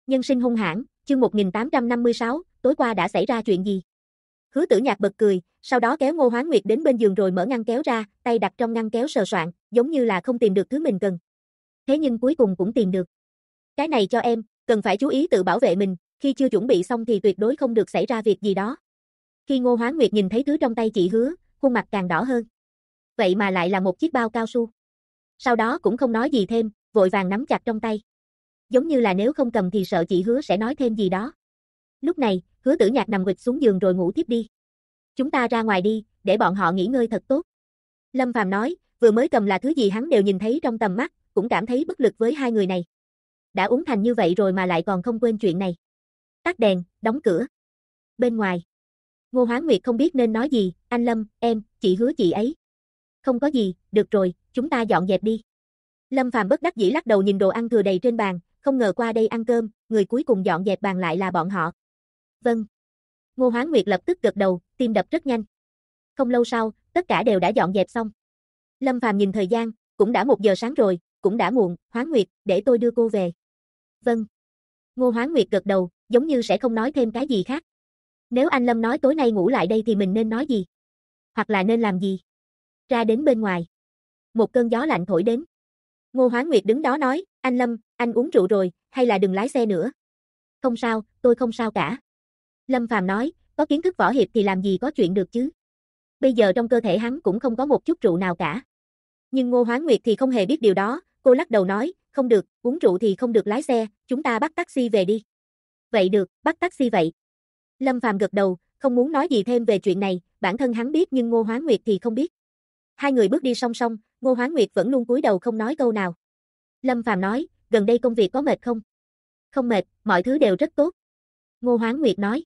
Nhân sinh hung hãn, chương 1856, tối qua đã xảy ra chuyện gì? Hứa Tử Nhạc bật cười, sau đó kéo Ngô Hoán Nguyệt đến bên giường rồi mở ngăn kéo ra, tay đặt trong ngăn kéo sờ soạn, giống như là không tìm được thứ mình cần. Thế nhưng cuối cùng cũng tìm được. Cái này cho em, cần phải chú ý tự bảo vệ mình, khi chưa chuẩn bị xong thì tuyệt đối không được xảy ra việc gì đó. Khi Ngô Hoán Nguyệt nhìn thấy thứ trong tay chị Hứa, khuôn mặt càng đỏ hơn. Vậy mà lại là một chiếc bao cao su. Sau đó cũng không nói gì thêm, vội vàng nắm chặt trong tay. Giống như là nếu không cầm thì sợ chị Hứa sẽ nói thêm gì đó. Lúc này, Hứa Tử Nhạc nằm gục xuống giường rồi ngủ tiếp đi. Chúng ta ra ngoài đi, để bọn họ nghỉ ngơi thật tốt. Lâm Phàm nói, vừa mới cầm là thứ gì hắn đều nhìn thấy trong tầm mắt, cũng cảm thấy bất lực với hai người này. Đã uống thành như vậy rồi mà lại còn không quên chuyện này. Tắt đèn, đóng cửa. Bên ngoài, Ngô Hoán Nguyệt không biết nên nói gì, anh Lâm, em, chị Hứa chị ấy. Không có gì, được rồi, chúng ta dọn dẹp đi. Lâm Phàm bất đắc dĩ lắc đầu nhìn đồ ăn thừa đầy trên bàn, không ngờ qua đây ăn cơm, người cuối cùng dọn dẹp bàn lại là bọn họ. Vâng. Ngô Hoán Nguyệt lập tức gật đầu, tim đập rất nhanh. Không lâu sau, tất cả đều đã dọn dẹp xong. Lâm Phàm nhìn thời gian, cũng đã 1 giờ sáng rồi, cũng đã muộn, Hoán Nguyệt, để tôi đưa cô về. Vâng. Ngô Hoán Nguyệt gật đầu, giống như sẽ không nói thêm cái gì khác. Nếu anh Lâm nói tối nay ngủ lại đây thì mình nên nói gì? Hoặc là nên làm gì? Ra đến bên ngoài. Một cơn gió lạnh thổi đến. Ngô Hoán Nguyệt đứng đó nói, anh Lâm, anh uống rượu rồi, hay là đừng lái xe nữa? Không sao, tôi không sao cả. Lâm Phàm nói, có kiến thức võ hiệp thì làm gì có chuyện được chứ? Bây giờ trong cơ thể hắn cũng không có một chút rượu nào cả. Nhưng Ngô Hoán Nguyệt thì không hề biết điều đó, cô lắc đầu nói, không được, uống rượu thì không được lái xe, chúng ta bắt taxi về đi. Vậy được, bắt taxi vậy. Lâm Phàm gật đầu, không muốn nói gì thêm về chuyện này, bản thân hắn biết nhưng Ngô Hoán Nguyệt thì không biết. Hai người bước đi song song, Ngô Hoán Nguyệt vẫn luôn cúi đầu không nói câu nào. Lâm Phàm nói, gần đây công việc có mệt không? Không mệt, mọi thứ đều rất tốt. Ngô Hoán Nguyệt nói,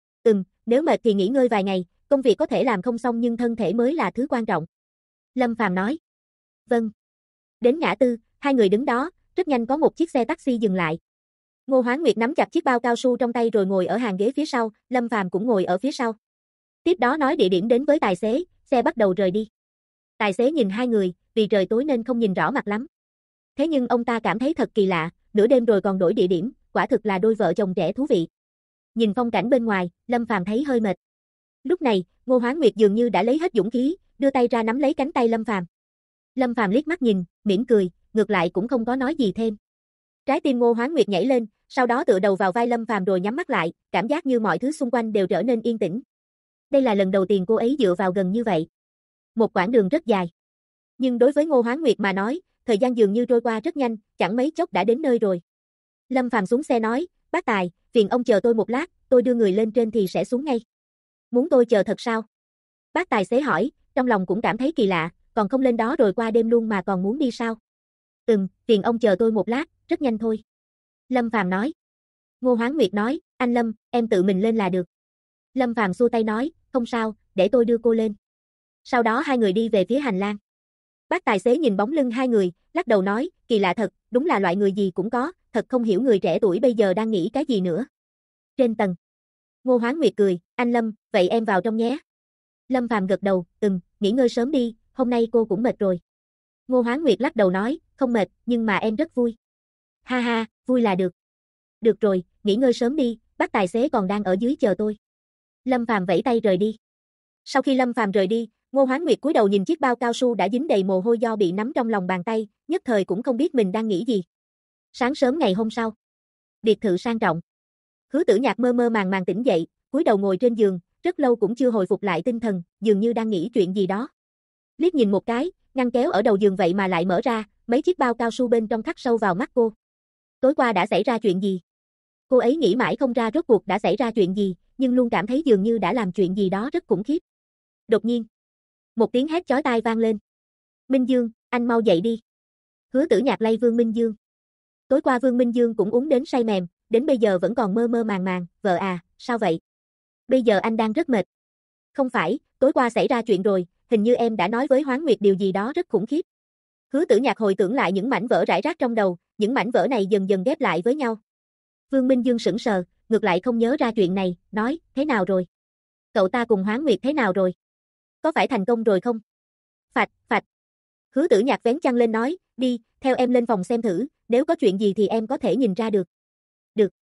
nếu mệt thì nghỉ ngơi vài ngày, công việc có thể làm không xong nhưng thân thể mới là thứ quan trọng. Lâm Phàm nói, vâng. Đến ngã tư, hai người đứng đó, rất nhanh có một chiếc xe taxi dừng lại. Ngô Hoán Nguyệt nắm chặt chiếc bao cao su trong tay rồi ngồi ở hàng ghế phía sau, Lâm Phàm cũng ngồi ở phía sau. Tiếp đó nói địa điểm đến với tài xế, xe bắt đầu rời đi. Tài xế nhìn hai người, vì trời tối nên không nhìn rõ mặt lắm. Thế nhưng ông ta cảm thấy thật kỳ lạ, nửa đêm rồi còn đổi địa điểm, quả thực là đôi vợ chồng trẻ thú vị. Nhìn phong cảnh bên ngoài, Lâm Phàm thấy hơi mệt. Lúc này, Ngô Hoán Nguyệt dường như đã lấy hết dũng khí, đưa tay ra nắm lấy cánh tay Lâm Phàm. Lâm Phàm liếc mắt nhìn, mỉm cười, ngược lại cũng không có nói gì thêm. Trái tim Ngô Hoán Nguyệt nhảy lên, sau đó tựa đầu vào vai Lâm Phàm rồi nhắm mắt lại, cảm giác như mọi thứ xung quanh đều trở nên yên tĩnh. Đây là lần đầu tiên cô ấy dựa vào gần như vậy. Một quãng đường rất dài. Nhưng đối với Ngô Hoán Nguyệt mà nói, thời gian dường như trôi qua rất nhanh, chẳng mấy chốc đã đến nơi rồi. Lâm Phàm xuống xe nói, bác Tài, phiền ông chờ tôi một lát, tôi đưa người lên trên thì sẽ xuống ngay. Muốn tôi chờ thật sao? Bác tài xế hỏi, trong lòng cũng cảm thấy kỳ lạ, còn không lên đó rồi qua đêm luôn mà còn muốn đi sao? Phiền ông chờ tôi một lát, rất nhanh thôi. Lâm Phàm nói. Ngô Hoán Nguyệt nói, anh Lâm, em tự mình lên là được. Lâm Phàm xua tay nói, không sao, để tôi đưa cô lên. Sau đó hai người đi về phía hành lang. Bác tài xế nhìn bóng lưng hai người, lắc đầu nói, kỳ lạ thật, đúng là loại người gì cũng có, thật không hiểu người trẻ tuổi bây giờ đang nghĩ cái gì nữa. Trên tầng. Ngô Hoán Nguyệt cười, anh Lâm, vậy em vào trong nhé. Lâm Phàm gật đầu, nghỉ ngơi sớm đi, hôm nay cô cũng mệt rồi. Ngô Hoán Nguyệt lắc đầu nói, không mệt, nhưng mà em rất vui. Ha ha, vui là được. Được rồi, nghỉ ngơi sớm đi, bác tài xế còn đang ở dưới chờ tôi. Lâm Phàm vẫy tay rời đi. Sau khi Lâm Phàm rời đi, Ngô Hoán Nguyệt cúi đầu nhìn chiếc bao cao su đã dính đầy mồ hôi do bị nắm trong lòng bàn tay, nhất thời cũng không biết mình đang nghĩ gì. Sáng sớm ngày hôm sau, biệt thự sang trọng. Hứa Tử Nhạc mơ mơ màng màng tỉnh dậy, cúi đầu ngồi trên giường, rất lâu cũng chưa hồi phục lại tinh thần, dường như đang nghĩ chuyện gì đó. Liếc nhìn một cái, ngăn kéo ở đầu giường vậy mà lại mở ra, mấy chiếc bao cao su bên trong khắc sâu vào mắt cô. Tối qua đã xảy ra chuyện gì? Cô ấy nghĩ mãi không ra rốt cuộc đã xảy ra chuyện gì, nhưng luôn cảm thấy dường như đã làm chuyện gì đó rất khủng khiếp. Đột nhiên, một tiếng hét chói tai vang lên. Minh Dương, anh mau dậy đi. Hứa Tử Nhạc lay Vương Minh Dương. Tối qua Vương Minh Dương cũng uống đến say mềm, đến bây giờ vẫn còn mơ mơ màng màng, vợ à, sao vậy? Bây giờ anh đang rất mệt. Không phải, tối qua xảy ra chuyện rồi, hình như em đã nói với Hoán Nguyệt điều gì đó rất khủng khiếp. Hứa Tử Nhạc hồi tưởng lại những mảnh vỡ rải rác trong đầu, những mảnh vỡ này dần dần ghép lại với nhau. Vương Minh Dương sững sờ, ngược lại không nhớ ra chuyện này, nói, thế nào rồi? Cậu ta cùng Hoán Nguyệt thế nào rồi? Có phải thành công rồi không? Phạch. Hứa Tử Nhạc vén chăn lên nói, đi, theo em lên phòng xem thử, nếu có chuyện gì thì em có thể nhìn ra được. Được.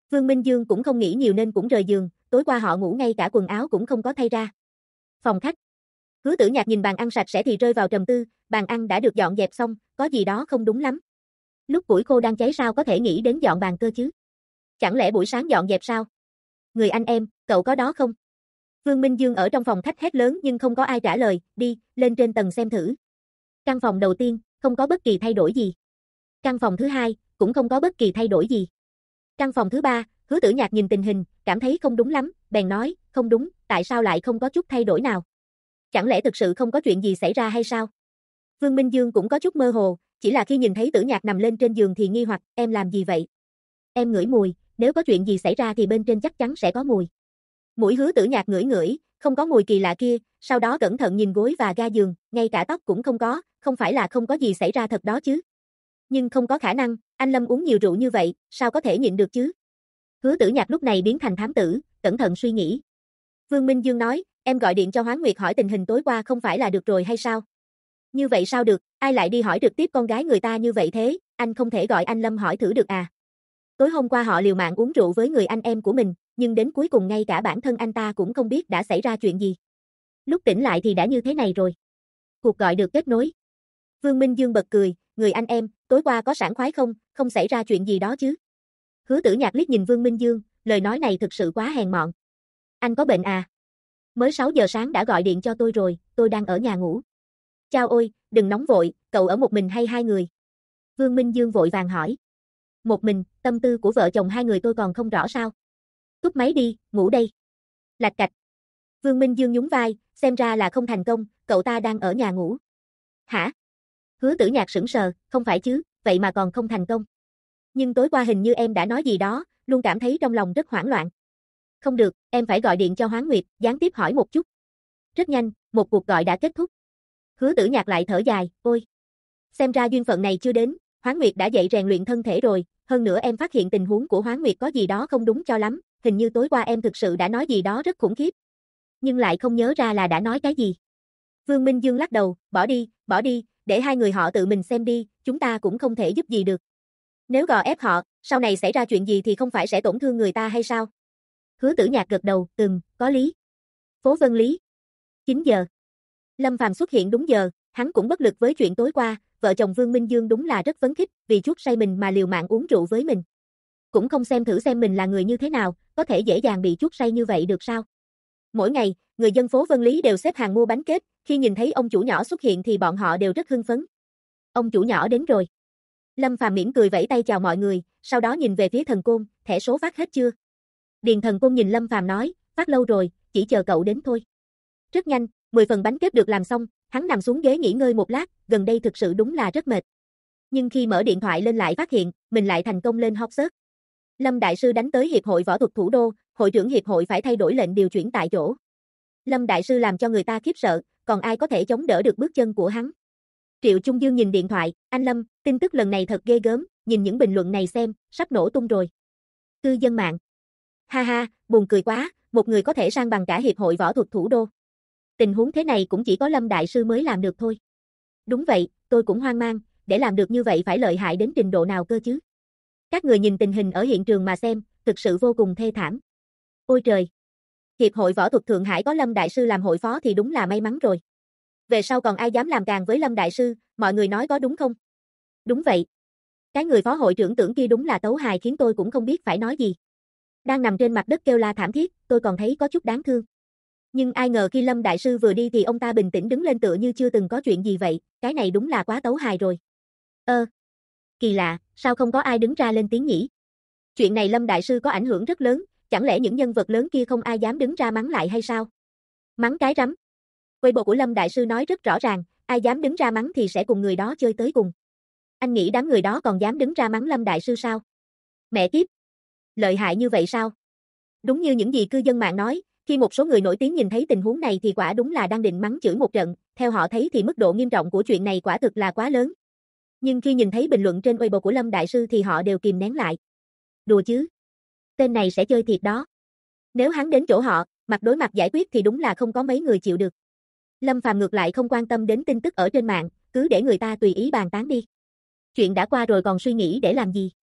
Vương Minh Dương cũng không nghĩ nhiều nên cũng rời giường, tối qua họ ngủ ngay cả quần áo cũng không có thay ra. Phòng khách. Hứa Tử Nhạc nhìn bàn ăn sạch sẽ thì rơi vào trầm tư, bàn ăn đã được dọn dẹp xong, có gì đó không đúng lắm. Lúc củi khô đang cháy sao có thể nghĩ đến dọn bàn cơ chứ? Chẳng lẽ buổi sáng dọn dẹp sao? Người anh em, cậu có đó không? Vương Minh Dương ở trong phòng khách hét lớn nhưng không có ai trả lời, đi, lên trên tầng xem thử. Căn phòng đầu tiên, không có bất kỳ thay đổi gì. Căn phòng thứ hai, cũng không có bất kỳ thay đổi gì. Căn phòng thứ ba, Hứa Tử Nhạc nhìn tình hình, cảm thấy không đúng lắm, bèn nói, không đúng, tại sao lại không có chút thay đổi nào? Chẳng lẽ thực sự không có chuyện gì xảy ra hay sao? Vương Minh Dương cũng có chút mơ hồ, chỉ là khi nhìn thấy Tử Nhạc nằm lên trên giường thì nghi hoặc, em làm gì vậy? Em ngửi mùi, nếu có chuyện gì xảy ra thì bên trên chắc chắn sẽ có mùi. Mũi Hứa Tử Nhạc ngửi ngửi, không có mùi kỳ lạ kia, sau đó cẩn thận nhìn gối và ga giường, ngay cả tóc cũng không có, không phải là không có gì xảy ra thật đó chứ. Nhưng không có khả năng, anh Lâm uống nhiều rượu như vậy, sao có thể nhịn được chứ? Hứa Tử Nhạc lúc này biến thành thám tử, cẩn thận suy nghĩ. Vương Minh Dương nói, em gọi điện cho Hoán Nguyệt hỏi tình hình tối qua không phải là được rồi hay sao? Như vậy sao được, ai lại đi hỏi trực tiếp con gái người ta như vậy thế, anh không thể gọi anh Lâm hỏi thử được à? Tối hôm qua họ liều mạng uống rượu với người anh em của mình, nhưng đến cuối cùng ngay cả bản thân anh ta cũng không biết đã xảy ra chuyện gì. Lúc tỉnh lại thì đã như thế này rồi. Cuộc gọi được kết nối. Vương Minh Dương bật cười, người anh em, tối qua có sảng khoái không, không xảy ra chuyện gì đó chứ? Hứa Tử Nhạc liếc nhìn Vương Minh Dương, lời nói này thực sự quá hèn mọn. Anh có bệnh à? Mới 6 giờ sáng đã gọi điện cho tôi rồi, tôi đang ở nhà ngủ. Chao ôi, đừng nóng vội, cậu ở một mình hay hai người? Vương Minh Dương vội vàng hỏi. Một mình, tâm tư của vợ chồng hai người tôi còn không rõ sao? Cúp máy đi, ngủ đây. Lạch cạch. Vương Minh Dương nhún vai, xem ra là không thành công, cậu ta đang ở nhà ngủ. Hả? Hứa Tử Nhạc sững sờ, không phải chứ, vậy mà còn không thành công. Nhưng tối qua hình như em đã nói gì đó, luôn cảm thấy trong lòng rất hoảng loạn. Không được, em phải gọi điện cho Hoán Nguyệt, gián tiếp hỏi một chút. Rất nhanh, một cuộc gọi đã kết thúc. Hứa Tử Nhạc lại thở dài, ôi. Xem ra duyên phận này chưa đến, Hoán Nguyệt đã dậy rèn luyện thân thể rồi, hơn nữa em phát hiện tình huống của Hoán Nguyệt có gì đó không đúng cho lắm, hình như tối qua em thực sự đã nói gì đó rất khủng khiếp. Nhưng lại không nhớ ra là đã nói cái gì. Vương Minh Dương lắc đầu, bỏ đi, để hai người họ tự mình xem đi, chúng ta cũng không thể giúp gì được. Nếu gò ép họ, sau này xảy ra chuyện gì thì không phải sẽ tổn thương người ta hay sao? Hứa Tử Nhạc gật đầu, có lý. Phố Vân Lý. 9 giờ. Lâm Phàm xuất hiện đúng giờ, hắn cũng bất lực với chuyện tối qua, vợ chồng Vương Minh Dương đúng là rất phấn khích, vì chuốc say mình mà liều mạng uống rượu với mình. Cũng không xem thử xem mình là người như thế nào, có thể dễ dàng bị chuốc say như vậy được sao? Mỗi ngày, người dân phố Vân Lý đều xếp hàng mua bánh kết, khi nhìn thấy ông chủ nhỏ xuất hiện thì bọn họ đều rất hưng phấn. Ông chủ nhỏ đến rồi. Lâm Phàm mỉm cười vẫy tay chào mọi người, sau đó nhìn về phía Thần Côn, thẻ số phát hết chưa? Điền Thần Côn nhìn Lâm Phàm nói, phát lâu rồi, chỉ chờ cậu đến thôi. Rất nhanh, 10 phần bánh kết được làm xong, hắn nằm xuống ghế nghỉ ngơi một lát, gần đây thực sự đúng là rất mệt. Nhưng khi mở điện thoại lên lại phát hiện, mình lại thành công lên hot search. Lâm Đại Sư đánh tới Hiệp hội Võ thuật Thủ đô, hội trưởng Hiệp hội phải thay đổi lệnh điều chuyển tại chỗ. Lâm Đại Sư làm cho người ta khiếp sợ, còn ai có thể chống đỡ được bước chân của hắn. Triệu Trung Dương nhìn điện thoại, anh Lâm, tin tức lần này thật ghê gớm, nhìn những bình luận này xem, sắp nổ tung rồi. Cư dân mạng. Ha ha, buồn cười quá, một người có thể sang bằng cả Hiệp hội Võ thuật Thủ đô. Tình huống thế này cũng chỉ có Lâm Đại Sư mới làm được thôi. Đúng vậy, tôi cũng hoang mang, để làm được như vậy phải lợi hại đến trình độ nào cơ chứ? Các người nhìn tình hình ở hiện trường mà xem, thực sự vô cùng thê thảm. Ôi trời! Hiệp hội Võ thuật Thượng Hải có Lâm Đại Sư làm hội phó thì đúng là may mắn rồi. Về sau còn ai dám làm càng với Lâm Đại Sư, mọi người nói có đúng không? Đúng vậy. Cái người phó hội trưởng tưởng kia đúng là tấu hài khiến tôi cũng không biết phải nói gì. Đang nằm trên mặt đất kêu la thảm thiết, tôi còn thấy có chút đáng thương. Nhưng ai ngờ khi Lâm Đại Sư vừa đi thì ông ta bình tĩnh đứng lên tựa như chưa từng có chuyện gì vậy, cái này đúng là quá tấu hài rồi. Kỳ lạ, sao không có ai đứng ra lên tiếng nhỉ? Chuyện này Lâm Đại Sư có ảnh hưởng rất lớn, chẳng lẽ những nhân vật lớn kia không ai dám đứng ra mắng lại hay sao? Mắng cái rắm. Weibo của Lâm Đại Sư nói rất rõ ràng, ai dám đứng ra mắng thì sẽ cùng người đó chơi tới cùng. Anh nghĩ đám người đó còn dám đứng ra mắng Lâm Đại Sư sao? Mẹ kiếp! Lợi hại như vậy sao? Đúng như những gì cư dân mạng nói, khi một số người nổi tiếng nhìn thấy tình huống này thì quả đúng là đang định mắng chửi một trận, theo họ thấy thì mức độ nghiêm trọng của chuyện này quả thực là quá lớn. Nhưng khi nhìn thấy bình luận trên Weibo của Lâm Đại Sư thì họ đều kìm nén lại. Đùa chứ? Tên này sẽ chơi thiệt đó. Nếu hắn đến chỗ họ, mặt đối mặt giải quyết thì đúng là không có mấy người chịu được. Lâm Phàm ngược lại không quan tâm đến tin tức ở trên mạng, cứ để người ta tùy ý bàn tán đi. Chuyện đã qua rồi còn suy nghĩ để làm gì?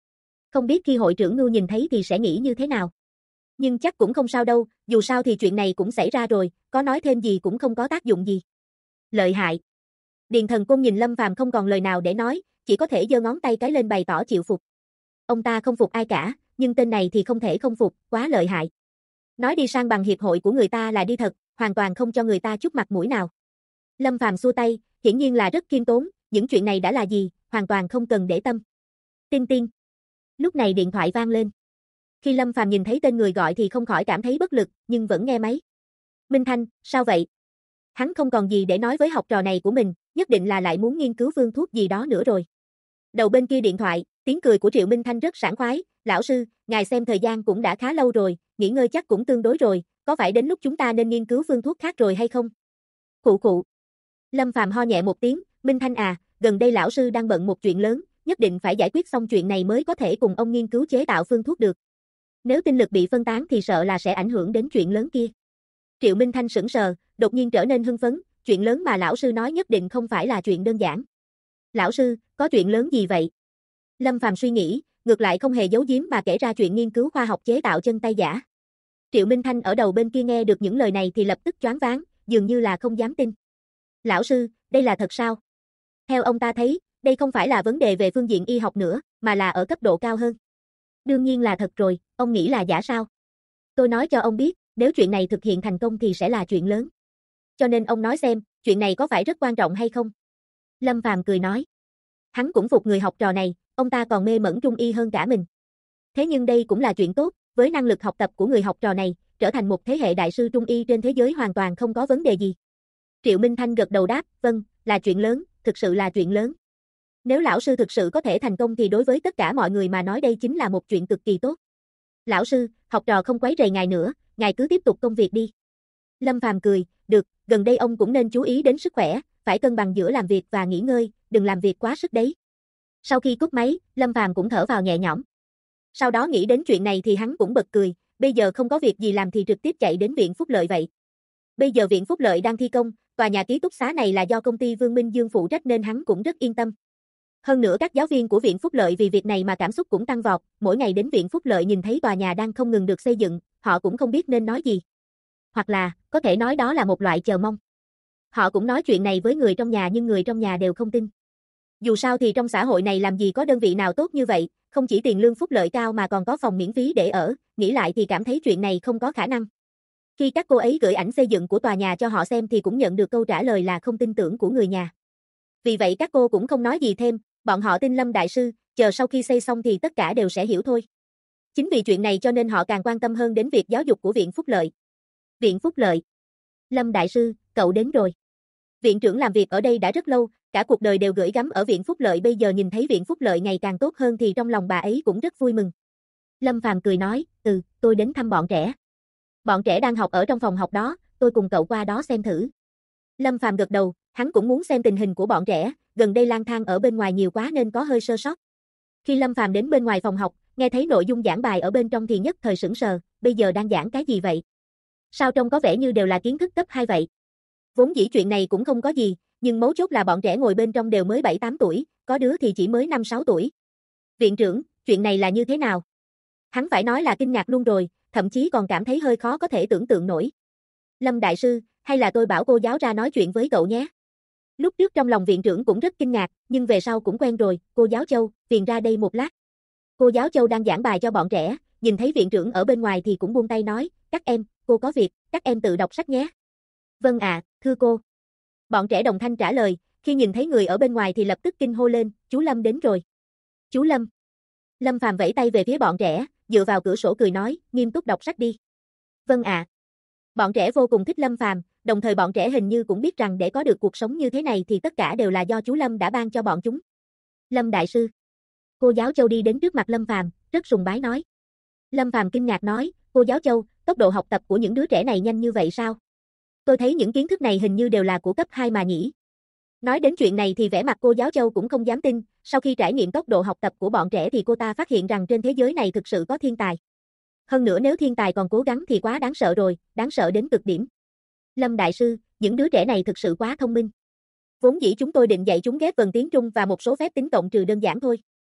Không biết khi hội trưởng Ngưu nhìn thấy thì sẽ nghĩ như thế nào. Nhưng chắc cũng không sao đâu, dù sao thì chuyện này cũng xảy ra rồi, có nói thêm gì cũng không có tác dụng gì. Lợi hại. Điền Thần Côn nhìn Lâm Phàm không còn lời nào để nói, chỉ có thể giơ ngón tay cái lên bày tỏ chịu phục. Ông ta không phục ai cả, nhưng tên này thì không thể không phục, quá lợi hại. Nói đi sang bằng hiệp hội của người ta là đi thật, hoàn toàn không cho người ta chút mặt mũi nào. Lâm Phàm xua tay, hiển nhiên là rất khiêm tốn, những chuyện này đã là gì, hoàn toàn không cần để tâm. Tin tin. Lúc này điện thoại vang lên. Khi Lâm Phàm nhìn thấy tên người gọi thì không khỏi cảm thấy bất lực, nhưng vẫn nghe máy. Minh Thanh, sao vậy? Hắn không còn gì để nói với học trò này của mình, nhất định là lại muốn nghiên cứu phương thuốc gì đó nữa rồi. Đầu bên kia điện thoại, tiếng cười của Triệu Minh Thanh rất sảng khoái, lão sư, ngài xem thời gian cũng đã khá lâu rồi, nghỉ ngơi chắc cũng tương đối rồi, có phải đến lúc chúng ta nên nghiên cứu phương thuốc khác rồi hay không? Khụ khụ. Lâm Phàm ho nhẹ một tiếng, Minh Thanh à, gần đây lão sư đang bận một chuyện lớn, nhất định phải giải quyết xong chuyện này mới có thể cùng ông nghiên cứu chế tạo phương thuốc được. Nếu tinh lực bị phân tán thì sợ là sẽ ảnh hưởng đến chuyện lớn kia. Triệu Minh Thanh sững sờ, đột nhiên trở nên hưng phấn, chuyện lớn mà lão sư nói nhất định không phải là chuyện đơn giản. Lão sư, có chuyện lớn gì vậy? Lâm Phàm suy nghĩ, ngược lại không hề giấu giếm mà kể ra chuyện nghiên cứu khoa học chế tạo chân tay giả. Triệu Minh Thanh ở đầu bên kia nghe được những lời này thì lập tức choáng váng, dường như là không dám tin. Lão sư, đây là thật sao? Theo ông ta thấy, đây không phải là vấn đề về phương diện y học nữa, mà là ở cấp độ cao hơn. Đương nhiên là thật rồi, ông nghĩ là giả sao? Tôi nói cho ông biết, nếu chuyện này thực hiện thành công thì sẽ là chuyện lớn. Cho nên ông nói xem, chuyện này có phải rất quan trọng hay không? Lâm Phàm cười nói. Hắn cũng phục người học trò này, ông ta còn mê mẩn trung y hơn cả mình. Thế nhưng đây cũng là chuyện tốt, với năng lực học tập của người học trò này, trở thành một thế hệ đại sư trung y trên thế giới hoàn toàn không có vấn đề gì. Triệu Minh Thanh gật đầu đáp, vâng, là chuyện lớn, thực sự là chuyện lớn. Nếu lão sư thực sự có thể thành công thì đối với tất cả mọi người mà nói đây chính là một chuyện cực kỳ tốt. Lão sư, học trò không quấy rầy ngài nữa, ngài cứ tiếp tục công việc đi. Lâm Phàm cười, được, gần đây ông cũng nên chú ý đến sức khỏe, phải cân bằng giữa làm việc và nghỉ ngơi, đừng làm việc quá sức đấy. Sau khi cúp máy, Lâm Phàm cũng thở vào nhẹ nhõm. Sau đó nghĩ đến chuyện này thì hắn cũng bật cười, bây giờ không có việc gì làm thì trực tiếp chạy đến viện phúc lợi vậy. Bây giờ viện phúc lợi đang thi công, tòa nhà ký túc xá này là do công ty Vương Minh Dương phụ trách nên hắn cũng rất yên tâm. Hơn nữa các giáo viên của viện phúc lợi vì việc này mà cảm xúc cũng tăng vọt, mỗi ngày đến viện phúc lợi nhìn thấy tòa nhà đang không ngừng được xây dựng, họ cũng không biết nên nói gì. Hoặc là, có thể nói đó là một loại chờ mong. Họ cũng nói chuyện này với người trong nhà nhưng người trong nhà đều không tin. Dù sao thì trong xã hội này làm gì có đơn vị nào tốt như vậy, không chỉ tiền lương phúc lợi cao mà còn có phòng miễn phí để ở, nghĩ lại thì cảm thấy chuyện này không có khả năng. Khi các cô ấy gửi ảnh xây dựng của tòa nhà cho họ xem thì cũng nhận được câu trả lời là không tin tưởng của người nhà. Vì vậy các cô cũng không nói gì thêm, bọn họ tin Lâm Đại Sư, chờ sau khi xây xong thì tất cả đều sẽ hiểu thôi. Chính vì chuyện này cho nên họ càng quan tâm hơn đến việc giáo dục của Viện Phúc Lợi. Viện Phúc Lợi. Lâm Đại Sư, cậu đến rồi. Viện trưởng làm việc ở đây đã rất lâu, cả cuộc đời đều gửi gắm ở Viện Phúc Lợi, bây giờ nhìn thấy Viện Phúc Lợi ngày càng tốt hơn thì trong lòng bà ấy cũng rất vui mừng. Lâm Phàm cười nói, tôi đến thăm bọn trẻ. Bọn trẻ đang học ở trong phòng học đó, tôi cùng cậu qua đó xem thử. Lâm Phàm gật đầu, hắn cũng muốn xem tình hình của bọn trẻ, gần đây lang thang ở bên ngoài nhiều quá nên có hơi sơ sót. Khi Lâm Phàm đến bên ngoài phòng học, nghe thấy nội dung giảng bài ở bên trong thì nhất thời sững sờ, bây giờ đang giảng cái gì vậy? Sao trông có vẻ như đều là kiến thức cấp 2 vậy? Vốn dĩ chuyện này cũng không có gì, nhưng mấu chốt là bọn trẻ ngồi bên trong đều mới 7-8 tuổi, có đứa thì chỉ mới 5-6 tuổi. Viện trưởng, chuyện này là như thế nào? Hắn phải nói là kinh ngạc luôn rồi, thậm chí còn cảm thấy hơi khó có thể tưởng tượng nổi. Lâm Đại Sư, hay là tôi bảo cô giáo ra nói chuyện với cậu nhé? Lúc trước trong lòng viện trưởng cũng rất kinh ngạc, nhưng về sau cũng quen rồi, cô giáo Châu, phiền ra đây một lát. Cô giáo Châu đang giảng bài cho bọn trẻ, nhìn thấy viện trưởng ở bên ngoài thì cũng buông tay nói, các em, cô có việc, các em tự đọc sách nhé. Vâng ạ, thưa cô. Bọn trẻ đồng thanh trả lời, khi nhìn thấy người ở bên ngoài thì lập tức kinh hô lên, chú Lâm đến rồi. Chú Lâm. Lâm Phàm vẫy tay về phía bọn trẻ, dựa vào cửa sổ cười nói, nghiêm túc đọc sách đi. Vâng ạ. Bọn trẻ vô cùng thích Lâm Phàm, đồng thời bọn trẻ hình như cũng biết rằng để có được cuộc sống như thế này thì tất cả đều là do chú Lâm đã ban cho bọn chúng. Lâm Đại Sư. Cô giáo Châu đi đến trước mặt Lâm Phàm, rất sùng bái nói. Lâm Phàm kinh ngạc nói, cô giáo Châu, tốc độ học tập của những đứa trẻ này nhanh như vậy sao? Tôi thấy những kiến thức này hình như đều là của cấp 2 mà nhỉ. Nói đến chuyện này thì vẻ mặt cô giáo Châu cũng không dám tin, sau khi trải nghiệm tốc độ học tập của bọn trẻ thì cô ta phát hiện rằng trên thế giới này thực sự có thiên tài. Hơn nữa nếu thiên tài còn cố gắng thì quá đáng sợ rồi, đáng sợ đến cực điểm. Lâm Đại Sư, những đứa trẻ này thực sự quá thông minh. Vốn dĩ chúng tôi định dạy chúng ghép vần tiếng Trung và một số phép tính cộng trừ đơn giản thôi.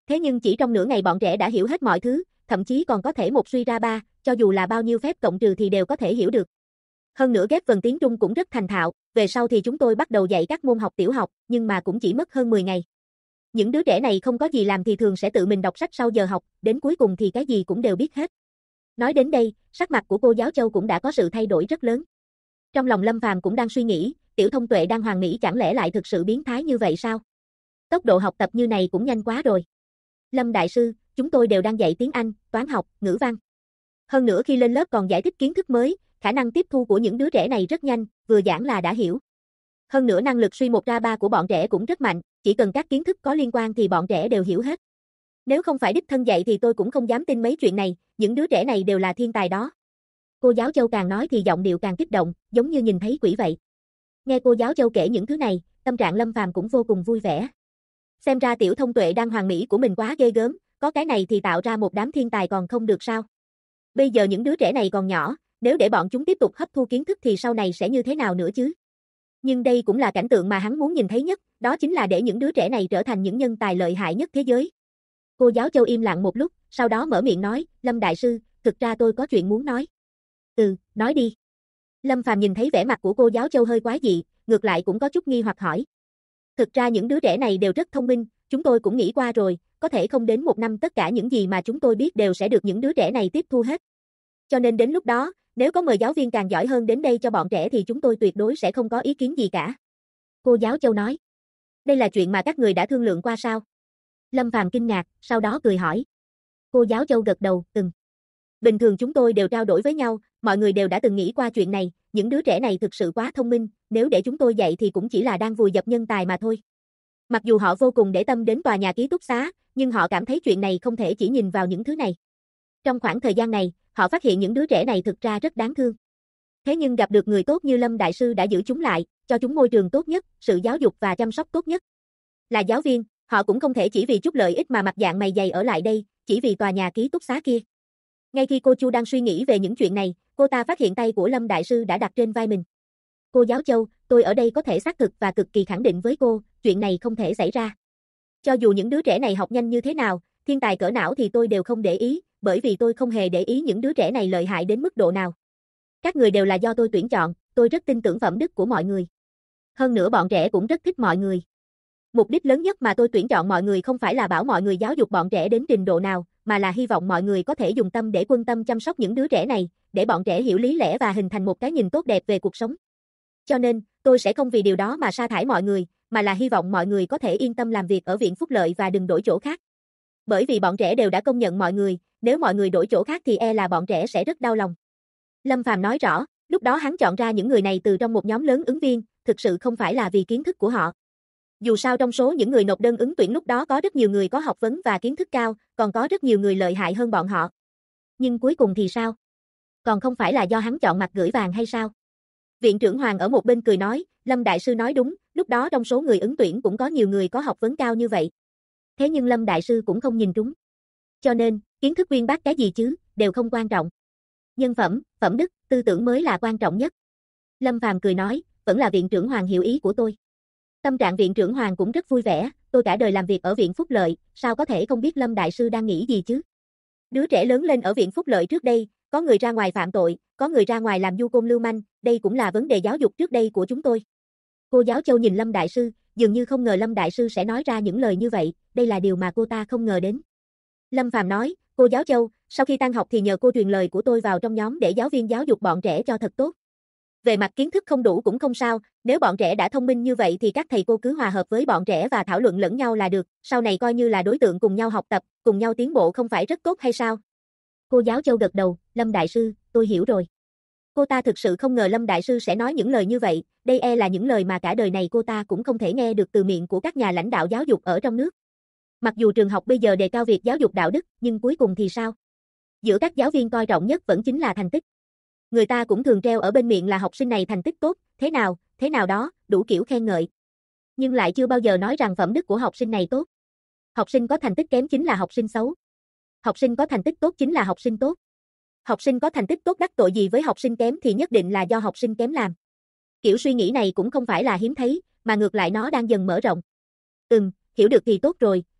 Thế nhưng chỉ trong nửa ngày bọn trẻ đã hiểu hết mọi thứ, thậm chí còn có thể một suy ra ba, cho dù là bao nhiêu phép cộng trừ thì đều có thể hiểu được. Hơn nữa ghép vần tiếng Trung cũng rất thành thạo, về sau thì chúng tôi bắt đầu dạy các môn học tiểu học, nhưng mà cũng chỉ mất hơn 10 ngày. Những đứa trẻ này không có gì làm thì thường sẽ tự mình đọc sách sau giờ học, đến cuối cùng thì cái gì cũng đều biết hết. Nói đến đây, sắc mặt của cô giáo Châu cũng đã có sự thay đổi rất lớn. Trong lòng Lâm Phàm cũng đang suy nghĩ, Tiểu Thông Tuệ đang hoàn mỹ chẳng lẽ lại thực sự biến thái như vậy sao? Tốc độ học tập như này cũng nhanh quá rồi. Lâm đại sư, chúng tôi đều đang dạy tiếng Anh, toán học, ngữ văn. Hơn nữa khi lên lớp còn giải thích kiến thức mới, khả năng tiếp thu của những đứa trẻ này rất nhanh, vừa giảng là đã hiểu. Hơn nữa năng lực suy một ra ba của bọn trẻ cũng rất mạnh, chỉ cần các kiến thức có liên quan thì bọn trẻ đều hiểu hết. Nếu không phải đích thân dạy thì tôi cũng không dám tin mấy chuyện này, những đứa trẻ này đều là thiên tài đó. Cô giáo Châu càng nói thì giọng điệu càng kích động, giống như nhìn thấy quỷ vậy. Nghe cô giáo Châu kể những thứ này, tâm trạng Lâm Phàm cũng vô cùng vui vẻ. Xem ra Tiểu Thông Tuệ đang hoàn mỹ của mình quá ghê gớm, có cái này thì tạo ra một đám thiên tài còn không được sao? Bây giờ những đứa trẻ này còn nhỏ, nếu để bọn chúng tiếp tục hấp thu kiến thức thì sau này sẽ như thế nào nữa chứ? Nhưng đây cũng là cảnh tượng mà hắn muốn nhìn thấy nhất, đó chính là để những đứa trẻ này trở thành những nhân tài lợi hại nhất thế giới. Cô giáo Châu im lặng một lúc, sau đó mở miệng nói, Lâm đại sư, thực ra tôi có chuyện muốn nói. Nói đi. Lâm Phàm nhìn thấy vẻ mặt của cô giáo Châu hơi quái dị, ngược lại cũng có chút nghi hoặc hỏi. Thực ra những đứa trẻ này đều rất thông minh, chúng tôi cũng nghĩ qua rồi, có thể không đến một năm tất cả những gì mà chúng tôi biết đều sẽ được những đứa trẻ này tiếp thu hết. Cho nên đến lúc đó, nếu có mời giáo viên càng giỏi hơn đến đây cho bọn trẻ thì chúng tôi tuyệt đối sẽ không có ý kiến gì cả. Cô giáo Châu nói. Đây là chuyện mà các người đã thương lượng qua sao? Lâm Phàm kinh ngạc, sau đó cười hỏi. Cô giáo Châu gật đầu, Bình thường chúng tôi đều trao đổi với nhau, mọi người đều đã từng nghĩ qua chuyện này, những đứa trẻ này thực sự quá thông minh, nếu để chúng tôi dạy thì cũng chỉ là đang vùi dập nhân tài mà thôi. Mặc dù họ vô cùng để tâm đến tòa nhà ký túc xá, nhưng họ cảm thấy chuyện này không thể chỉ nhìn vào những thứ này. Trong khoảng thời gian này, họ phát hiện những đứa trẻ này thực ra rất đáng thương. Thế nhưng gặp được người tốt như Lâm đại sư đã giữ chúng lại, cho chúng môi trường tốt nhất, sự giáo dục và chăm sóc tốt nhất. Là giáo viên, họ cũng không thể chỉ vì chút lợi ích mà mặt dạng mày dày ở lại đây, chỉ vì tòa nhà ký túc xá kia. Ngay khi cô Chu đang suy nghĩ về những chuyện này, cô ta phát hiện tay của Lâm đại sư đã đặt trên vai mình. Cô giáo Châu, tôi ở đây có thể xác thực và cực kỳ khẳng định với cô, chuyện này không thể xảy ra. Cho dù những đứa trẻ này học nhanh như thế nào, thiên tài cỡ nào thì tôi đều không để ý, bởi vì tôi không hề để ý những đứa trẻ này lợi hại đến mức độ nào. Các người đều là do tôi tuyển chọn, tôi rất tin tưởng phẩm đức của mọi người. Hơn nữa bọn trẻ cũng rất thích mọi người. Mục đích lớn nhất mà tôi tuyển chọn mọi người không phải là bảo mọi người giáo dục bọn trẻ đến trình độ nào, mà là hy vọng mọi người có thể dùng tâm để quan tâm chăm sóc những đứa trẻ này, để bọn trẻ hiểu lý lẽ và hình thành một cái nhìn tốt đẹp về cuộc sống. Cho nên, tôi sẽ không vì điều đó mà sa thải mọi người, mà là hy vọng mọi người có thể yên tâm làm việc ở Viện Phúc Lợi và đừng đổi chỗ khác. Bởi vì bọn trẻ đều đã công nhận mọi người, nếu mọi người đổi chỗ khác thì e là bọn trẻ sẽ rất đau lòng. Lâm Phàm nói rõ, lúc đó hắn chọn ra những người này từ trong một nhóm lớn ứng viên, thực sự không phải là vì kiến thức của họ. Dù sao trong số những người nộp đơn ứng tuyển lúc đó có rất nhiều người có học vấn và kiến thức cao, còn có rất nhiều người lợi hại hơn bọn họ. Nhưng cuối cùng thì sao? Còn không phải là do hắn chọn mặt gửi vàng hay sao? Viện trưởng Hoàng ở một bên cười nói, Lâm đại sư nói đúng, lúc đó trong số người ứng tuyển cũng có nhiều người có học vấn cao như vậy. Thế nhưng Lâm đại sư cũng không nhìn trúng. Cho nên, kiến thức uyên bác cái gì chứ, đều không quan trọng. Nhân phẩm, phẩm đức, tư tưởng mới là quan trọng nhất. Lâm Phàm cười nói, vẫn là viện trưởng Hoàng hiểu ý của tôi. Tâm trạng viện trưởng Hoàng cũng rất vui vẻ, tôi cả đời làm việc ở Viện Phúc Lợi, sao có thể không biết Lâm đại sư đang nghĩ gì chứ? Đứa trẻ lớn lên ở Viện Phúc Lợi trước đây, có người ra ngoài phạm tội, có người ra ngoài làm du côn lưu manh, đây cũng là vấn đề giáo dục trước đây của chúng tôi. Cô giáo Châu nhìn Lâm đại sư, dường như không ngờ Lâm đại sư sẽ nói ra những lời như vậy, đây là điều mà cô ta không ngờ đến. Lâm Phàm nói, cô giáo Châu, sau khi tan học thì nhờ cô truyền lời của tôi vào trong nhóm để giáo viên giáo dục bọn trẻ cho thật tốt. Về mặt kiến thức không đủ cũng không sao, nếu bọn trẻ đã thông minh như vậy thì các thầy cô cứ hòa hợp với bọn trẻ và thảo luận lẫn nhau là được, sau này coi như là đối tượng cùng nhau học tập, cùng nhau tiến bộ không phải rất tốt hay sao? Cô giáo Châu gật đầu, Lâm đại sư, tôi hiểu rồi. Cô ta thực sự không ngờ Lâm đại sư sẽ nói những lời như vậy, đây e là những lời mà cả đời này cô ta cũng không thể nghe được từ miệng của các nhà lãnh đạo giáo dục ở trong nước. Mặc dù trường học bây giờ đề cao việc giáo dục đạo đức, nhưng cuối cùng thì sao? Giữa các giáo viên coi trọng nhất vẫn chính là thành tích. Người ta cũng thường treo ở bên miệng là học sinh này thành tích tốt, thế nào đó, đủ kiểu khen ngợi. Nhưng lại chưa bao giờ nói rằng phẩm đức của học sinh này tốt. Học sinh có thành tích kém chính là học sinh xấu. Học sinh có thành tích tốt chính là học sinh tốt. Học sinh có thành tích tốt đắc tội gì với học sinh kém thì nhất định là do học sinh kém làm. Kiểu suy nghĩ này cũng không phải là hiếm thấy, mà ngược lại nó đang dần mở rộng. Hiểu được thì tốt rồi,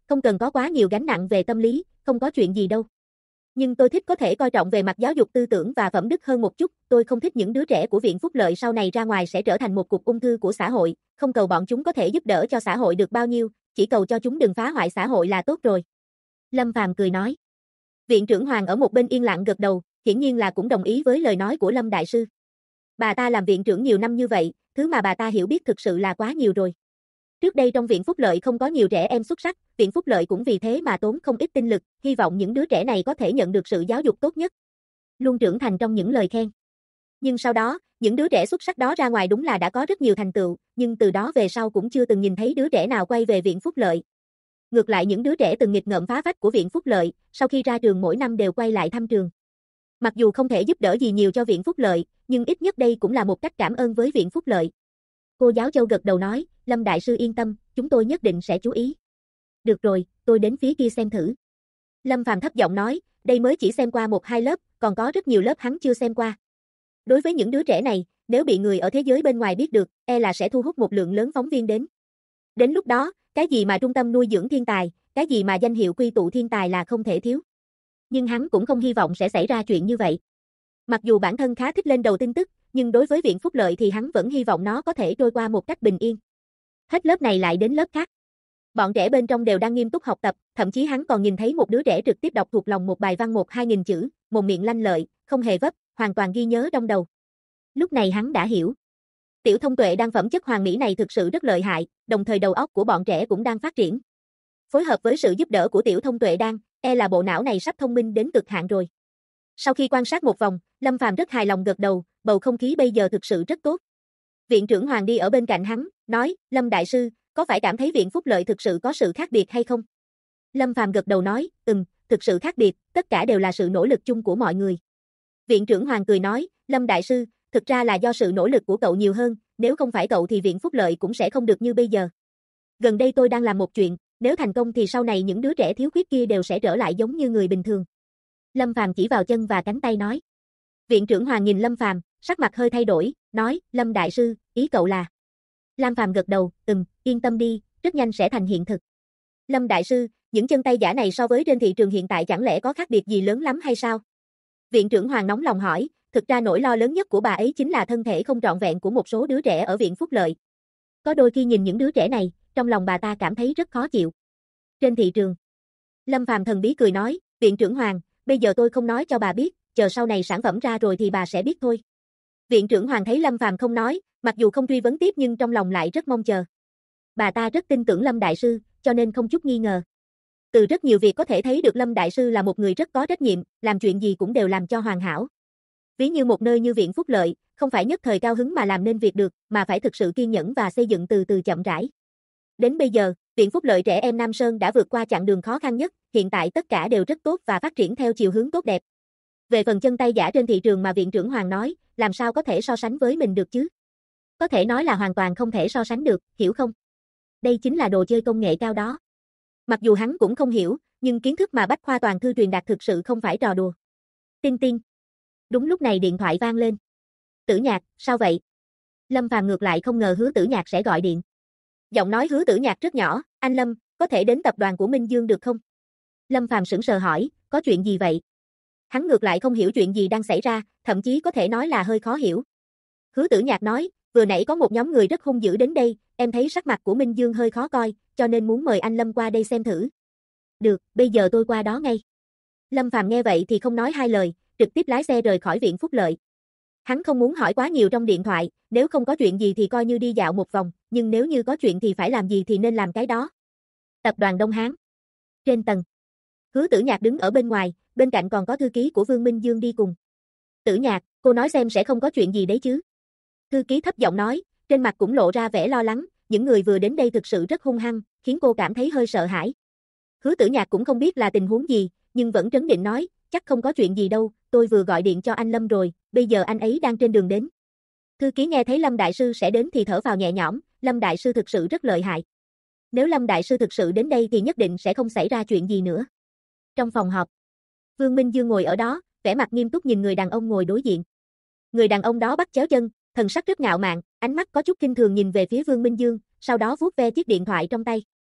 không cần có quá nhiều gánh nặng về tâm lý, không có chuyện gì đâu. Nhưng tôi thích có thể coi trọng về mặt giáo dục tư tưởng và phẩm đức hơn một chút, tôi không thích những đứa trẻ của Viện Phúc Lợi sau này ra ngoài sẽ trở thành một cục ung thư của xã hội, không cầu bọn chúng có thể giúp đỡ cho xã hội được bao nhiêu, chỉ cầu cho chúng đừng phá hoại xã hội là tốt rồi. Lâm Phàm cười nói. Viện trưởng Hoàng ở một bên yên lặng gật đầu, hiển nhiên là cũng đồng ý với lời nói của Lâm Đại Sư. Bà ta làm viện trưởng nhiều năm như vậy, thứ mà bà ta hiểu biết thực sự là quá nhiều rồi. Trước đây trong Viện Phúc Lợi không có nhiều trẻ em xuất sắc, Viện Phúc Lợi cũng vì thế mà tốn không ít tinh lực, hy vọng những đứa trẻ này có thể nhận được sự giáo dục tốt nhất. Luôn trưởng thành trong những lời khen. Nhưng sau đó, những đứa trẻ xuất sắc đó ra ngoài đúng là đã có rất nhiều thành tựu, nhưng từ đó về sau cũng chưa từng nhìn thấy đứa trẻ nào quay về Viện Phúc Lợi. Ngược lại những đứa trẻ từng nghịch ngợm phá vách của Viện Phúc Lợi, sau khi ra trường mỗi năm đều quay lại thăm trường. Mặc dù không thể giúp đỡ gì nhiều cho Viện Phúc Lợi, nhưng ít nhất đây cũng là một cách cảm ơn với Viện Phúc Lợi. Cô giáo Châu gật đầu nói, Lâm Đại Sư yên tâm, chúng tôi nhất định sẽ chú ý. Được rồi, tôi đến phía kia xem thử. Lâm Phàm thấp giọng nói, đây mới chỉ xem qua 1-2 lớp, còn có rất nhiều lớp hắn chưa xem qua. Đối với những đứa trẻ này, nếu bị người ở thế giới bên ngoài biết được, là sẽ thu hút một lượng lớn phóng viên đến. Đến lúc đó, cái gì mà trung tâm nuôi dưỡng thiên tài, cái gì mà danh hiệu quy tụ thiên tài là không thể thiếu. Nhưng hắn cũng không hy vọng sẽ xảy ra chuyện như vậy. Mặc dù bản thân khá thích lên đầu tin tức, nhưng đối với Viện Phúc Lợi thì hắn vẫn hy vọng nó có thể trôi qua một cách bình yên. Hết lớp này lại đến lớp khác. Bọn trẻ bên trong đều đang nghiêm túc học tập, thậm chí hắn còn nhìn thấy một đứa trẻ trực tiếp đọc thuộc lòng một bài văn 1-2 nghìn chữ, mồm miệng lanh lợi, không hề vấp, hoàn toàn ghi nhớ trong đầu. Lúc này hắn đã hiểu. Tiểu Thông Tuệ đang phẩm chất hoàn mỹ này thực sự rất lợi hại, đồng thời đầu óc của bọn trẻ cũng đang phát triển. Phối hợp với sự giúp đỡ của Tiểu Thông Tuệ đang, là bộ não này sắp thông minh đến cực hạn rồi. Sau khi quan sát một vòng, Lâm Phàm rất hài lòng gật đầu, bầu không khí bây giờ thực sự rất tốt. Viện trưởng Hoàng đi ở bên cạnh hắn, nói, Lâm Đại Sư, có phải cảm thấy Viện Phúc Lợi thực sự có sự khác biệt hay không? Lâm Phàm gật đầu nói, thực sự khác biệt, tất cả đều là sự nỗ lực chung của mọi người. Viện trưởng Hoàng cười nói, Lâm Đại Sư, thực ra là do sự nỗ lực của cậu nhiều hơn, nếu không phải cậu thì Viện Phúc Lợi cũng sẽ không được như bây giờ. Gần đây tôi đang làm một chuyện, nếu thành công thì sau này những đứa trẻ thiếu khuyết kia đều sẽ trở lại giống như người bình thường. Lâm Phàm chỉ vào chân và cánh tay nói. Viện trưởng Hoàng nhìn Lâm Phàm, sắc mặt hơi thay đổi, nói, Lâm Đại Sư, ý cậu là. Lâm Phàm gật đầu, yên tâm đi, rất nhanh sẽ thành hiện thực. Lâm Đại Sư, những chân tay giả này so với trên thị trường hiện tại chẳng lẽ có khác biệt gì lớn lắm hay sao? Viện trưởng Hoàng nóng lòng hỏi, thực ra nỗi lo lớn nhất của bà ấy chính là thân thể không trọn vẹn của một số đứa trẻ ở Viện Phúc Lợi. Có đôi khi nhìn những đứa trẻ này, trong lòng bà ta cảm thấy rất khó chịu. Trên thị trường. Lâm Phàm thần bí cười nói, Viện trưởng Hoàng, bây giờ tôi không nói cho bà biết, chờ sau này sản phẩm ra rồi thì bà sẽ biết thôi. Viện trưởng Hoàng thấy Lâm Phàm không nói, mặc dù không truy vấn tiếp nhưng trong lòng lại rất mong chờ. Bà ta rất tin tưởng Lâm Đại Sư, cho nên không chút nghi ngờ. Từ rất nhiều việc có thể thấy được Lâm Đại Sư là một người rất có trách nhiệm, làm chuyện gì cũng đều làm cho hoàn hảo. Ví như một nơi như Viện Phúc Lợi, không phải nhất thời cao hứng mà làm nên việc được, mà phải thực sự kiên nhẫn và xây dựng từ từ chậm rãi. Đến bây giờ, Viện Phúc Lợi trẻ em Nam Sơn đã vượt qua chặng đường khó khăn nhất, hiện tại tất cả đều rất tốt và phát triển theo chiều hướng tốt đẹp. Về phần chân tay giả trên thị trường mà Viện trưởng Hoàng nói, làm sao có thể so sánh với mình được chứ? Có thể nói là hoàn toàn không thể so sánh được, hiểu không? Đây chính là đồ chơi công nghệ cao đó. Mặc dù hắn cũng không hiểu, nhưng kiến thức mà Bách Khoa Toàn Thư truyền đạt thực sự không phải trò đùa. Tinh tinh. Đúng lúc này điện thoại vang lên. Tử Nhạc, sao vậy? Lâm Phàm ngược lại không ngờ Hứa Tử Nhạc sẽ gọi điện. Giọng nói Hứa Tử Nhạc rất nhỏ, anh Lâm, có thể đến tập đoàn của Minh Dương được không? Lâm Phàm sững sờ hỏi, có chuyện gì vậy? Hắn ngược lại không hiểu chuyện gì đang xảy ra, thậm chí có thể nói là hơi khó hiểu. Hứa Tử Nhạc nói, vừa nãy có một nhóm người rất hung dữ đến đây, em thấy sắc mặt của Minh Dương hơi khó coi, cho nên muốn mời anh Lâm qua đây xem thử. Được, bây giờ tôi qua đó ngay. Lâm Phàm nghe vậy thì không nói hai lời, trực tiếp lái xe rời khỏi Viện Phúc Lợi. Hắn không muốn hỏi quá nhiều trong điện thoại, nếu không có chuyện gì thì coi như đi dạo một vòng, nhưng nếu như có chuyện thì phải làm gì thì nên làm cái đó. Tập đoàn Đông Hán. Trên tầng. Hứa Tử Nhạc đứng ở bên ngoài, bên cạnh còn có thư ký của Vương Minh Dương đi cùng. Tử Nhạc, cô nói xem sẽ không có chuyện gì đấy chứ? Thư ký thấp giọng nói, trên mặt cũng lộ ra vẻ lo lắng, những người vừa đến đây thực sự rất hung hăng, khiến cô cảm thấy hơi sợ hãi. Hứa Tử Nhạc cũng không biết là tình huống gì, nhưng vẫn trấn định nói, chắc không có chuyện gì đâu, tôi vừa gọi điện cho anh Lâm rồi, bây giờ anh ấy đang trên đường đến. Thư ký nghe thấy Lâm Đại Sư sẽ đến thì thở phào nhẹ nhõm, Lâm Đại Sư thực sự rất lợi hại. Nếu Lâm Đại Sư thực sự đến đây thì nhất định sẽ không xảy ra chuyện gì nữa. Trong phòng họp, Vương Minh Dương ngồi ở đó, vẻ mặt nghiêm túc nhìn người đàn ông ngồi đối diện. Người đàn ông đó bắt chéo chân, thần sắc rất ngạo mạn, ánh mắt có chút khinh thường nhìn về phía Vương Minh Dương, sau đó vuốt ve chiếc điện thoại trong tay.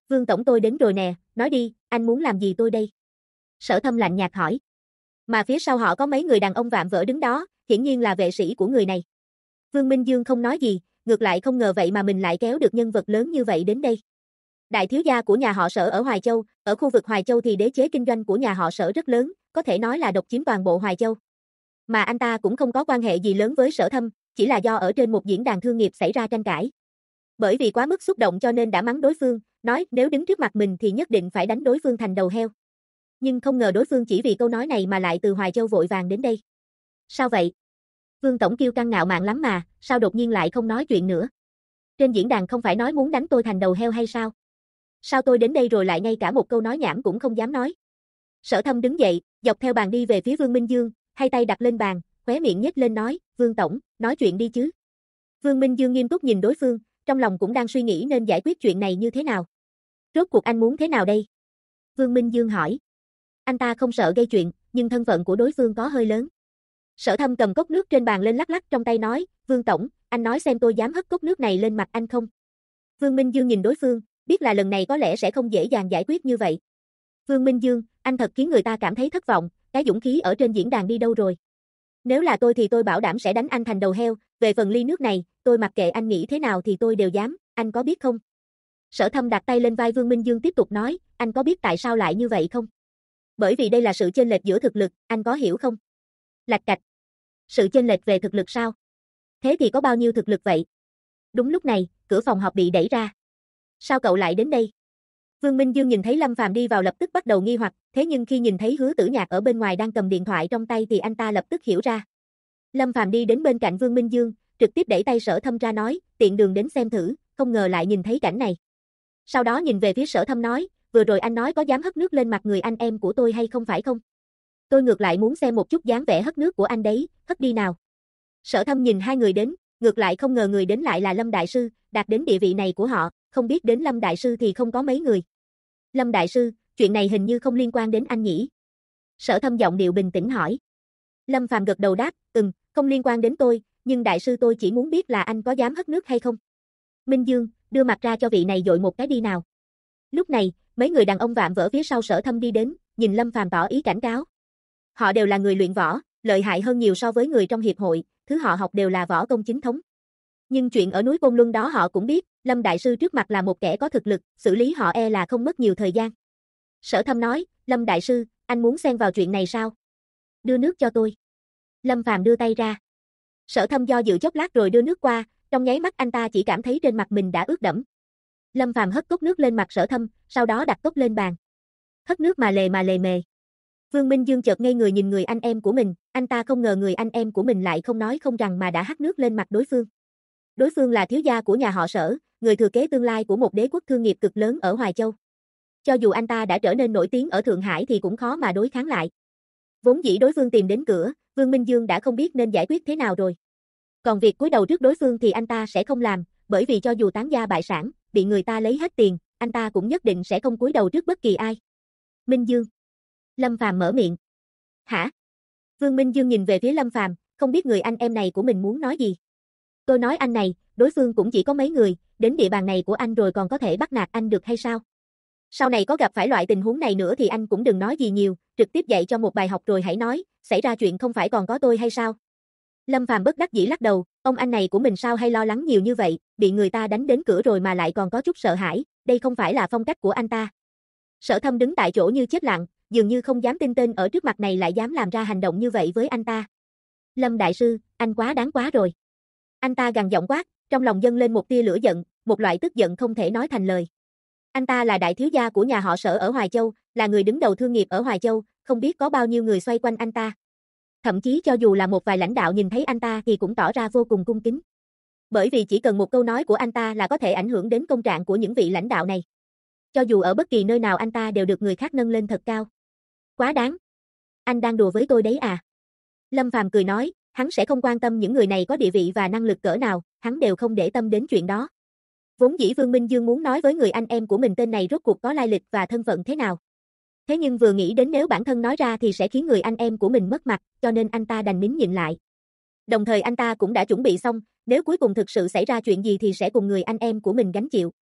Vương tổng tôi đến rồi nè, nói đi, anh muốn làm gì tôi đây? Sở Thâm lạnh nhạt hỏi. Mà phía sau họ có mấy người đàn ông vạm vỡ đứng đó, hiển nhiên là vệ sĩ của người này. Vương Minh Dương không nói gì, ngược lại không ngờ vậy mà mình lại kéo được nhân vật lớn như vậy đến đây. Đại thiếu gia của nhà họ Sở ở Hoài Châu, ở khu vực Hoài Châu thì đế chế kinh doanh của nhà họ Sở rất lớn, có thể nói là độc chiếm toàn bộ Hoài Châu. Mà anh ta cũng không có quan hệ gì lớn với Sở Thâm, chỉ là do ở trên một diễn đàn thương nghiệp xảy ra tranh cãi. Bởi vì quá mức xúc động cho nên đã mắng đối phương, nói nếu đứng trước mặt mình thì nhất định phải đánh đối phương thành đầu heo. Nhưng không ngờ đối phương chỉ vì câu nói này mà lại từ Hoài Châu vội vàng đến đây. Sao vậy? Vương tổng kiêu căng ngạo mạn lắm mà, sao đột nhiên lại không nói chuyện nữa? Trên diễn đàn không phải nói muốn đánh tôi thành đầu heo hay sao? Sao tôi đến đây rồi lại ngay cả một câu nói nhảm cũng không dám nói? Sở Thâm đứng dậy, dọc theo bàn đi về phía Vương Minh Dương, hai tay đặt lên bàn, khóe miệng nhếch lên nói, Vương tổng, nói chuyện đi chứ. Vương Minh Dương nghiêm túc nhìn đối phương, trong lòng cũng đang suy nghĩ nên giải quyết chuyện này như thế nào. Rốt cuộc anh muốn thế nào đây? Vương Minh Dương hỏi. Anh ta không sợ gây chuyện, nhưng thân phận của đối phương có hơi lớn. Sở Thâm cầm cốc nước trên bàn lên lắc lắc trong tay nói, Vương tổng, anh nói xem tôi dám hất cốc nước này lên mặt anh không? Vương Minh Dương nhìn đối phương, biết là lần này có lẽ sẽ không dễ dàng giải quyết như vậy. Vương Minh Dương, anh thật khiến người ta cảm thấy thất vọng, cái dũng khí ở trên diễn đàn đi đâu rồi? Nếu là tôi thì tôi bảo đảm sẽ đánh anh thành đầu heo, về phần ly nước này, tôi mặc kệ anh nghĩ thế nào thì tôi đều dám, anh có biết không? Sở Thâm đặt tay lên vai Vương Minh Dương tiếp tục nói, anh có biết tại sao lại như vậy không? Bởi vì đây là sự chênh lệch giữa thực lực, anh có hiểu không? Lạch cạch. Sự chênh lệch về thực lực sao? Thế thì có bao nhiêu thực lực vậy? Đúng lúc này, cửa phòng họp bị đẩy ra. Sao cậu lại đến đây? Vương Minh Dương nhìn thấy Lâm Phàm đi vào lập tức bắt đầu nghi hoặc, thế nhưng khi nhìn thấy Hứa Tử Nhạc ở bên ngoài đang cầm điện thoại trong tay thì anh ta lập tức hiểu ra. Lâm Phàm đi đến bên cạnh Vương Minh Dương, trực tiếp đẩy tay Sở Thâm ra nói, tiện đường đến xem thử, không ngờ lại nhìn thấy cảnh này. Sau đó nhìn về phía Sở Thâm nói, vừa rồi anh nói có dám hất nước lên mặt người anh em của tôi hay không phải không? Tôi ngược lại muốn xem một chút dáng vẻ hất nước của anh đấy, hất đi nào. Sở Thâm nhìn hai người đến, ngược lại không ngờ người đến lại là Lâm Đại Sư, đạt đến địa vị này của họ, không biết đến Lâm Đại Sư thì không có mấy người. Lâm Đại Sư, chuyện này hình như không liên quan đến anh nhỉ? Sở Thâm giọng điệu bình tĩnh hỏi. Lâm Phàm gật đầu đáp, không liên quan đến tôi, nhưng Đại Sư tôi chỉ muốn biết là anh có dám hất nước hay không. Minh Dương, đưa mặt ra cho vị này dội một cái đi nào. Lúc này, mấy người đàn ông vạm vỡ phía sau Sở Thâm đi đến, nhìn Lâm Phàm tỏ ý cảnh cáo. Họ đều là người luyện võ, lợi hại hơn nhiều so với người trong hiệp hội, thứ họ học đều là võ công chính thống. Nhưng chuyện ở núi Côn Luân đó họ cũng biết, Lâm Đại Sư trước mặt là một kẻ có thực lực, xử lý họ e là không mất nhiều thời gian. Sở Thâm nói, Lâm Đại Sư, anh muốn xen vào chuyện này sao? Đưa nước cho tôi. Lâm Phàm đưa tay ra. Sở Thâm do dự chốc lát rồi đưa nước qua, trong nháy mắt anh ta chỉ cảm thấy trên mặt mình đã ướt đẫm. Lâm Phàm hất cốc nước lên mặt Sở Thâm, sau đó đặt cốc lên bàn. Hất nước mà lề mề. Vương Minh Dương chợt ngây người nhìn người anh em của mình, anh ta không ngờ người anh em của mình lại không nói không rằng mà đã hắt nước lên mặt đối phương. Đối phương là thiếu gia của nhà họ Sở, người thừa kế tương lai của một đế quốc thương nghiệp cực lớn ở Hoài Châu. Cho dù anh ta đã trở nên nổi tiếng ở Thượng Hải thì cũng khó mà đối kháng lại. Vốn dĩ đối phương tìm đến cửa, Vương Minh Dương đã không biết nên giải quyết thế nào rồi. Còn việc cúi đầu trước đối phương thì anh ta sẽ không làm, bởi vì cho dù tán gia bại sản, bị người ta lấy hết tiền, anh ta cũng nhất định sẽ không cúi đầu trước bất kỳ ai. Minh Dương. Lâm Phàm mở miệng. Hả? Vương Minh Dương nhìn về phía Lâm Phàm, không biết người anh em này của mình muốn nói gì. Tôi nói anh này, đối phương cũng chỉ có mấy người, đến địa bàn này của anh rồi còn có thể bắt nạt anh được hay sao? Sau này có gặp phải loại tình huống này nữa thì anh cũng đừng nói gì nhiều, trực tiếp dạy cho một bài học rồi hãy nói, xảy ra chuyện không phải còn có tôi hay sao? Lâm Phàm bất đắc dĩ lắc đầu, ông anh này của mình sao hay lo lắng nhiều như vậy, bị người ta đánh đến cửa rồi mà lại còn có chút sợ hãi, đây không phải là phong cách của anh ta. Sở Thâm đứng tại chỗ như chết lặng, dường như không dám tin tên ở trước mặt này lại dám làm ra hành động như vậy với anh ta. Lâm Đại Sư, anh quá đáng quá rồi. Anh ta gằn giọng quát, trong lòng dâng lên một tia lửa giận, một loại tức giận không thể nói thành lời. Anh ta là đại thiếu gia của nhà họ Sở ở Hoài Châu, là người đứng đầu thương nghiệp ở Hoài Châu, không biết có bao nhiêu người xoay quanh anh ta. Thậm chí cho dù là một vài lãnh đạo nhìn thấy anh ta thì cũng tỏ ra vô cùng cung kính. Bởi vì chỉ cần một câu nói của anh ta là có thể ảnh hưởng đến công trạng của những vị lãnh đạo này. Cho dù ở bất kỳ nơi nào anh ta đều được người khác nâng lên thật cao. Quá đáng. Anh đang đùa với tôi đấy à? Lâm Phàm cười nói, hắn sẽ không quan tâm những người này có địa vị và năng lực cỡ nào, hắn đều không để tâm đến chuyện đó. Vốn dĩ Vương Minh Dương muốn nói với người anh em của mình tên này rốt cuộc có lai lịch và thân phận thế nào. Thế nhưng vừa nghĩ đến nếu bản thân nói ra thì sẽ khiến người anh em của mình mất mặt, cho nên anh ta đành nín nhịn lại. Đồng thời anh ta cũng đã chuẩn bị xong, nếu cuối cùng thực sự xảy ra chuyện gì thì sẽ cùng người anh em của mình gánh chịu.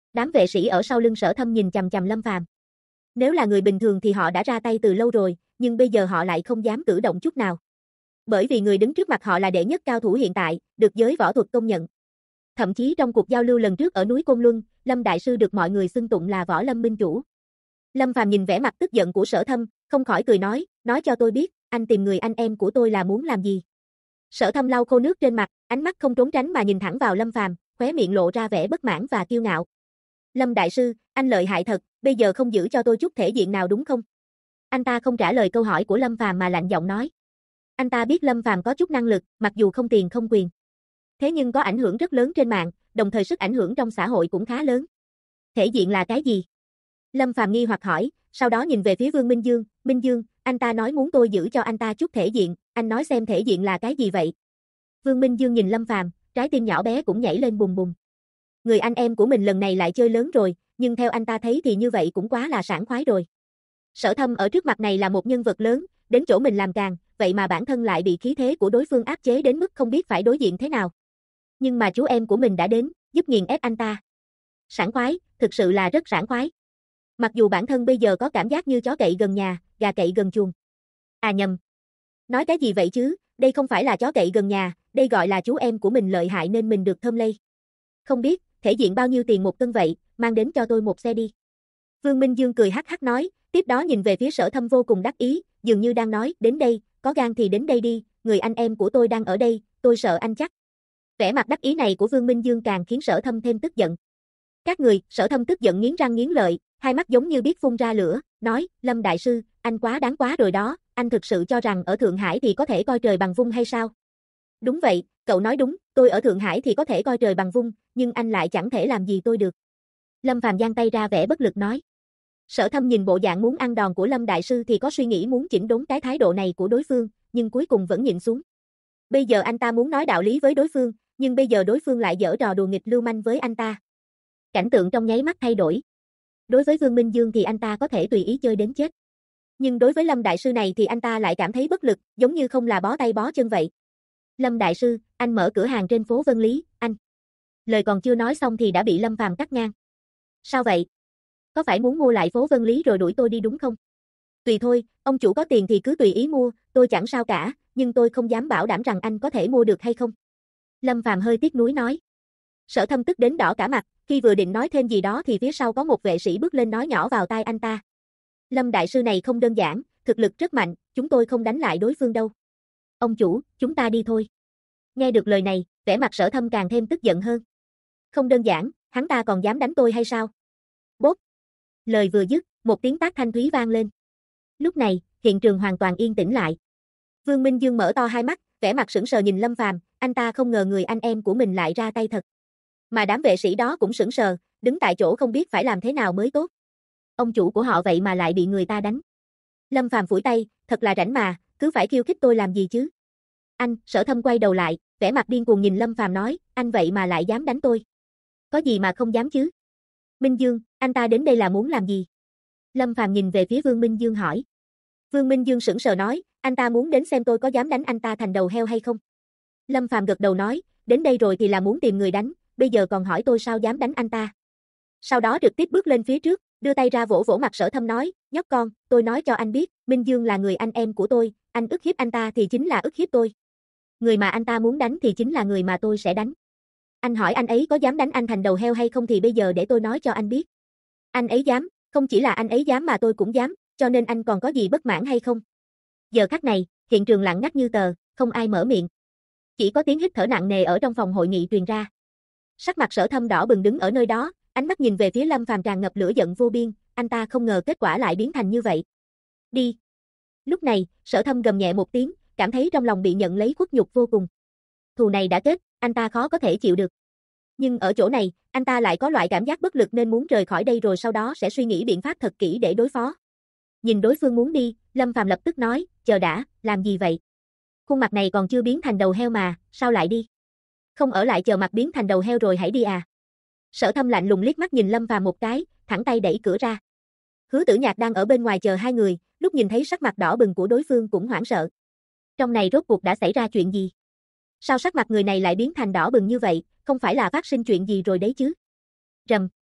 Đám vệ sĩ ở sau lưng Sở Thâm nhìn chằm chằm Lâm Phàm. Nếu là người bình thường thì họ đã ra tay từ lâu rồi, nhưng bây giờ họ lại không dám cử động chút nào. Bởi vì người đứng trước mặt họ là đệ nhất cao thủ hiện tại, được giới võ thuật công nhận. Thậm chí trong cuộc giao lưu lần trước ở núi Côn Luân, Lâm đại sư được mọi người xưng tụng là Võ Lâm minh chủ. Lâm Phàm nhìn vẻ mặt tức giận của Sở Thâm, không khỏi cười nói cho tôi biết, anh tìm người anh em của tôi là muốn làm gì. Sở Thâm lau khô nước trên mặt, ánh mắt không trốn tránh mà nhìn thẳng vào Lâm Phàm, khóe miệng lộ ra vẻ bất mãn và kiêu ngạo. Lâm đại sư, anh lợi hại thật, bây giờ không giữ cho tôi chút thể diện nào đúng không? Anh ta không trả lời câu hỏi của Lâm Phàm mà lạnh giọng nói. Anh ta biết Lâm Phàm có chút năng lực, mặc dù không tiền không quyền. Thế nhưng có ảnh hưởng rất lớn trên mạng, đồng thời sức ảnh hưởng trong xã hội cũng khá lớn. Thể diện là cái gì? Lâm Phàm nghi hoặc hỏi, sau đó nhìn về phía Vương Minh Dương, Minh Dương, anh ta nói muốn tôi giữ cho anh ta chút thể diện, anh nói xem thể diện là cái gì vậy? Vương Minh Dương nhìn Lâm Phàm, trái tim nhỏ bé cũng nhảy lên bùng bùng. Người anh em của mình lần này lại chơi lớn rồi, nhưng theo anh ta thấy thì như vậy cũng quá là sảng khoái rồi. Sở Thâm ở trước mặt này là một nhân vật lớn, đến chỗ mình làm càng, vậy mà bản thân lại bị khí thế của đối phương áp chế đến mức không biết phải đối diện thế nào. Nhưng mà chú em của mình đã đến, giúp nghiền ép anh ta. Sảng khoái, thực sự là rất sảng khoái. Mặc dù bản thân bây giờ có cảm giác như chó cậy gần nhà, gà cậy gần chuồng. À nhầm. Nói cái gì vậy chứ, đây không phải là chó cậy gần nhà, đây gọi là chú em của mình lợi hại nên mình được thơm lây. Không biết, thể diện bao nhiêu tiền một cân vậy, mang đến cho tôi một xe đi. Vương Minh Dương cười hắc hắc nói, tiếp đó nhìn về phía Sở Thâm vô cùng đắc ý, dường như đang nói, đến đây, có gan thì đến đây đi, người anh em của tôi đang ở đây, tôi sợ anh chắc. Vẻ mặt đắc ý này của Vương Minh Dương càng khiến Sở Thâm thêm tức giận. Các người, Sở Thâm tức giận nghiến răng nghiến lợi, hai mắt giống như biết phun ra lửa, nói, Lâm đại sư, anh quá đáng quá rồi đó, anh thực sự cho rằng ở Thượng Hải thì có thể coi trời bằng vung hay sao? Đúng vậy, cậu nói đúng, tôi ở Thượng Hải thì có thể coi trời bằng vung, nhưng anh lại chẳng thể làm gì tôi được. Lâm Phàm giang tay ra vẻ bất lực nói. Sở Thâm nhìn bộ dạng muốn ăn đòn của Lâm đại sư thì có suy nghĩ muốn chỉnh đốn cái thái độ này của đối phương, nhưng cuối cùng vẫn nhịn xuống. Bây giờ anh ta muốn nói đạo lý với đối phương, nhưng bây giờ đối phương lại giở trò đùa nghịch lưu manh với anh ta. Cảnh tượng trong nháy mắt thay đổi. Đối với Vương Minh Dương thì anh ta có thể tùy ý chơi đến chết. Nhưng đối với Lâm đại sư này thì anh ta lại cảm thấy bất lực, giống như không là bó tay bó chân vậy. Lâm đại sư, anh mở cửa hàng trên phố Vân Lý, anh. Lời còn chưa nói xong thì đã bị Lâm Phàm cắt ngang. Sao vậy? Có phải muốn mua lại phố Vân Lý rồi đuổi tôi đi đúng không? Tùy thôi, ông chủ có tiền thì cứ tùy ý mua, tôi chẳng sao cả, nhưng tôi không dám bảo đảm rằng anh có thể mua được hay không. Lâm Phàm hơi tiếc nuối nói. Sở Thâm tức đến đỏ cả mặt, khi vừa định nói thêm gì đó thì phía sau có một vệ sĩ bước lên nói nhỏ vào tai anh ta. Lâm đại sư này không đơn giản, thực lực rất mạnh, chúng tôi không đánh lại đối phương đâu. Ông chủ, chúng ta đi thôi. Nghe được lời này, vẻ mặt Sở Thâm càng thêm tức giận hơn. Không đơn giản, hắn ta còn dám đánh tôi hay sao? Bốp. Lời vừa dứt, một tiếng tát thanh thúy vang lên. Lúc này, hiện trường hoàn toàn yên tĩnh lại. Vương Minh Dương mở to hai mắt, vẻ mặt sững sờ nhìn Lâm Phàm, anh ta không ngờ người anh em của mình lại ra tay thật. Mà đám vệ sĩ đó cũng sững sờ, đứng tại chỗ không biết phải làm thế nào mới tốt. Ông chủ của họ vậy mà lại bị người ta đánh. Lâm Phàm phủi tay, thật là rảnh mà, cứ phải khiêu khích tôi làm gì chứ? Anh, Sở Thâm quay đầu lại, vẻ mặt điên cuồng nhìn Lâm Phàm nói, anh vậy mà lại dám đánh tôi. Có gì mà không dám chứ? Minh Dương, anh ta đến đây là muốn làm gì? Lâm Phàm nhìn về phía Vương Minh Dương hỏi. Vương Minh Dương sững sờ nói, anh ta muốn đến xem tôi có dám đánh anh ta thành đầu heo hay không. Lâm Phàm gật đầu nói, đến đây rồi thì là muốn tìm người đánh, bây giờ còn hỏi tôi sao dám đánh anh ta. Sau đó trực tiếp bước lên phía trước, đưa tay ra vỗ vỗ mặt Sở Thâm nói, nhóc con, tôi nói cho anh biết, Minh Dương là người anh em của tôi, anh ức hiếp anh ta thì chính là ức hiếp tôi. Người mà anh ta muốn đánh thì chính là người mà tôi sẽ đánh. Anh hỏi anh ấy có dám đánh anh thành đầu heo hay không thì bây giờ để tôi nói cho anh biết. Anh ấy dám, không chỉ là anh ấy dám mà tôi cũng dám, cho nên anh còn có gì bất mãn hay không? Giờ khắc này, hiện trường lặng ngắt như tờ, không ai mở miệng. Chỉ có tiếng hít thở nặng nề ở trong phòng hội nghị truyền ra. Sắc mặt Sở Thâm đỏ bừng đứng ở nơi đó, ánh mắt nhìn về phía Lâm Phàm tràn ngập lửa giận vô biên, anh ta không ngờ kết quả lại biến thành như vậy. Đi. Lúc này, Sở Thâm gầm nhẹ một tiếng, cảm thấy trong lòng bị nhận lấy khuất nhục vô cùng. Thù này đã kết, anh ta khó có thể chịu được. Nhưng ở chỗ này, anh ta lại có loại cảm giác bất lực nên muốn rời khỏi đây rồi sau đó sẽ suy nghĩ biện pháp thật kỹ để đối phó. Nhìn đối phương muốn đi, Lâm Phàm lập tức nói, chờ đã, làm gì vậy? Khuôn mặt này còn chưa biến thành đầu heo mà, sao lại đi? Không ở lại chờ mặt biến thành đầu heo rồi hãy đi à? Sở Thâm lạnh lùng liếc mắt nhìn Lâm Phàm một cái, thẳng tay đẩy cửa ra. Hứa Tử Nhạc đang ở bên ngoài chờ hai người, lúc nhìn thấy sắc mặt đỏ bừng của đối phương cũng hoảng sợ. Trong này rốt cuộc đã xảy ra chuyện gì? Sao sắc mặt người này lại biến thành đỏ bừng như vậy, không phải là phát sinh chuyện gì rồi đấy chứ? Rầm.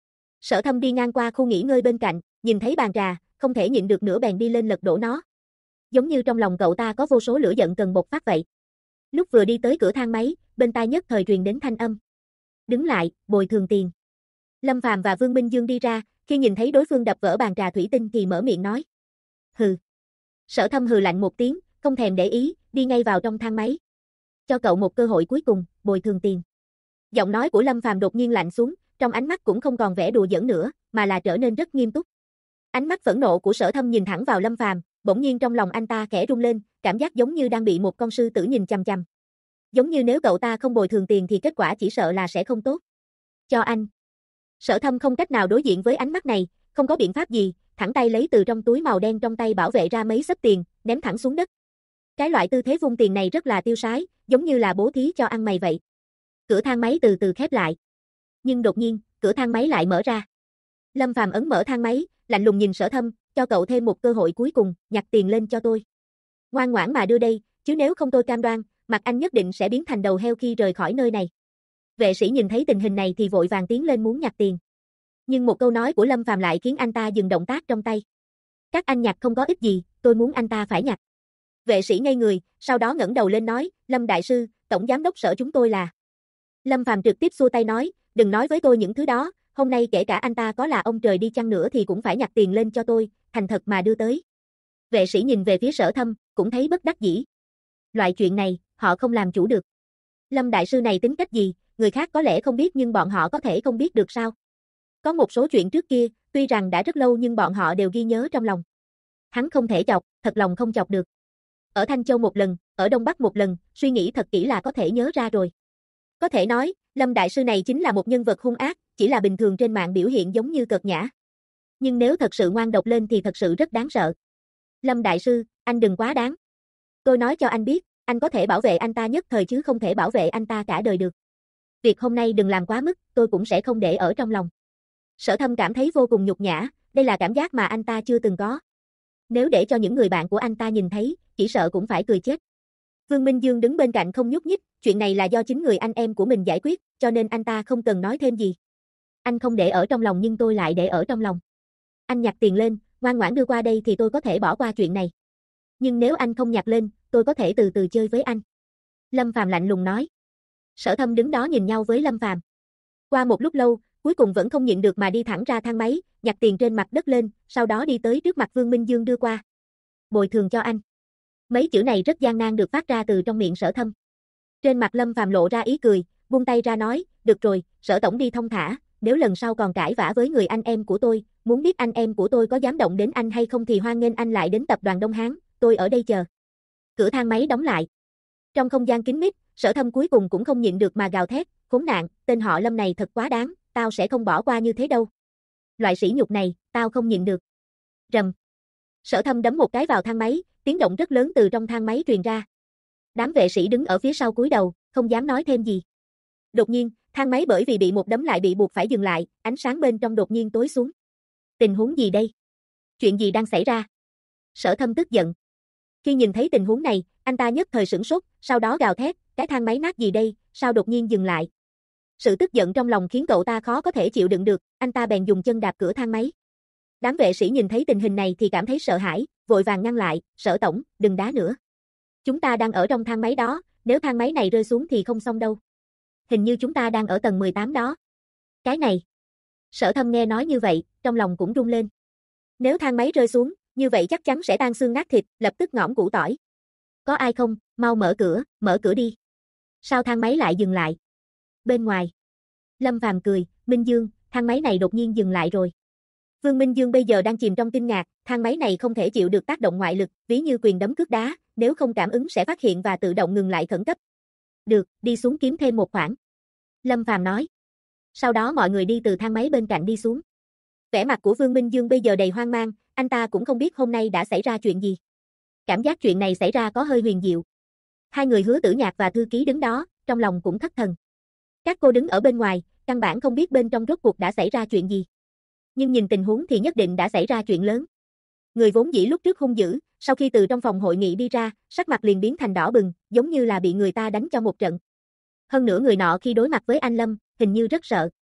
Sở Thâm đi ngang qua khu nghỉ ngơi bên cạnh, nhìn thấy bàn trà, không thể nhịn được nữa bèn đi lên lật đổ nó. Giống như trong lòng cậu ta có vô số lửa giận cần bộc phát vậy. Lúc vừa đi tới cửa thang máy, bên tai nhất thời truyền đến thanh âm. Đứng lại, bồi thường tiền. Lâm Phàm và Vương Minh Dương đi ra, khi nhìn thấy đối phương đập vỡ bàn trà thủy tinh thì mở miệng nói. Hừ. Sở Thâm hừ lạnh một tiếng, không thèm để ý, đi ngay vào trong thang máy. Cho cậu một cơ hội cuối cùng, bồi thường tiền. Giọng nói của Lâm Phàm đột nhiên lạnh xuống, trong ánh mắt cũng không còn vẻ đùa giỡn nữa, mà là trở nên rất nghiêm túc. Ánh mắt phẫn nộ của Sở Thâm nhìn thẳng vào Lâm Phàm, bỗng nhiên trong lòng anh ta khẽ rung lên, cảm giác giống như đang bị một con sư tử nhìn chằm chằm. Giống như nếu cậu ta không bồi thường tiền thì kết quả chỉ sợ là sẽ không tốt. Cho anh. Sở Thâm không cách nào đối diện với ánh mắt này, không có biện pháp gì, thẳng tay lấy từ trong túi màu đen trong tay bảo vệ ra mấy xấp tiền, ném thẳng xuống đất. Cái loại tư thế vung tiền này rất là tiêu sái, giống như là bố thí cho ăn mày vậy. Cửa thang máy từ từ khép lại. Nhưng đột nhiên, cửa thang máy lại mở ra. Lâm Phàm ấn mở thang máy, lạnh lùng nhìn Sở Thâm, cho cậu thêm một cơ hội cuối cùng, nhặt tiền lên cho tôi. Ngoan ngoãn mà đưa đây, chứ nếu không tôi cam đoan, mặt anh nhất định sẽ biến thành đầu heo khi rời khỏi nơi này. Vệ sĩ nhìn thấy tình hình này thì vội vàng tiến lên muốn nhặt tiền. Nhưng một câu nói của Lâm Phàm lại khiến anh ta dừng động tác trong tay. Các anh nhặt không có ích gì, tôi muốn anh ta phải nhặt. Vệ sĩ ngây người, sau đó ngẩng đầu lên nói, Lâm đại sư, tổng giám đốc Sở chúng tôi là. Lâm Phàm trực tiếp xua tay nói, đừng nói với tôi những thứ đó, hôm nay kể cả anh ta có là ông trời đi chăng nữa thì cũng phải nhặt tiền lên cho tôi, thành thật mà đưa tới. Vệ sĩ nhìn về phía Sở Thâm, cũng thấy bất đắc dĩ. Loại chuyện này, họ không làm chủ được. Lâm đại sư này tính cách gì, người khác có lẽ không biết nhưng bọn họ có thể không biết được sao. Có một số chuyện trước kia, tuy rằng đã rất lâu nhưng bọn họ đều ghi nhớ trong lòng. Hắn không thể chọc, thật lòng không chọc được. Ở Thanh Châu một lần, ở Đông Bắc một lần, suy nghĩ thật kỹ là có thể nhớ ra rồi. Có thể nói, Lâm đại sư này chính là một nhân vật hung ác, chỉ là bình thường trên mạng biểu hiện giống như cợt nhã. Nhưng nếu thật sự ngoan độc lên thì thật sự rất đáng sợ. Lâm đại sư, anh đừng quá đáng. Tôi nói cho anh biết, anh có thể bảo vệ anh ta nhất thời chứ không thể bảo vệ anh ta cả đời được. Việc hôm nay đừng làm quá mức, tôi cũng sẽ không để ở trong lòng. Sở Thâm cảm thấy vô cùng nhục nhã, đây là cảm giác mà anh ta chưa từng có. Nếu để cho những người bạn của anh ta nhìn thấy, chỉ sợ cũng phải cười chết. Vương Minh Dương đứng bên cạnh không nhúc nhích, chuyện này là do chính người anh em của mình giải quyết, cho nên anh ta không cần nói thêm gì. Anh không để ở trong lòng nhưng tôi lại để ở trong lòng. Anh nhặt tiền lên, ngoan ngoãn đưa qua đây thì tôi có thể bỏ qua chuyện này. Nhưng nếu anh không nhặt lên, tôi có thể từ từ chơi với anh. Lâm Phàm lạnh lùng nói. Sở Thâm đứng đó nhìn nhau với Lâm Phàm. Qua một lúc lâu, cuối cùng vẫn không nhịn được mà đi thẳng ra thang máy, nhặt tiền trên mặt đất lên, sau đó đi tới trước mặt Vương Minh Dương đưa qua. Bồi thường cho anh. Mấy chữ này rất gian nan được phát ra từ trong miệng Sở Thâm. Trên mặt Lâm Phàm lộ ra ý cười, buông tay ra nói, được rồi, Sở tổng đi thông thả, nếu lần sau còn cãi vã với người anh em của tôi, muốn biết anh em của tôi có dám động đến anh hay không thì hoan nghênh anh lại đến tập đoàn Đông Hán, tôi ở đây chờ. Cửa thang máy đóng lại. Trong không gian kín mít, Sở Thâm cuối cùng cũng không nhịn được mà gào thét, khốn nạn, tên họ Lâm này thật quá đáng, tao sẽ không bỏ qua như thế đâu. Loại sỉ nhục này, tao không nhịn được. Rầm. Sở Thâm đấm một cái vào thang máy, tiếng động rất lớn từ trong thang máy truyền ra. Đám vệ sĩ đứng ở phía sau cúi đầu, không dám nói thêm gì. Đột nhiên, thang máy bởi vì bị một đấm lại bị buộc phải dừng lại, ánh sáng bên trong đột nhiên tối xuống. Tình huống gì đây? Chuyện gì đang xảy ra? Sở Thâm tức giận. Khi nhìn thấy tình huống này, anh ta nhất thời sửng sốt, sau đó gào thét, cái thang máy nát gì đây, sao đột nhiên dừng lại? Sự tức giận trong lòng khiến cậu ta khó có thể chịu đựng được, anh ta bèn dùng chân đạp cửa thang máy. Đám vệ sĩ nhìn thấy tình hình này thì cảm thấy sợ hãi, vội vàng ngăn lại, Sở tổng, đừng đá nữa. Chúng ta đang ở trong thang máy đó, nếu thang máy này rơi xuống thì không xong đâu. Hình như chúng ta đang ở tầng 18 đó. Cái này. Sở Thâm nghe nói như vậy, trong lòng cũng rung lên. Nếu thang máy rơi xuống, như vậy chắc chắn sẽ tan xương nát thịt, lập tức ngõm củ tỏi. Có ai không, mau mở cửa đi. Sao thang máy lại dừng lại? Bên ngoài. Lâm Phàm cười, Minh Dương, thang máy này đột nhiên dừng lại rồi. Vương Minh Dương bây giờ đang chìm trong kinh ngạc, thang máy này không thể chịu được tác động ngoại lực, ví như quyền đấm cước đá, nếu không cảm ứng sẽ phát hiện và tự động ngừng lại khẩn cấp. Được, đi xuống kiếm thêm một khoản. Lâm Phàm nói. Sau đó mọi người đi từ thang máy bên cạnh đi xuống. Vẻ mặt của Vương Minh Dương bây giờ đầy hoang mang, anh ta cũng không biết hôm nay đã xảy ra chuyện gì. Cảm giác chuyện này xảy ra có hơi huyền diệu. Hai người Hứa Tử Nhạc và thư ký đứng đó, trong lòng cũng thất thần. Các cô đứng ở bên ngoài, căn bản không biết bên trong rốt cuộc đã xảy ra chuyện gì. Nhưng nhìn tình huống thì nhất định đã xảy ra chuyện lớn. Người vốn dĩ lúc trước hung dữ, sau khi từ trong phòng hội nghị đi ra, sắc mặt liền biến thành đỏ bừng, giống như là bị người ta đánh cho một trận. Hơn nữa người nọ khi đối mặt với anh Lâm, hình như rất sợ.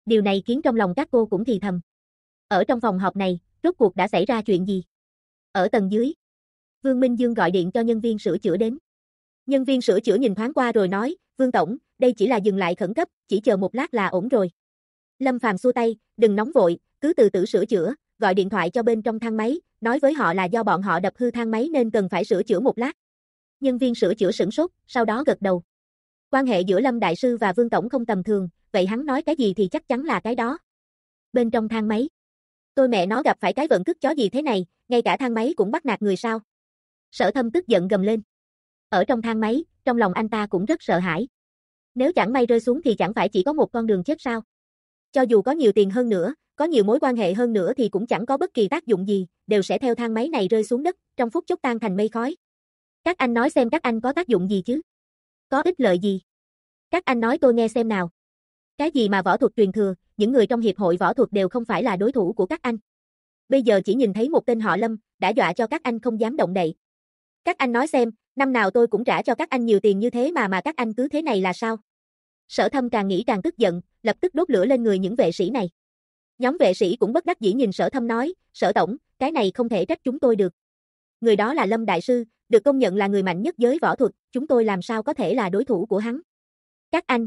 Điều này khiến trong lòng các cô cũng thì thầm. Ở trong phòng họp này, rốt cuộc đã xảy ra chuyện gì? Ở tầng dưới, Vương Minh Dương gọi điện cho nhân viên sửa chữa đến. Nhân viên sửa chữa nhìn thoáng qua rồi nói, Vương Tổng, đây chỉ là dừng lại khẩn cấp, chỉ chờ một lát là ổn rồi. Lâm Phàm xua tay, đừng nóng vội, cứ từ từ sửa chữa, gọi điện thoại cho bên trong thang máy, nói với họ là do bọn họ đập hư thang máy nên cần phải sửa chữa một lát. Nhân viên sửa chữa sửng sốt, sau đó gật đầu. Quan hệ giữa Lâm Đại Sư và Vương Tổng không tầm thường, vậy hắn nói cái gì thì chắc chắn là cái đó. Bên trong thang máy, tôi mẹ nó gặp phải cái vận cứt chó gì thế này, ngay cả thang máy cũng bắt nạt người sao. Sở Thâm tức giận gầm lên. Ở trong thang máy, trong lòng anh ta cũng rất sợ hãi. Nếu chẳng may rơi xuống thì chẳng phải chỉ có một con đường chết sao? Cho dù có nhiều tiền hơn nữa, có nhiều mối quan hệ hơn nữa thì cũng chẳng có bất kỳ tác dụng gì, đều sẽ theo thang máy này rơi xuống đất, trong phút chốc tan thành mây khói. Các anh nói xem các anh có tác dụng gì chứ? Có ích lợi gì? Các anh nói tôi nghe xem nào. Cái gì mà võ thuật truyền thừa, những người trong hiệp hội võ thuật đều không phải là đối thủ của các anh. Bây giờ chỉ nhìn thấy một tên họ Lâm, đã dọa cho các anh không dám động đậy. Các anh nói xem, năm nào tôi cũng trả cho các anh nhiều tiền như thế mà các anh cứ thế này là sao? Sở Thâm càng nghĩ càng tức giận, lập tức đốt lửa lên người những vệ sĩ này. Nhóm vệ sĩ cũng bất đắc dĩ nhìn Sở Thâm nói, Sở Tổng, cái này không thể trách chúng tôi được. Người đó là Lâm Đại Sư, được công nhận là người mạnh nhất giới võ thuật, chúng tôi làm sao có thể là đối thủ của hắn. Các anh.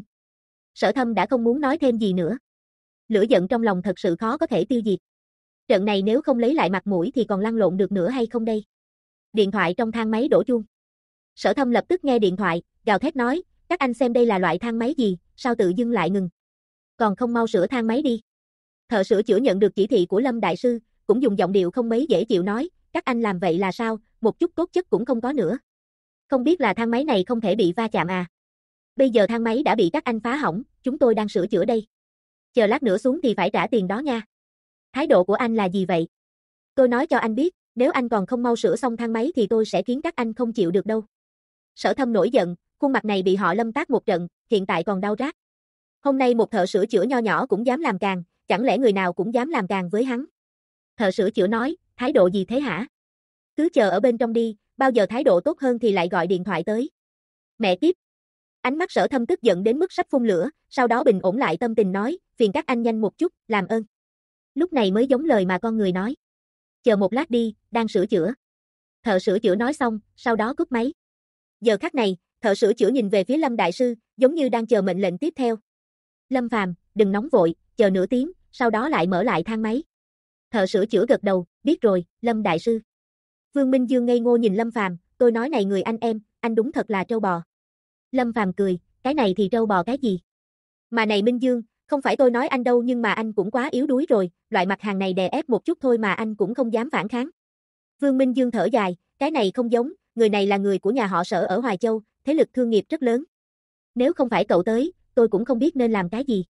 Sở Thâm đã không muốn nói thêm gì nữa. Lửa giận trong lòng thật sự khó có thể tiêu diệt. Trận này nếu không lấy lại mặt mũi thì còn lăn lộn được nữa hay không đây? Điện thoại trong thang máy đổ chuông. Sở Thâm lập tức nghe điện thoại, gào thét nói, các anh xem đây là loại thang máy gì, sao tự dưng lại ngừng. Còn không mau sửa thang máy đi. Thợ sửa chữa nhận được chỉ thị của Lâm Đại Sư, cũng dùng giọng điệu không mấy dễ chịu nói, các anh làm vậy là sao, một chút cốt chất cũng không có nữa. Không biết là thang máy này không thể bị va chạm à? Bây giờ thang máy đã bị các anh phá hỏng, chúng tôi đang sửa chữa đây. Chờ lát nữa xuống thì phải trả tiền đó nha. Thái độ của anh là gì vậy? Tôi nói cho anh biết, nếu anh còn không mau sửa xong thang máy thì tôi sẽ khiến các anh không chịu được đâu. Sở Thâm nổi giận, khuôn mặt này bị họ Lâm tát một trận, hiện tại còn đau rát. Hôm nay một thợ sửa chữa nho nhỏ cũng dám làm càng, chẳng lẽ người nào cũng dám làm càng với hắn? Thợ sửa chữa nói, thái độ gì thế hả? Cứ chờ ở bên trong đi, bao giờ thái độ tốt hơn thì lại gọi điện thoại tới. Mẹ tiếp. Ánh mắt Sở Thâm tức giận đến mức sắp phun lửa, sau đó bình ổn lại tâm tình nói, phiền các anh nhanh một chút, làm ơn. Lúc này mới giống lời mà con người nói. Chờ một lát đi, đang sửa chữa. Thợ sửa chữa nói xong, sau đó cúp máy. Giờ khắc này, thợ sửa chữa nhìn về phía Lâm Đại Sư, giống như đang chờ mệnh lệnh tiếp theo. Lâm Phàm, đừng nóng vội, chờ nửa tiếng, sau đó lại mở lại thang máy. Thợ sửa chữa gật đầu, biết rồi, Lâm Đại Sư. Vương Minh Dương ngây ngô nhìn Lâm Phàm, tôi nói này người anh đúng thật là trâu bò. Lâm Phàm cười, cái này thì trâu bò cái gì? Mà này Minh Dương, không phải tôi nói anh đâu nhưng mà anh cũng quá yếu đuối rồi, loại mặt hàng này đè ép một chút thôi mà anh cũng không dám phản kháng. Vương Minh Dương thở dài, cái này không giống, người này là người của nhà họ Sở ở Hoài Châu, thế lực thương nghiệp rất lớn. Nếu không phải cậu tới, tôi cũng không biết nên làm cái gì.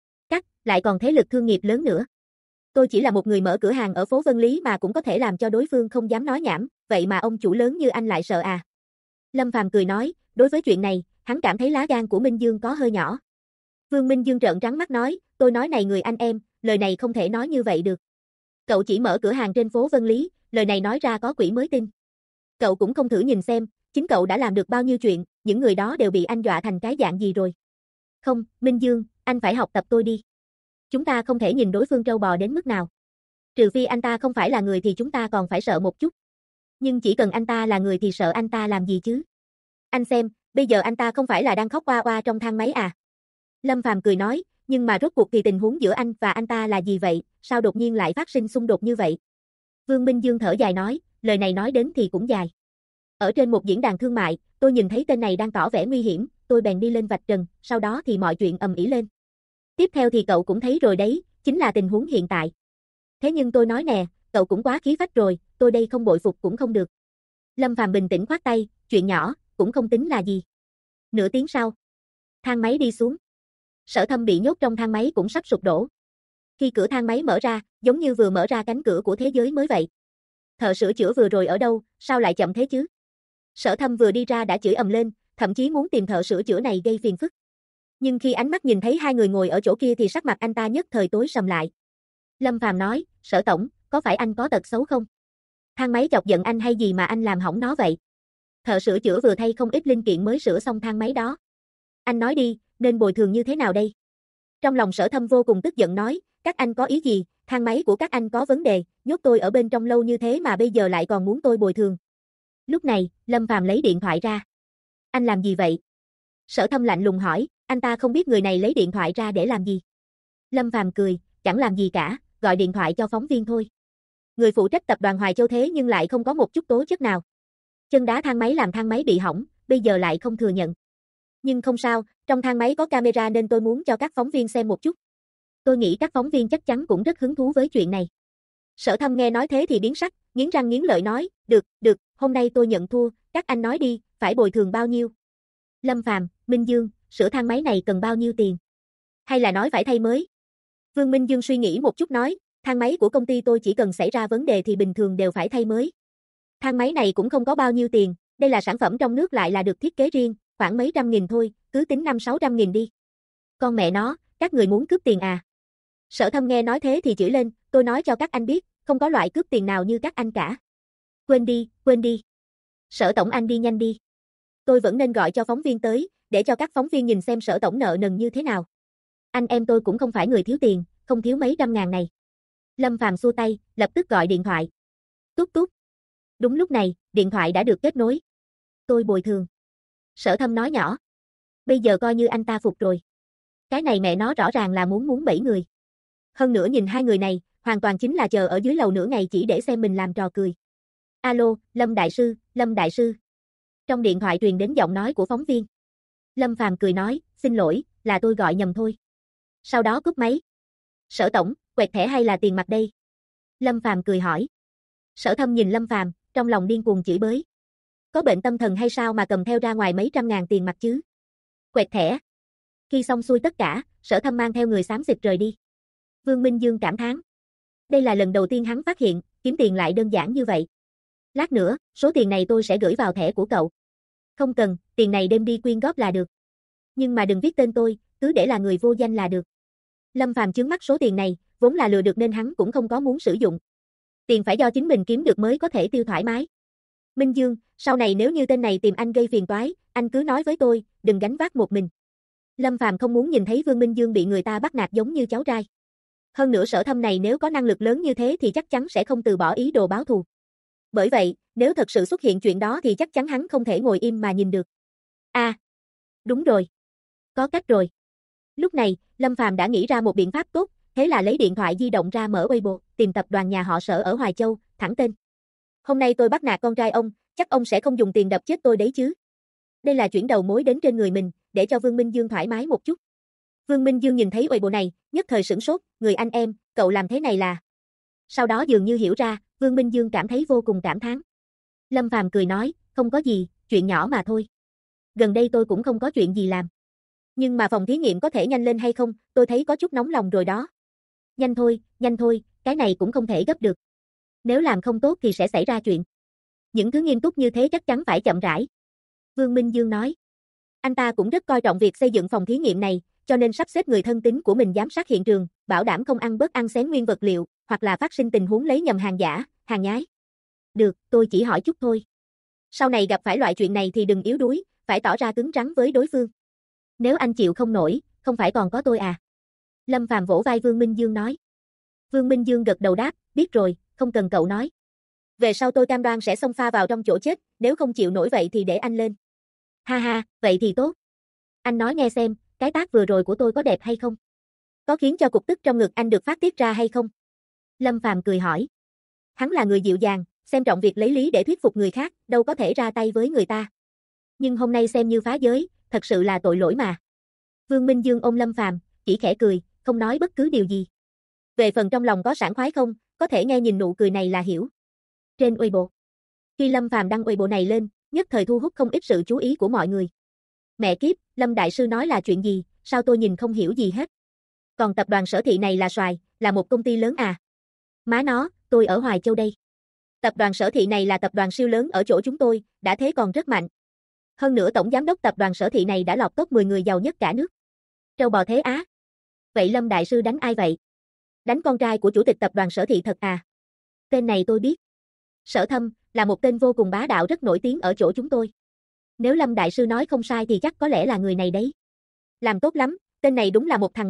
Lại còn thế lực thương nghiệp lớn nữa. Tôi chỉ là một người mở cửa hàng ở phố Vân Lý mà cũng có thể làm cho đối phương không dám nói nhảm, vậy mà ông chủ lớn như anh lại sợ à? Lâm Phàm cười nói, đối với chuyện này, hắn cảm thấy lá gan của Minh Dương có hơi nhỏ. Vương Minh Dương trợn trắng mắt nói, tôi nói này người anh em, lời này không thể nói như vậy được. Cậu chỉ mở cửa hàng trên phố Vân Lý, lời này nói ra có quỷ mới tin. Cậu cũng không thử nhìn xem, chính cậu đã làm được bao nhiêu chuyện, những người đó đều bị anh dọa thành cái dạng gì rồi. Không, Minh Dương, anh phải học tập tôi đi. Chúng ta không thể nhìn đối phương trâu bò đến mức nào. Trừ phi anh ta không phải là người thì chúng ta còn phải sợ một chút. Nhưng chỉ cần anh ta là người thì sợ anh ta làm gì chứ? Anh xem, bây giờ anh ta không phải là đang khóc oa oa trong thang máy à? Lâm Phàm cười nói, nhưng mà rốt cuộc thì tình huống giữa anh và anh ta là gì vậy, sao đột nhiên lại phát sinh xung đột như vậy? Vương Minh Dương thở dài nói, lời này nói đến thì cũng dài. Ở trên một diễn đàn thương mại, tôi nhìn thấy tên này đang tỏ vẻ nguy hiểm, tôi bèn đi lên vạch trần, sau đó thì mọi chuyện ầm ĩ lên. Tiếp theo thì cậu cũng thấy rồi đấy, chính là tình huống hiện tại. Thế nhưng tôi nói nè, cậu cũng quá khí phách rồi, tôi đây không bội phục cũng không được. Lâm Phàm bình tĩnh khoát tay, chuyện nhỏ, cũng không tính là gì. Nửa tiếng sau, thang máy đi xuống. Sở Thâm bị nhốt trong thang máy cũng sắp sụp đổ. Khi cửa thang máy mở ra, giống như vừa mở ra cánh cửa của thế giới mới vậy. Thợ sửa chữa vừa rồi ở đâu, sao lại chậm thế chứ? Sở Thâm vừa đi ra đã chửi ầm lên, thậm chí muốn tìm thợ sửa chữa này gây phiền phức. Nhưng khi ánh mắt nhìn thấy hai người ngồi ở chỗ kia thì sắc mặt anh ta nhất thời tối sầm lại. Lâm Phàm nói, Sở Tổng, có phải anh có tật xấu không? Thang máy chọc giận anh hay gì mà anh làm hỏng nó vậy? Thợ sửa chữa vừa thay không ít linh kiện mới sửa xong thang máy đó. Anh nói đi, nên bồi thường như thế nào đây? Trong lòng Sở Thâm vô cùng tức giận nói, các anh có ý gì, thang máy của các anh có vấn đề, nhốt tôi ở bên trong lâu như thế mà bây giờ lại còn muốn tôi bồi thường. Lúc này, Lâm Phàm lấy điện thoại ra. Anh làm gì vậy? Sở Thâm lạnh lùng hỏi, anh ta không biết người này lấy điện thoại ra để làm gì. Lâm Phàm cười, chẳng làm gì cả, gọi điện thoại cho phóng viên thôi. Người phụ trách tập đoàn Hoài Châu thế nhưng lại không có một chút tố chất nào. Chân đá thang máy làm thang máy bị hỏng, bây giờ lại không thừa nhận. Nhưng không sao, trong thang máy có camera nên tôi muốn cho các phóng viên xem một chút. Tôi nghĩ các phóng viên chắc chắn cũng rất hứng thú với chuyện này. Sở Thâm nghe nói thế thì biến sắc, nghiến răng nghiến lợi nói, được, hôm nay tôi nhận thua, các anh nói đi, phải bồi thường bao nhiêu? Lâm Phàm, Minh Dương, sửa thang máy này cần bao nhiêu tiền? Hay là nói phải thay mới? Vương Minh Dương suy nghĩ một chút nói, thang máy của công ty tôi chỉ cần xảy ra vấn đề thì bình thường đều phải thay mới. Thang máy này cũng không có bao nhiêu tiền, đây là sản phẩm trong nước lại là được thiết kế riêng, khoảng mấy trăm nghìn thôi, cứ tính 500-600 nghìn đi. Con mẹ nó, các người muốn cướp tiền à? Sở Thâm nghe nói thế thì chửi lên, tôi nói cho các anh biết, không có loại cướp tiền nào như các anh cả. Quên đi. Sở tổng anh đi nhanh đi. Tôi vẫn nên gọi cho phóng viên tới, để cho các phóng viên nhìn xem Sở tổng nợ nần như thế nào. Anh em tôi cũng không phải người thiếu tiền, không thiếu mấy trăm ngàn này. Lâm Phàm xua tay, lập tức gọi điện thoại. Tút. Đúng lúc này, điện thoại đã được kết nối. Tôi bồi thường. Sở Thâm nói nhỏ. Bây giờ coi như anh ta phục rồi. Cái này mẹ nó rõ ràng là muốn bẫy người. Hơn nữa nhìn hai người này, hoàn toàn chính là chờ ở dưới lầu nửa ngày chỉ để xem mình làm trò cười. Alo, Lâm Đại Sư. Trong điện thoại truyền đến giọng nói của phóng viên. Lâm Phàm cười nói, xin lỗi, là tôi gọi nhầm thôi. Sau đó cúp máy. Sở tổng, quẹt thẻ hay là tiền mặt đây? Lâm Phàm cười hỏi. Sở Thâm nhìn Lâm Phàm, trong lòng điên cuồng chửi bới. Có bệnh tâm thần hay sao mà cầm theo ra ngoài mấy trăm ngàn tiền mặt chứ? Quẹt thẻ. Khi xong xuôi tất cả, Sở Thâm mang theo người xám xịt rời đi. Vương Minh Dương cảm thán. Đây là lần đầu tiên hắn phát hiện, kiếm tiền lại đơn giản như vậy. Lát nữa, số tiền này tôi sẽ gửi vào thẻ của cậu. Không cần, tiền này đem đi quyên góp là được. Nhưng mà đừng viết tên tôi, cứ để là người vô danh là được. Lâm Phàm chướng mắt số tiền này, vốn là lừa được nên hắn cũng không có muốn sử dụng. Tiền phải do chính mình kiếm được mới có thể tiêu thoải mái. Minh Dương, sau này nếu như tên này tìm anh gây phiền toái, anh cứ nói với tôi, đừng gánh vác một mình. Lâm Phàm không muốn nhìn thấy Vương Minh Dương bị người ta bắt nạt giống như cháu trai. Hơn nữa Sở Thâm này nếu có năng lực lớn như thế thì chắc chắn sẽ không từ bỏ ý đồ báo thù. Bởi vậy, nếu thật sự xuất hiện chuyện đó thì chắc chắn hắn không thể ngồi im mà nhìn được. Đúng rồi. Có cách rồi. Lúc này, Lâm Phàm đã nghĩ ra một biện pháp tốt, thế là lấy điện thoại di động ra mở Weibo, tìm tập đoàn nhà họ Sở ở Hoài Châu, thẳng tên. Hôm nay tôi bắt nạt con trai ông, chắc ông sẽ không dùng tiền đập chết tôi đấy chứ. Đây là chuyển đầu mối đến trên người mình, để cho Vương Minh Dương thoải mái một chút. Vương Minh Dương nhìn thấy Weibo này, nhất thời sửng sốt, người anh em, cậu làm thế này là... Sau đó dường như hiểu ra, Vương Minh Dương cảm thấy vô cùng cảm thán. Lâm Phàm cười nói, không có gì, chuyện nhỏ mà thôi. Gần đây tôi cũng không có chuyện gì làm. Nhưng mà phòng thí nghiệm có thể nhanh lên hay không, tôi thấy có chút nóng lòng rồi đó. Nhanh thôi, cái này cũng không thể gấp được. Nếu làm không tốt thì sẽ xảy ra chuyện. Những thứ nghiêm túc như thế chắc chắn phải chậm rãi. Vương Minh Dương nói. Anh ta cũng rất coi trọng việc xây dựng phòng thí nghiệm này, cho nên sắp xếp người thân tín của mình giám sát hiện trường, bảo đảm không ăn bớt ăn xén nguyên vật liệu, hoặc là phát sinh tình huống lấy nhầm hàng giả, hàng nhái. Được, tôi chỉ hỏi chút thôi. Sau này gặp phải loại chuyện này thì đừng yếu đuối, phải tỏ ra cứng rắn với đối phương. Nếu anh chịu không nổi, không phải còn có tôi à? Lâm Phàm vỗ vai Vương Minh Dương nói. Vương Minh Dương gật đầu đáp, biết rồi, không cần cậu nói. Về sau tôi cam đoan sẽ xông pha vào trong chỗ chết, nếu không chịu nổi vậy thì để anh lên. Ha ha, vậy thì tốt. Anh nói nghe xem, cái tác vừa rồi của tôi có đẹp hay không? Có khiến cho cục tức trong ngực anh được phát tiết ra hay không? Lâm Phàm cười hỏi. Hắn là người dịu dàng, xem trọng việc lấy lý để thuyết phục người khác, đâu có thể ra tay với người ta. Nhưng hôm nay xem như phá giới, thật sự là tội lỗi mà. Vương Minh Dương ôm Lâm Phàm, chỉ khẽ cười, không nói bất cứ điều gì. Về phần trong lòng có sảng khoái không, có thể nghe nhìn nụ cười này là hiểu. Trên Weibo. Khi Lâm Phàm đăng Weibo này lên, nhất thời thu hút không ít sự chú ý của mọi người. Mẹ kiếp, Lâm Đại Sư nói là chuyện gì, sao tôi nhìn không hiểu gì hết. Còn tập đoàn Sở Thị này là xoài, là một công ty lớn à? Má nó, tôi ở Hoài Châu đây. Tập đoàn Sở Thị này là tập đoàn siêu lớn ở chỗ chúng tôi, đã thế còn rất mạnh. Hơn nữa tổng giám đốc tập đoàn Sở Thị này đã lọt top 10 người giàu nhất cả nước. Trâu bò thế á. Vậy Lâm Đại Sư đánh ai vậy? Đánh con trai của chủ tịch tập đoàn Sở Thị thật à? Tên này tôi biết. Sở Thâm, là một tên vô cùng bá đạo rất nổi tiếng ở chỗ chúng tôi. Nếu Lâm Đại Sư nói không sai thì chắc có lẽ là người này đấy. Làm tốt lắm, tên này đúng là một thằng ngu,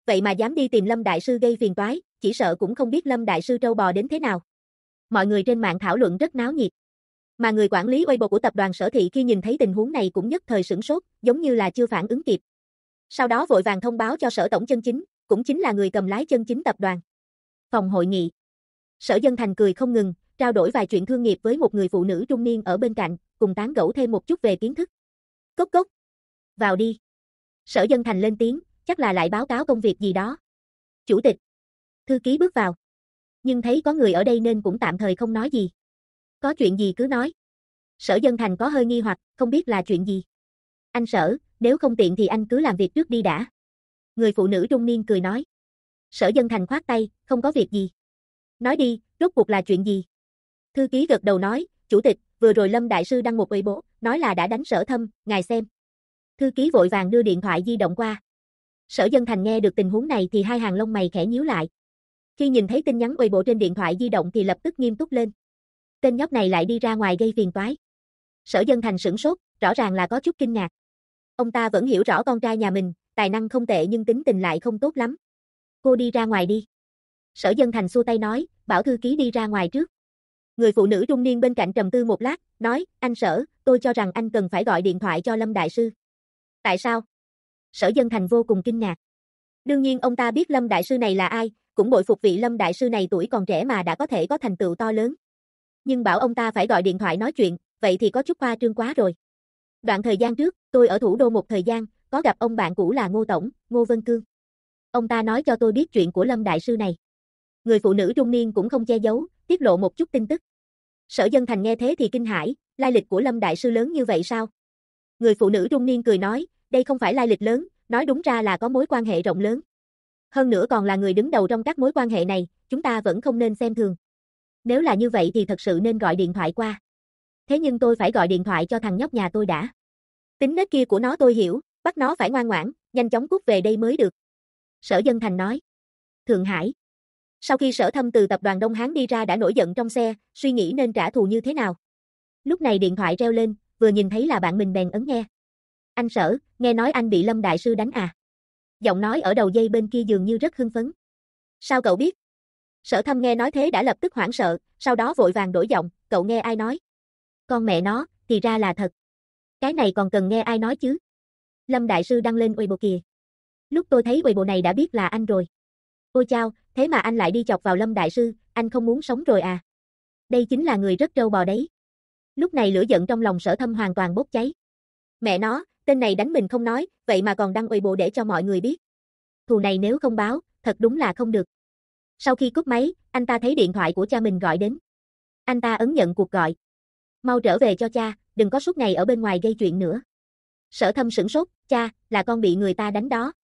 vậy mà dám đi tìm Lâm Đại Sư gây phiền toái, chỉ sợ cũng không biết Lâm Đại Sư trâu bò đến thế nào. Mọi người trên mạng thảo luận rất náo nhiệt. Mà người quản lý Weibo của tập đoàn Sở Thị khi nhìn thấy tình huống này cũng nhất thời sửng sốt, giống như là chưa phản ứng kịp. Sau đó vội vàng thông báo cho Sở Tổng Chân Chính, cũng chính là người cầm lái chân chính tập đoàn. Phòng hội nghị. Sở Dân Thành cười không ngừng, trao đổi vài chuyện thương nghiệp với một người phụ nữ trung niên ở bên cạnh, cùng tán gẫu thêm một chút về kiến thức. Cốc cốc. Vào đi. Sở Dân Thành lên tiếng, chắc là lại báo cáo công việc gì đó. Chủ tịch. Thư ký bước vào. Nhưng thấy có người ở đây nên cũng tạm thời không nói gì. Có chuyện gì cứ nói. Sở Dân Thành có hơi nghi hoặc, không biết là chuyện gì. Anh Sở, nếu không tiện thì anh cứ làm việc trước đi đã. Người phụ nữ trung niên cười nói. Sở Dân Thành khoát tay, không có việc gì. Nói đi, rốt cuộc là chuyện gì? Thư ký gật đầu nói, Chủ tịch, vừa rồi Lâm Đại Sư đăng một Weibo, nói là đã đánh Sở Thâm, ngài xem. Thư ký vội vàng đưa điện thoại di động qua. Sở Dân Thành nghe được tình huống này thì hai hàng lông mày khẽ nhíu lại. Khi nhìn thấy tin nhắn Weibo trên điện thoại di động thì lập tức nghiêm túc lên. Tên nhóc này lại đi ra ngoài gây phiền toái. Sở Dân Thành sửng sốt, rõ ràng là có chút kinh ngạc. Ông ta vẫn hiểu rõ con trai nhà mình, tài năng không tệ nhưng tính tình lại không tốt lắm. Cô đi ra ngoài đi. Sở Dân Thành xua tay nói, bảo thư ký đi ra ngoài trước. Người phụ nữ trung niên bên cạnh trầm tư một lát, nói, anh Sở, tôi cho rằng anh cần phải gọi điện thoại cho Lâm Đại Sư. Tại sao? Sở Dân Thành vô cùng kinh ngạc. Đương nhiên ông ta biết Lâm Đại Sư này là ai, cũng bội phục vị Lâm Đại Sư này tuổi còn trẻ mà đã có thể có thành tựu to lớn. Nhưng bảo ông ta phải gọi điện thoại nói chuyện, vậy thì có chút khoa trương quá rồi. Đoạn thời gian trước, tôi ở thủ đô một thời gian, có gặp ông bạn cũ là Ngô Tổng, Ngô Vân Cương. Ông ta nói cho tôi biết chuyện của Lâm Đại Sư này. Người phụ nữ trung niên cũng không che giấu, tiết lộ một chút tin tức. Sở Dân Thành nghe thế thì kinh hãi, lai lịch của Lâm Đại Sư lớn như vậy sao? Người phụ nữ trung niên cười nói, đây không phải lai lịch lớn, nói đúng ra là có mối quan hệ rộng lớn. Hơn nữa còn là người đứng đầu trong các mối quan hệ này, chúng ta vẫn không nên xem thường. Nếu là như vậy thì thật sự nên gọi điện thoại qua. Thế nhưng tôi phải gọi điện thoại cho thằng nhóc nhà tôi đã. Tính nết kia của nó tôi hiểu, bắt nó phải ngoan ngoãn, nhanh chóng cút về đây mới được. Sở Dân Thành nói. Thượng Hải. Sau khi Sở Thâm từ tập đoàn Đông Hán đi ra đã nổi giận trong xe, suy nghĩ nên trả thù như thế nào. Lúc này điện thoại reo lên, vừa nhìn thấy là bạn mình bèn ấn nghe. Anh Sở, nghe nói anh bị Lâm Đại Sư đánh à? Giọng nói ở đầu dây bên kia dường như rất hưng phấn. Sao cậu biết? Sở Thâm nghe nói thế đã lập tức hoảng sợ, sau đó vội vàng đổi giọng, cậu nghe ai nói? Con mẹ nó, thì ra là thật. Cái này còn cần nghe ai nói chứ? Lâm Đại Sư đăng lên Weibo kìa. Lúc tôi thấy Weibo này đã biết là anh rồi. Ôi chao, thế mà anh lại đi chọc vào Lâm Đại Sư, anh không muốn sống rồi à? Đây chính là người rất trâu bò đấy. Lúc này lửa giận trong lòng Sở Thâm hoàn toàn bốc cháy. Mẹ nó, tên này đánh mình không nói, vậy mà còn đăng Weibo để cho mọi người biết. Thù này nếu không báo, thật đúng là không được. Sau khi cúp máy, anh ta thấy điện thoại của cha mình gọi đến. Anh ta ấn nhận cuộc gọi. Mau trở về cho cha, đừng có suốt ngày ở bên ngoài gây chuyện nữa. Sở Thâm sửng sốt, cha, là con bị người ta đánh đó.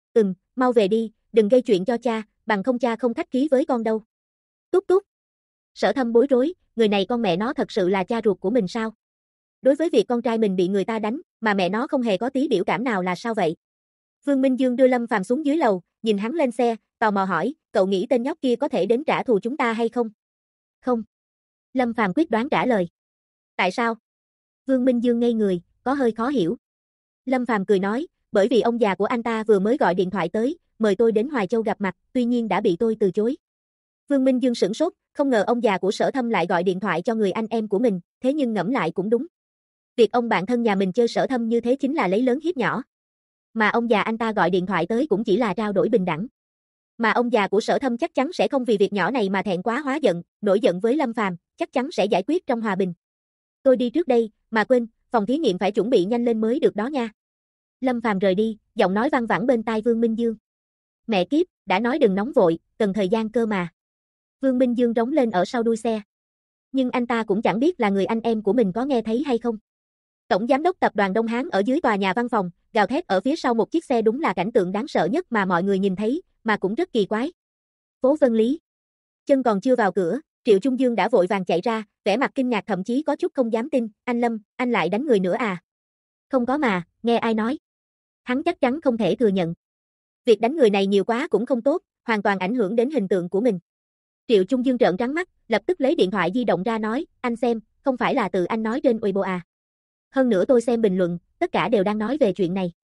Mau về đi, đừng gây chuyện cho cha, bằng không cha không khách khí với con đâu. Tút tút. Sở Thâm bối rối, người này con mẹ nó thật sự là cha ruột của mình sao? Đối với việc con trai mình bị người ta đánh, mà mẹ nó không hề có tí biểu cảm nào là sao vậy? Vương Minh Dương đưa Lâm Phàm xuống dưới lầu, nhìn hắn lên xe, tò mò hỏi, cậu nghĩ tên nhóc kia có thể đến trả thù chúng ta hay không? Không. Lâm Phàm quyết đoán trả lời. Tại sao? Vương Minh Dương ngây người, có hơi khó hiểu. Lâm Phàm cười nói, bởi vì ông già của anh ta vừa mới gọi điện thoại tới, mời tôi đến Hoài Châu gặp mặt, tuy nhiên đã bị tôi từ chối. Vương Minh Dương sửng sốt, không ngờ ông già của Sở Thâm lại gọi điện thoại cho người anh em của mình, thế nhưng ngẫm lại cũng đúng. Việc ông bạn thân nhà mình chơi Sở Thâm như thế chính là lấy lớn hiếp nhỏ. Mà ông già anh ta gọi điện thoại tới cũng chỉ là trao đổi bình đẳng. Mà ông già của Sở Thâm chắc chắn sẽ không vì việc nhỏ này mà thẹn quá hóa giận, nổi giận với Lâm Phàm, chắc chắn sẽ giải quyết trong hòa bình. Tôi đi trước đây, mà quên, phòng thí nghiệm phải chuẩn bị nhanh lên mới được đó nha. Lâm Phàm rời đi, giọng nói văng vẳng bên tai Vương Minh Dương. Mẹ kiếp, đã nói đừng nóng vội, cần thời gian cơ mà. Vương Minh Dương rống lên ở sau đuôi xe. Nhưng anh ta cũng chẳng biết là người anh em của mình có nghe thấy hay không. Tổng giám đốc tập đoàn Đông Hán ở dưới tòa nhà văn phòng, gào thét ở phía sau một chiếc xe đúng là cảnh tượng đáng sợ nhất mà mọi người nhìn thấy, mà cũng rất kỳ quái. Phố Vân Lý. Chân còn chưa vào cửa, Triệu Trung Dương đã vội vàng chạy ra, vẻ mặt kinh ngạc thậm chí có chút không dám tin, anh Lâm, anh lại đánh người nữa à? Không có mà, nghe ai nói? Hắn chắc chắn không thể thừa nhận. Việc đánh người này nhiều quá cũng không tốt, hoàn toàn ảnh hưởng đến hình tượng của mình. Triệu Trung Dương trợn trắng mắt, lập tức lấy điện thoại di động ra nói, anh xem, không phải là từ anh nói trên Weibo à? Hơn nữa tôi xem bình luận, tất cả đều đang nói về chuyện này.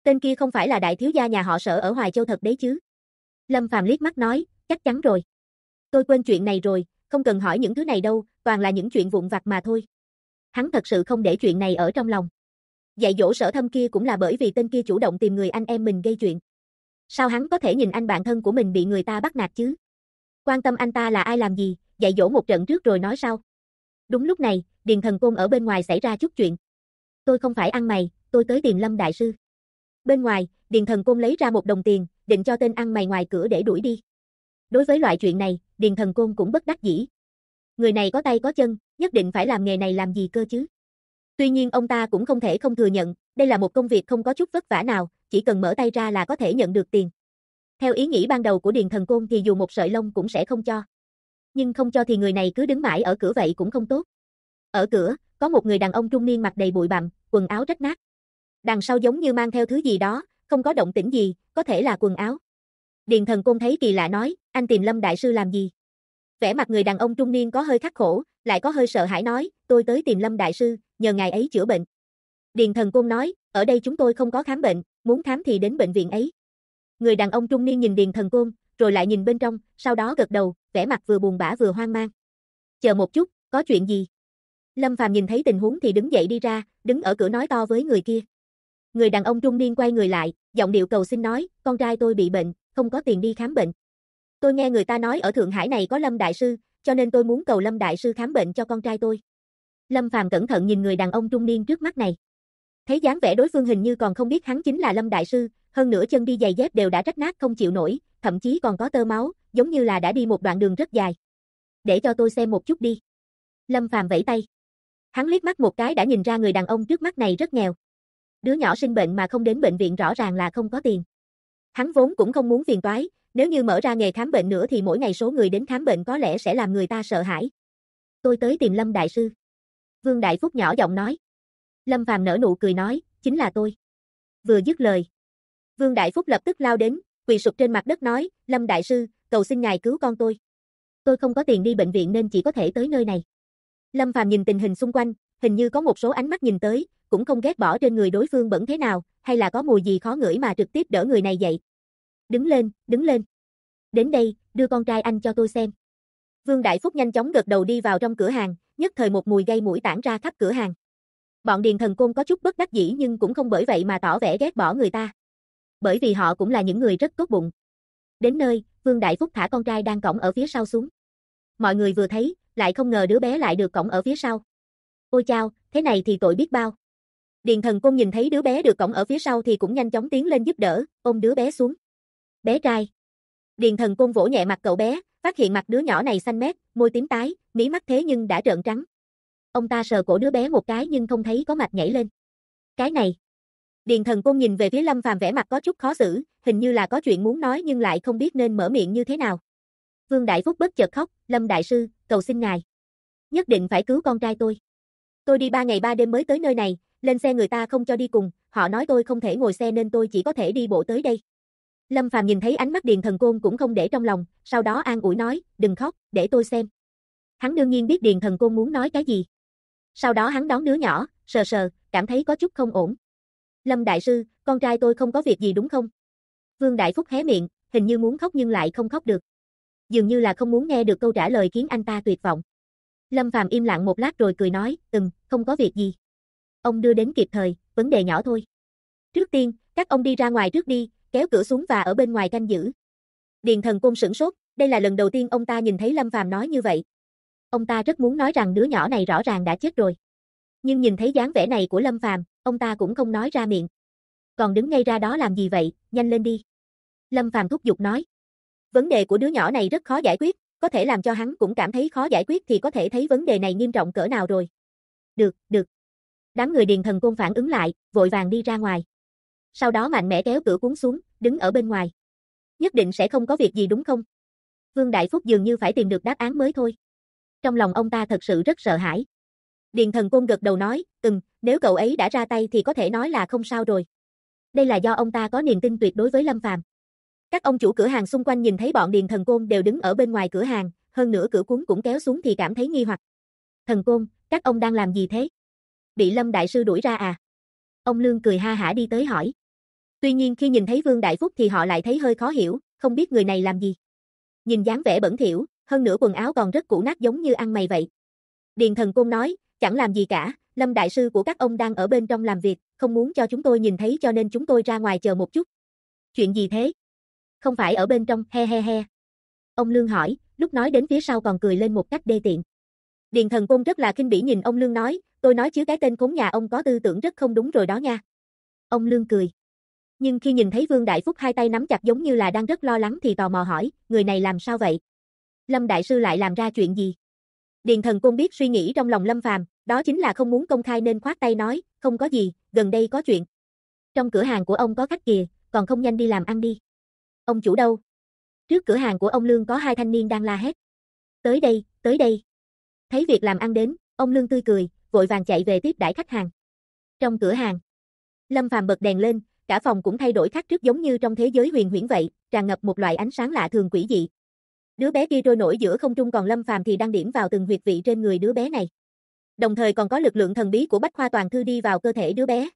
Tên kia không phải là đại thiếu gia nhà họ Sở ở Hoài Châu thật đấy chứ? Lâm Phàm liếc mắt nói, chắc chắn rồi. Tôi quên chuyện này rồi, không cần hỏi những thứ này đâu, toàn là những chuyện vụn vặt mà thôi. Hắn thật sự không để chuyện này ở trong lòng. Dạy dỗ Sở Thâm kia cũng là bởi vì tên kia chủ động tìm người anh em mình gây chuyện. Sao hắn có thể nhìn anh bạn thân của mình bị người ta bắt nạt chứ? Quan tâm anh ta là ai làm gì, dạy dỗ một trận trước rồi nói sau. Đúng lúc này, Điền Thần Côn ở bên ngoài xảy ra chút chuyện. Tôi không phải ăn mày, tôi tới tìm Lâm đại sư. Bên ngoài, Điền Thần Côn lấy ra 1 đồng tiền, định cho tên ăn mày ngoài cửa để đuổi đi. Đối với loại chuyện này, Điền Thần Côn cũng bất đắc dĩ. Người này có tay có chân, nhất định phải làm nghề này làm gì cơ chứ? Tuy nhiên ông ta cũng không thể không thừa nhận, đây là một công việc không có chút vất vả nào, chỉ cần mở tay ra là có thể nhận được tiền. Theo ý nghĩ ban đầu của Điền Thần Côn thì dù một sợi lông cũng sẽ không cho. Nhưng không cho thì người này cứ đứng mãi ở cửa vậy cũng không tốt. Ở cửa, có một người đàn ông trung niên mặt đầy bụi bặm, quần áo rách nát. Đằng sau giống như mang theo thứ gì đó, không có động tĩnh gì, có thể là quần áo. Điền Thần Côn thấy kỳ lạ nói, anh tìm Lâm đại sư làm gì? Vẻ mặt người đàn ông trung niên có hơi khắc khổ, lại có hơi sợ hãi nói, tôi tới tìm Lâm đại sư, nhờ ngài ấy chữa bệnh. Điền Thần Côn nói, ở đây chúng tôi không có khám bệnh, muốn khám thì đến bệnh viện ấy. Người đàn ông trung niên nhìn Điền Thần Côn, rồi lại nhìn bên trong, sau đó gật đầu, vẻ mặt vừa buồn bã vừa hoang mang. Chờ một chút, có chuyện gì? Lâm Phàm nhìn thấy tình huống thì đứng dậy đi ra, đứng ở cửa nói to với người kia. Người đàn ông trung niên quay người lại, giọng điệu cầu xin nói, con trai tôi bị bệnh, không có tiền đi khám bệnh. Tôi nghe người ta nói ở Thượng Hải này có Lâm đại sư, cho nên tôi muốn cầu Lâm đại sư khám bệnh cho con trai tôi. Lâm Phàm cẩn thận nhìn người đàn ông trung niên trước mắt này. Thấy dáng vẻ đối phương hình như còn không biết hắn chính là Lâm đại sư, hơn nữa chân đi giày dép đều đã rách nát không chịu nổi, thậm chí còn có tơ máu, giống như là đã đi một đoạn đường rất dài. Để cho tôi xem một chút đi. Lâm Phàm vẫy tay. Hắn liếc mắt một cái đã nhìn ra người đàn ông trước mắt này rất nghèo. Đứa nhỏ sinh bệnh mà không đến bệnh viện rõ ràng là không có tiền. Hắn vốn cũng không muốn phiền toái, nếu như mở ra nghề khám bệnh nữa thì mỗi ngày số người đến khám bệnh có lẽ sẽ làm người ta sợ hãi. Tôi tới tìm Lâm đại sư. Vương Đại Phúc nhỏ giọng nói. Lâm Phàm nở nụ cười nói, chính là tôi. Vừa dứt lời, Vương Đại Phúc lập tức lao đến, quỳ sụp trên mặt đất nói, Lâm đại sư, cầu xin ngài cứu con tôi. Tôi không có tiền đi bệnh viện nên chỉ có thể tới nơi này. Lâm Phàm nhìn tình hình xung quanh, hình như có một số ánh mắt nhìn tới, cũng không ghét bỏ trên người đối phương bẩn thế nào, hay là có mùi gì khó ngửi mà trực tiếp đỡ người này dậy. Đứng lên, đứng lên. Đến đây, đưa con trai anh cho tôi xem. Vương Đại Phúc nhanh chóng gật đầu đi vào trong cửa hàng, nhất thời một mùi gây mũi tản ra khắp cửa hàng. Bọn Điền Thần Côn có chút bất đắc dĩ nhưng cũng không bởi vậy mà tỏ vẻ ghét bỏ người ta. Bởi vì họ cũng là những người rất tốt bụng. Đến nơi, Vương Đại Phúc thả con trai đang cõng ở phía sau xuống. Mọi người vừa thấy, lại không ngờ đứa bé lại được cõng ở phía sau. Ôi chao, thế này thì tội biết bao. Điền Thần Côn nhìn thấy đứa bé được cõng ở phía sau thì cũng nhanh chóng tiến lên giúp đỡ, ôm đứa bé xuống. Bé trai. Điền Thần Côn vỗ nhẹ mặt cậu bé, phát hiện mặt đứa nhỏ này xanh mét, môi tím tái, mí mắt thế nhưng đã trợn trắng. Ông ta sờ cổ đứa bé một cái nhưng không thấy có mạch nhảy lên. Cái này. Điền Thần Côn nhìn về phía Lâm Phàm vẻ mặt có chút khó xử, hình như là có chuyện muốn nói nhưng lại không biết nên mở miệng như thế nào. Vương Đại Phúc bất chợt khóc, Lâm đại sư, cầu xin ngài. Nhất định phải cứu con trai tôi. Tôi đi 3 ngày 3 đêm mới tới nơi này, lên xe người ta không cho đi cùng, họ nói tôi không thể ngồi xe nên tôi chỉ có thể đi bộ tới đây. Lâm Phàm nhìn thấy ánh mắt Điền Thần Côn cũng không để trong lòng, sau đó an ủi nói, đừng khóc, để tôi xem. Hắn đương nhiên biết Điền Thần Côn muốn nói cái gì. Sau đó hắn đón đứa nhỏ, sờ sờ, cảm thấy có chút không ổn. Lâm đại sư, con trai tôi không có việc gì đúng không? Vương Đại Phúc hé miệng, hình như muốn khóc nhưng lại không khóc được. Dường như là không muốn nghe được câu trả lời khiến anh ta tuyệt vọng. Lâm Phàm im lặng một lát rồi cười nói, không có việc gì. Ông đưa đến kịp thời, vấn đề nhỏ thôi. Trước tiên, các ông đi ra ngoài trước đi, kéo cửa xuống và ở bên ngoài canh giữ. Điền Thần Côn sửng sốt, đây là lần đầu tiên ông ta nhìn thấy Lâm Phàm nói như vậy. Ông ta rất muốn nói rằng đứa nhỏ này rõ ràng đã chết rồi. Nhưng nhìn thấy dáng vẻ này của Lâm Phàm, ông ta cũng không nói ra miệng. Còn đứng ngay ra đó làm gì vậy, nhanh lên đi. Lâm Phàm thúc giục nói. Vấn đề của đứa nhỏ này rất khó giải quyết, có thể làm cho hắn cũng cảm thấy khó giải quyết thì có thể thấy vấn đề này nghiêm trọng cỡ nào rồi. Được, được. Đám người Điền Thần Côn phản ứng lại, vội vàng đi ra ngoài. Sau đó mạnh mẽ kéo cửa cuốn xuống, đứng ở bên ngoài. Nhất định sẽ không có việc gì đúng không? Vương Đại Phúc dường như phải tìm được đáp án mới thôi. Trong lòng ông ta thật sự rất sợ hãi. Điền Thần Côn gật đầu nói, nếu cậu ấy đã ra tay thì có thể nói là không sao rồi. Đây là do ông ta có niềm tin tuyệt đối với Lâm Phàm. Các ông chủ cửa hàng xung quanh nhìn thấy bọn Điền Thần Côn đều đứng ở bên ngoài cửa hàng, hơn nữa cửa cuốn cũng kéo xuống thì cảm thấy nghi hoặc. Thần Côn, các ông đang làm gì thế? Bị Lâm đại sư đuổi ra à? Ông Lương cười ha hả đi tới hỏi. Tuy nhiên khi nhìn thấy Vương Đại Phúc thì họ lại thấy hơi khó hiểu, không biết người này làm gì. Nhìn dáng vẻ bẩn thỉu, hơn nữa quần áo còn rất cũ nát giống như ăn mày vậy. Điền Thần Côn nói, chẳng làm gì cả, Lâm đại sư của các ông đang ở bên trong làm việc, không muốn cho chúng tôi nhìn thấy cho nên chúng tôi ra ngoài chờ một chút. Chuyện gì thế? Không phải ở bên trong, he he he. Ông Lương hỏi, lúc nói đến phía sau còn cười lên một cách đê tiện. Điền Thần Côn rất là khinh bỉ nhìn ông Lương nói, tôi nói chứ cái tên khốn nhà ông có tư tưởng rất không đúng rồi đó nha. Ông Lương cười. Nhưng khi nhìn thấy Vương Đại Phúc hai tay nắm chặt giống như là đang rất lo lắng thì tò mò hỏi, người này làm sao vậy? Lâm đại sư lại làm ra chuyện gì? Điền Thần Côn biết suy nghĩ trong lòng Lâm Phàm, đó chính là không muốn công khai nên khoát tay nói, không có gì, gần đây có chuyện. Trong cửa hàng của ông có khách kìa, còn không nhanh đi làm ăn đi. Ông chủ đâu? Trước cửa hàng của ông Lương có hai thanh niên đang la hét. Tới đây, tới đây. Thấy việc làm ăn đến, ông Lương tươi cười, vội vàng chạy về tiếp đãi khách hàng. Trong cửa hàng, Lâm Phàm bật đèn lên, cả phòng cũng thay đổi khác trước giống như trong thế giới huyền huyễn vậy, tràn ngập một loại ánh sáng lạ thường quỷ dị. Đứa bé kia trôi nổi giữa không trung còn Lâm Phàm thì đang điểm vào từng huyệt vị trên người đứa bé này. Đồng thời còn có lực lượng thần bí của Bách Khoa Toàn Thư đi vào cơ thể đứa bé.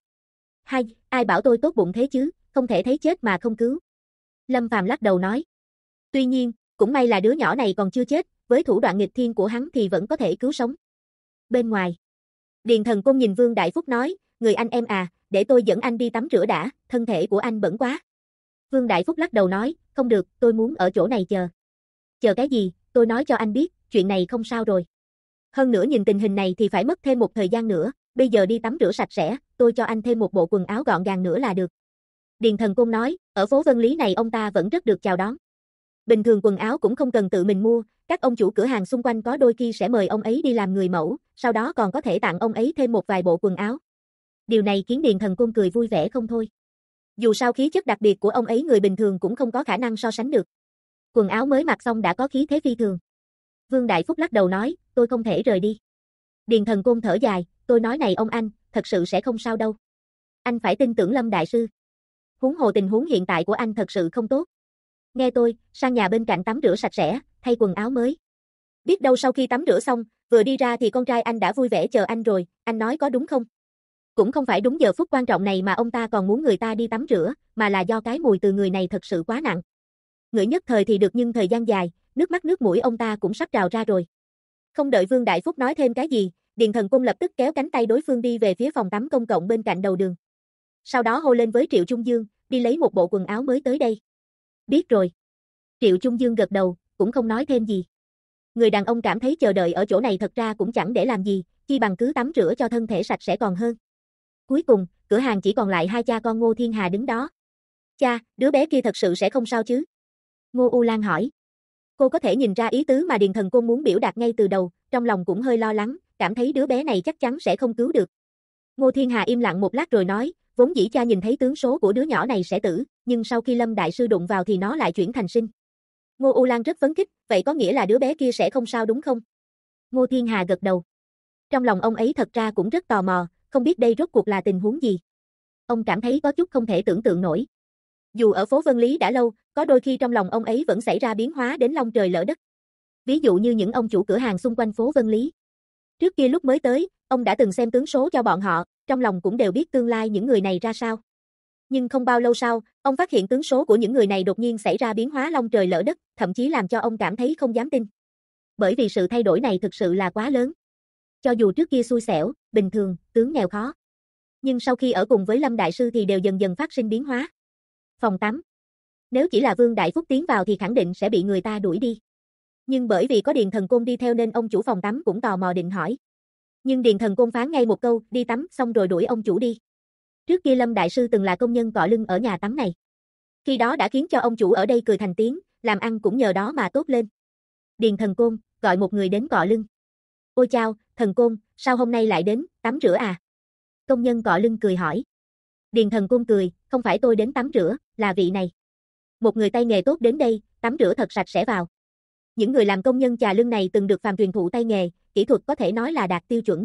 Ai bảo tôi tốt bụng thế chứ, không thể thấy chết mà không cứu. Lâm Phàm lắc đầu nói. Tuy nhiên, cũng may là đứa nhỏ này còn chưa chết, với thủ đoạn nghịch thiên của hắn thì vẫn có thể cứu sống. Bên ngoài, Điền Thần Côn nhìn Vương Đại Phúc nói, người anh em à, để tôi dẫn anh đi tắm rửa đã, thân thể của anh bẩn quá. Vương Đại Phúc lắc đầu nói, không được, tôi muốn ở chỗ này chờ. Chờ cái gì, tôi nói cho anh biết, chuyện này không sao rồi. Hơn nữa nhìn tình hình này thì phải mất thêm một thời gian nữa, bây giờ đi tắm rửa sạch sẽ, tôi cho anh thêm một bộ quần áo gọn gàng nữa là được. Điền Thần Côn nói, ở phố Vân Lý này ông ta vẫn rất được chào đón. Bình thường quần áo cũng không cần tự mình mua, các ông chủ cửa hàng xung quanh có đôi khi sẽ mời ông ấy đi làm người mẫu, sau đó còn có thể tặng ông ấy thêm một vài bộ quần áo. Điều này khiến Điền Thần Côn cười vui vẻ không thôi. Dù sao khí chất đặc biệt của ông ấy người bình thường cũng không có khả năng so sánh được. Quần áo mới mặc xong đã có khí thế phi thường. Vương Đại Phúc lắc đầu nói, tôi không thể rời đi. Điền Thần Côn thở dài, tôi nói này ông anh, thật sự sẽ không sao đâu. Anh phải tin tưởng Lâm đại sư. Huống hồ tình huống hiện tại của anh thật sự không tốt. Nghe tôi, sang nhà bên cạnh tắm rửa sạch sẽ, thay quần áo mới. Biết đâu sau khi tắm rửa xong, vừa đi ra thì con trai anh đã vui vẻ chờ anh rồi, anh nói có đúng không? Cũng không phải đúng giờ phút quan trọng này mà ông ta còn muốn người ta đi tắm rửa, mà là do cái mùi từ người này thật sự quá nặng. Ngửi nhất thời thì được nhưng thời gian dài, nước mắt nước mũi ông ta cũng sắp trào ra rồi. Không đợi Vương Đại Phúc nói thêm cái gì, Điền Thần Côn lập tức kéo cánh tay đối phương đi về phía phòng tắm công cộng bên cạnh đầu đường. Sau đó hô lên với Triệu Trung Dương, đi lấy một bộ quần áo mới tới đây. Biết rồi. Triệu Trung Dương gật đầu, cũng không nói thêm gì. Người đàn ông cảm thấy chờ đợi ở chỗ này thật ra cũng chẳng để làm gì, chi bằng cứ tắm rửa cho thân thể sạch sẽ còn hơn. Cuối cùng, cửa hàng chỉ còn lại hai cha con Ngô Thiên Hà đứng đó. Cha, đứa bé kia thật sự sẽ không sao chứ? Ngô U Lan hỏi. Cô có thể nhìn ra ý tứ mà Điền Thần Côn muốn biểu đạt ngay từ đầu, trong lòng cũng hơi lo lắng, cảm thấy đứa bé này chắc chắn sẽ không cứu được. Ngô Thiên Hà im lặng một lát rồi nói, vốn dĩ cha nhìn thấy tướng số của đứa nhỏ này sẽ tử, nhưng sau khi Lâm đại sư đụng vào thì nó lại chuyển thành sinh. Ngô U Lan rất phấn khích, vậy có nghĩa là đứa bé kia sẽ không sao đúng không? Ngô Thiên Hà gật đầu. Trong lòng ông ấy thật ra cũng rất tò mò, không biết đây rốt cuộc là tình huống gì. Ông cảm thấy có chút không thể tưởng tượng nổi. Dù ở phố Vân Lý đã lâu, có đôi khi trong lòng ông ấy vẫn xảy ra biến hóa đến long trời lỡ đất. Ví dụ như những ông chủ cửa hàng xung quanh phố Vân Lý. Trước kia lúc mới tới, ông đã từng xem tướng số cho bọn họ, trong lòng cũng đều biết tương lai những người này ra sao. Nhưng không bao lâu sau, ông phát hiện tướng số của những người này đột nhiên xảy ra biến hóa long trời lỡ đất, thậm chí làm cho ông cảm thấy không dám tin. Bởi vì sự thay đổi này thực sự là quá lớn. Cho dù trước kia xui xẻo, bình thường, tướng nghèo khó. Nhưng sau khi ở cùng với Lâm đại sư thì đều dần dần phát sinh biến hóa. Phòng tắm. Nếu chỉ là Vương Đại Phúc tiến vào thì khẳng định sẽ bị người ta đuổi đi. Nhưng bởi vì có Điền Thần Côn đi theo nên ông chủ phòng tắm cũng tò mò định hỏi. Nhưng Điền Thần Côn phán ngay một câu, đi tắm xong rồi đuổi ông chủ đi. Trước kia Lâm đại sư từng là công nhân cọ lưng ở nhà tắm này. Khi đó đã khiến cho ông chủ ở đây cười thành tiếng, làm ăn cũng nhờ đó mà tốt lên. Điền Thần Côn, gọi một người đến cọ lưng. Ôi chao, Thần Côn, sao hôm nay lại đến, tắm rửa à? Công nhân cọ lưng cười hỏi. Điền Thần Côn cười, không phải tôi đến tắm rửa, là vị này. Một người tay nghề tốt đến đây, tắm rửa thật sạch sẽ vào. Những người làm công nhân chà lưng này từng được phàm truyền thụ tay nghề, kỹ thuật có thể nói là đạt tiêu chuẩn.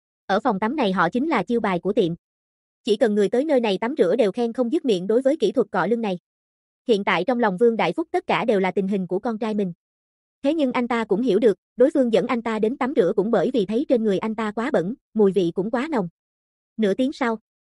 Ở phòng tắm này họ chính là chiêu bài của tiệm. Chỉ cần người tới nơi này tắm rửa đều khen không dứt miệng đối với kỹ thuật cọ lưng này. Hiện tại trong lòng Vương Đại Phúc tất cả đều là tình hình của con trai mình. Thế nhưng anh ta cũng hiểu được, đối phương dẫn anh ta đến tắm rửa cũng bởi vì thấy trên người anh ta quá bẩn, mùi vị cũng quá nồng. Nửa tiếng sau,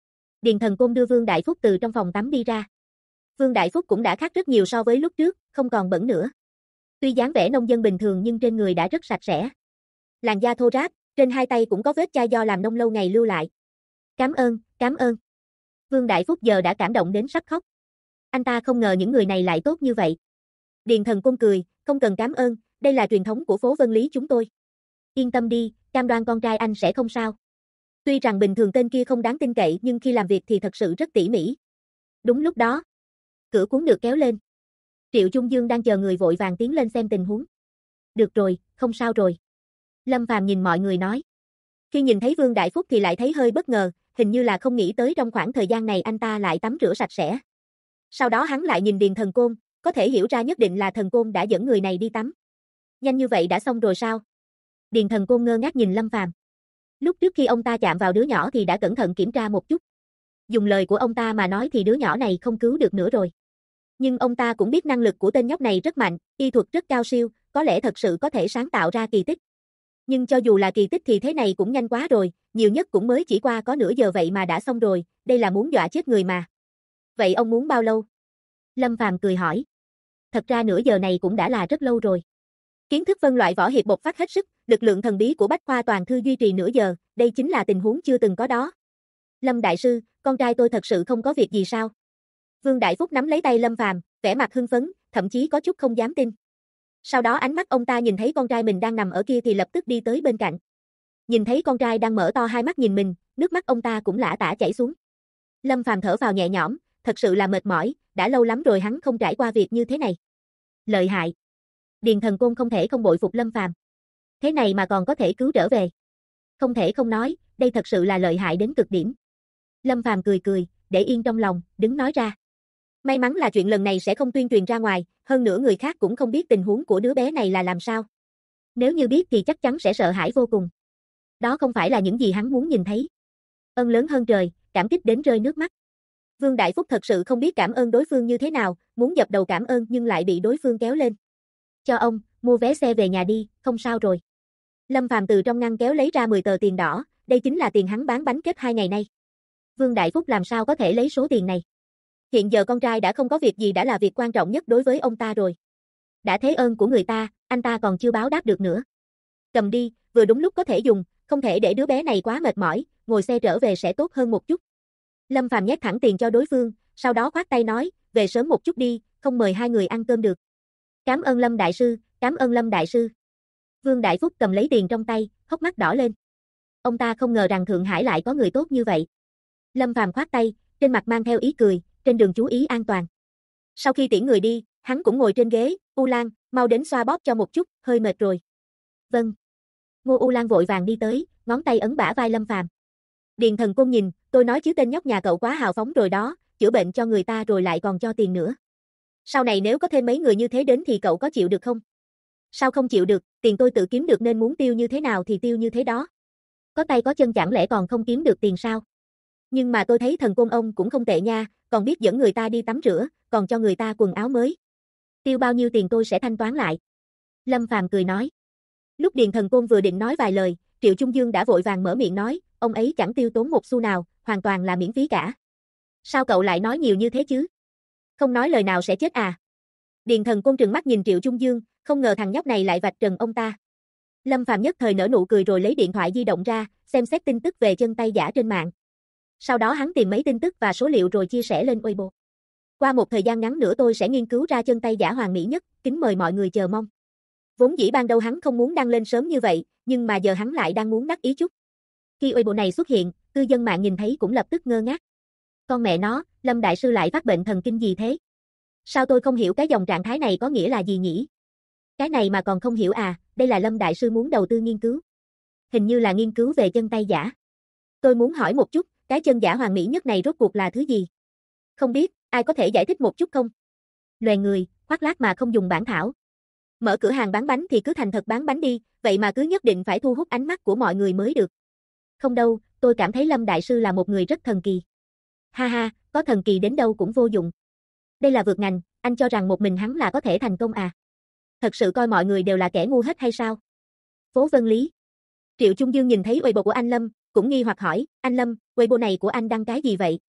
Điền Thần Côn đưa Vương Đại Phúc từ trong phòng tắm đi ra. Vương Đại Phúc cũng đã khác rất nhiều so với lúc trước, không còn bẩn nữa. Tuy dáng vẻ nông dân bình thường nhưng trên người đã rất sạch sẽ. Làn da thô ráp, trên hai tay cũng có vết chai do làm nông lâu ngày lưu lại. Cảm ơn, cảm ơn. Vương Đại Phúc giờ đã cảm động đến sắp khóc. Anh ta không ngờ những người này lại tốt như vậy. Điền Thần Côn cười, không cần cảm ơn, đây là truyền thống của phố Vân Lý chúng tôi. Yên tâm đi, cam đoan con trai anh sẽ không sao. Tuy rằng bình thường tên kia không đáng tin cậy nhưng khi làm việc thì thật sự rất tỉ mỉ. Đúng lúc đó, cửa cuốn được kéo lên. Triệu Trung Dương đang chờ người vội vàng tiến lên xem tình huống. Được rồi, không sao rồi. Lâm Phàm nhìn mọi người nói. Khi nhìn thấy Vương Đại Phúc thì lại thấy hơi bất ngờ, hình như là không nghĩ tới trong khoảng thời gian này anh ta lại tắm rửa sạch sẽ. Sau đó hắn lại nhìn Điền Thần Côn, có thể hiểu ra nhất định là Thần Côn đã dẫn người này đi tắm. Nhanh như vậy đã xong rồi sao? Điền Thần Côn ngơ ngác nhìn Lâm Phàm. Lúc trước khi ông ta chạm vào đứa nhỏ thì đã cẩn thận kiểm tra một chút. Dùng lời của ông ta mà nói thì đứa nhỏ này không cứu được nữa rồi. Nhưng ông ta cũng biết năng lực của tên nhóc này rất mạnh, y thuật rất cao siêu, có lẽ thật sự có thể sáng tạo ra kỳ tích. Nhưng cho dù là kỳ tích thì thế này cũng nhanh quá rồi, nhiều nhất cũng mới chỉ qua có nửa giờ vậy mà đã xong rồi, đây là muốn dọa chết người mà. Vậy ông muốn bao lâu? Lâm Phàm cười hỏi. Thật ra nửa giờ này cũng đã là rất lâu rồi. Kiến thức phân loại võ hiệp bộc phát hết sức, lực lượng thần bí của Bách Khoa Toàn Thư duy trì nửa giờ, đây chính là tình huống chưa từng có đó. Lâm Đại Sư, con trai tôi thật sự không có việc gì sao? Vương Đại Phúc nắm lấy tay Lâm Phàm, vẻ mặt hưng phấn, thậm chí có chút không dám tin. Sau đó ánh mắt ông ta nhìn thấy con trai mình đang nằm ở kia thì lập tức đi tới bên cạnh. Nhìn thấy con trai đang mở to hai mắt nhìn mình, nước mắt ông ta cũng lã tả chảy xuống. Lâm Phàm thở vào nhẹ nhõm, thật sự là mệt mỏi, đã lâu lắm rồi hắn không trải qua việc như thế này. Lợi hại. Điền Thần Côn không thể không bội phục Lâm Phàm. Thế này mà còn có thể cứu trở về. Không thể không nói, đây thật sự là lợi hại đến cực điểm. Lâm Phàm cười cười, để yên trong lòng, đứng nói ra. May mắn là chuyện lần này sẽ không tuyên truyền ra ngoài, hơn nữa người khác cũng không biết tình huống của đứa bé này là làm sao. Nếu như biết thì chắc chắn sẽ sợ hãi vô cùng. Đó không phải là những gì hắn muốn nhìn thấy. Ơn lớn hơn trời, cảm kích đến rơi nước mắt. Vương Đại Phúc thật sự không biết cảm ơn đối phương như thế nào, muốn dập đầu cảm ơn nhưng lại bị đối phương kéo lên. Cho ông, mua vé xe về nhà đi, không sao rồi. Lâm Phàm từ trong ngăn kéo lấy ra 10 tờ tiền đỏ, đây chính là tiền hắn bán bánh kếp 2 ngày nay. Vương Đại Phúc làm sao có thể lấy số tiền này? Hiện giờ con trai đã không có việc gì đã là việc quan trọng nhất đối với ông ta rồi. Đã thế ơn của người ta, anh ta còn chưa báo đáp được nữa. Cầm đi, vừa đúng lúc có thể dùng, không thể để đứa bé này quá mệt mỏi, ngồi xe trở về sẽ tốt hơn một chút. Lâm Phàm nhét thẳng tiền cho đối phương, sau đó khoát tay nói, về sớm một chút đi, không mời hai người ăn cơm được. Cảm ơn Lâm Đại Sư, cảm ơn Lâm Đại Sư. Vương Đại Phúc cầm lấy tiền trong tay, hốc mắt đỏ lên. Ông ta không ngờ rằng Thượng Hải lại có người tốt như vậy. Lâm Phàm khoát tay, trên mặt mang theo ý cười, trên đường chú ý an toàn. Sau khi tiễn người đi, hắn cũng ngồi trên ghế, U Lan, mau đến xoa bóp cho một chút, hơi mệt rồi. Vâng. Ngô U Lan vội vàng đi tới, ngón tay ấn bả vai Lâm Phàm. Điền Thần Côn nhìn, tôi nói chứ tên nhóc nhà cậu quá hào phóng rồi đó, chữa bệnh cho người ta rồi lại còn cho tiền nữa. Sau này nếu có thêm mấy người như thế đến thì cậu có chịu được không? Sao không chịu được, tiền tôi tự kiếm được nên muốn tiêu như thế nào thì tiêu như thế đó. Có tay có chân chẳng lẽ còn không kiếm được tiền sao? Nhưng mà tôi thấy Thần Côn ông cũng không tệ nha, còn biết dẫn người ta đi tắm rửa, còn cho người ta quần áo mới. Tiêu bao nhiêu tiền tôi sẽ thanh toán lại. Lâm Phàm cười nói. Lúc Điền Thần Côn vừa định nói vài lời, Triệu Trung Dương đã vội vàng mở miệng nói, ông ấy chẳng tiêu tốn một xu nào, hoàn toàn là miễn phí cả. Sao cậu lại nói nhiều như thế chứ? Không nói lời nào sẽ chết à? Điền Thần Côn trừng mắt nhìn Triệu Trung Dương, không ngờ thằng nhóc này lại vạch trần ông ta. Lâm Phàm nhất thời nở nụ cười rồi lấy điện thoại di động ra, xem xét tin tức về chân tay giả trên mạng. Sau đó hắn tìm mấy tin tức và số liệu rồi chia sẻ lên Weibo. Qua một thời gian ngắn nữa tôi sẽ nghiên cứu ra chân tay giả hoàn mỹ nhất, kính mời mọi người chờ mong. Vốn dĩ ban đầu hắn không muốn đăng lên sớm như vậy, nhưng mà giờ hắn lại đang muốn đắc ý chút. Khi Weibo này xuất hiện, cư dân mạng nhìn thấy cũng lập tức ngơ ngác. Con mẹ nó, Lâm Đại Sư lại phát bệnh thần kinh gì thế? Sao tôi không hiểu cái dòng trạng thái này có nghĩa là gì nhỉ? Cái này mà còn không hiểu à, đây là Lâm Đại Sư muốn đầu tư nghiên cứu. Hình như là nghiên cứu về chân tay giả. Tôi muốn hỏi một chút, cái chân giả hoàn mỹ nhất này rốt cuộc là thứ gì? Không biết, ai có thể giải thích một chút không? Loè người, khoác lác mà không dùng bản thảo. Mở cửa hàng bán bánh thì cứ thành thật bán bánh đi, vậy mà cứ nhất định phải thu hút ánh mắt của mọi người mới được. Không đâu, tôi cảm thấy Lâm Đại Sư là một người rất thần kỳ. Ha ha, có thần kỳ đến đâu cũng vô dụng. Đây là vượt ngành, anh cho rằng một mình hắn là có thể thành công à? Thật sự coi mọi người đều là kẻ ngu hết hay sao? Phố Vân Lý. Triệu Trung Dương nhìn thấy Weibo của anh Lâm, cũng nghi hoặc hỏi, anh Lâm, Weibo này của anh đăng cái gì vậy?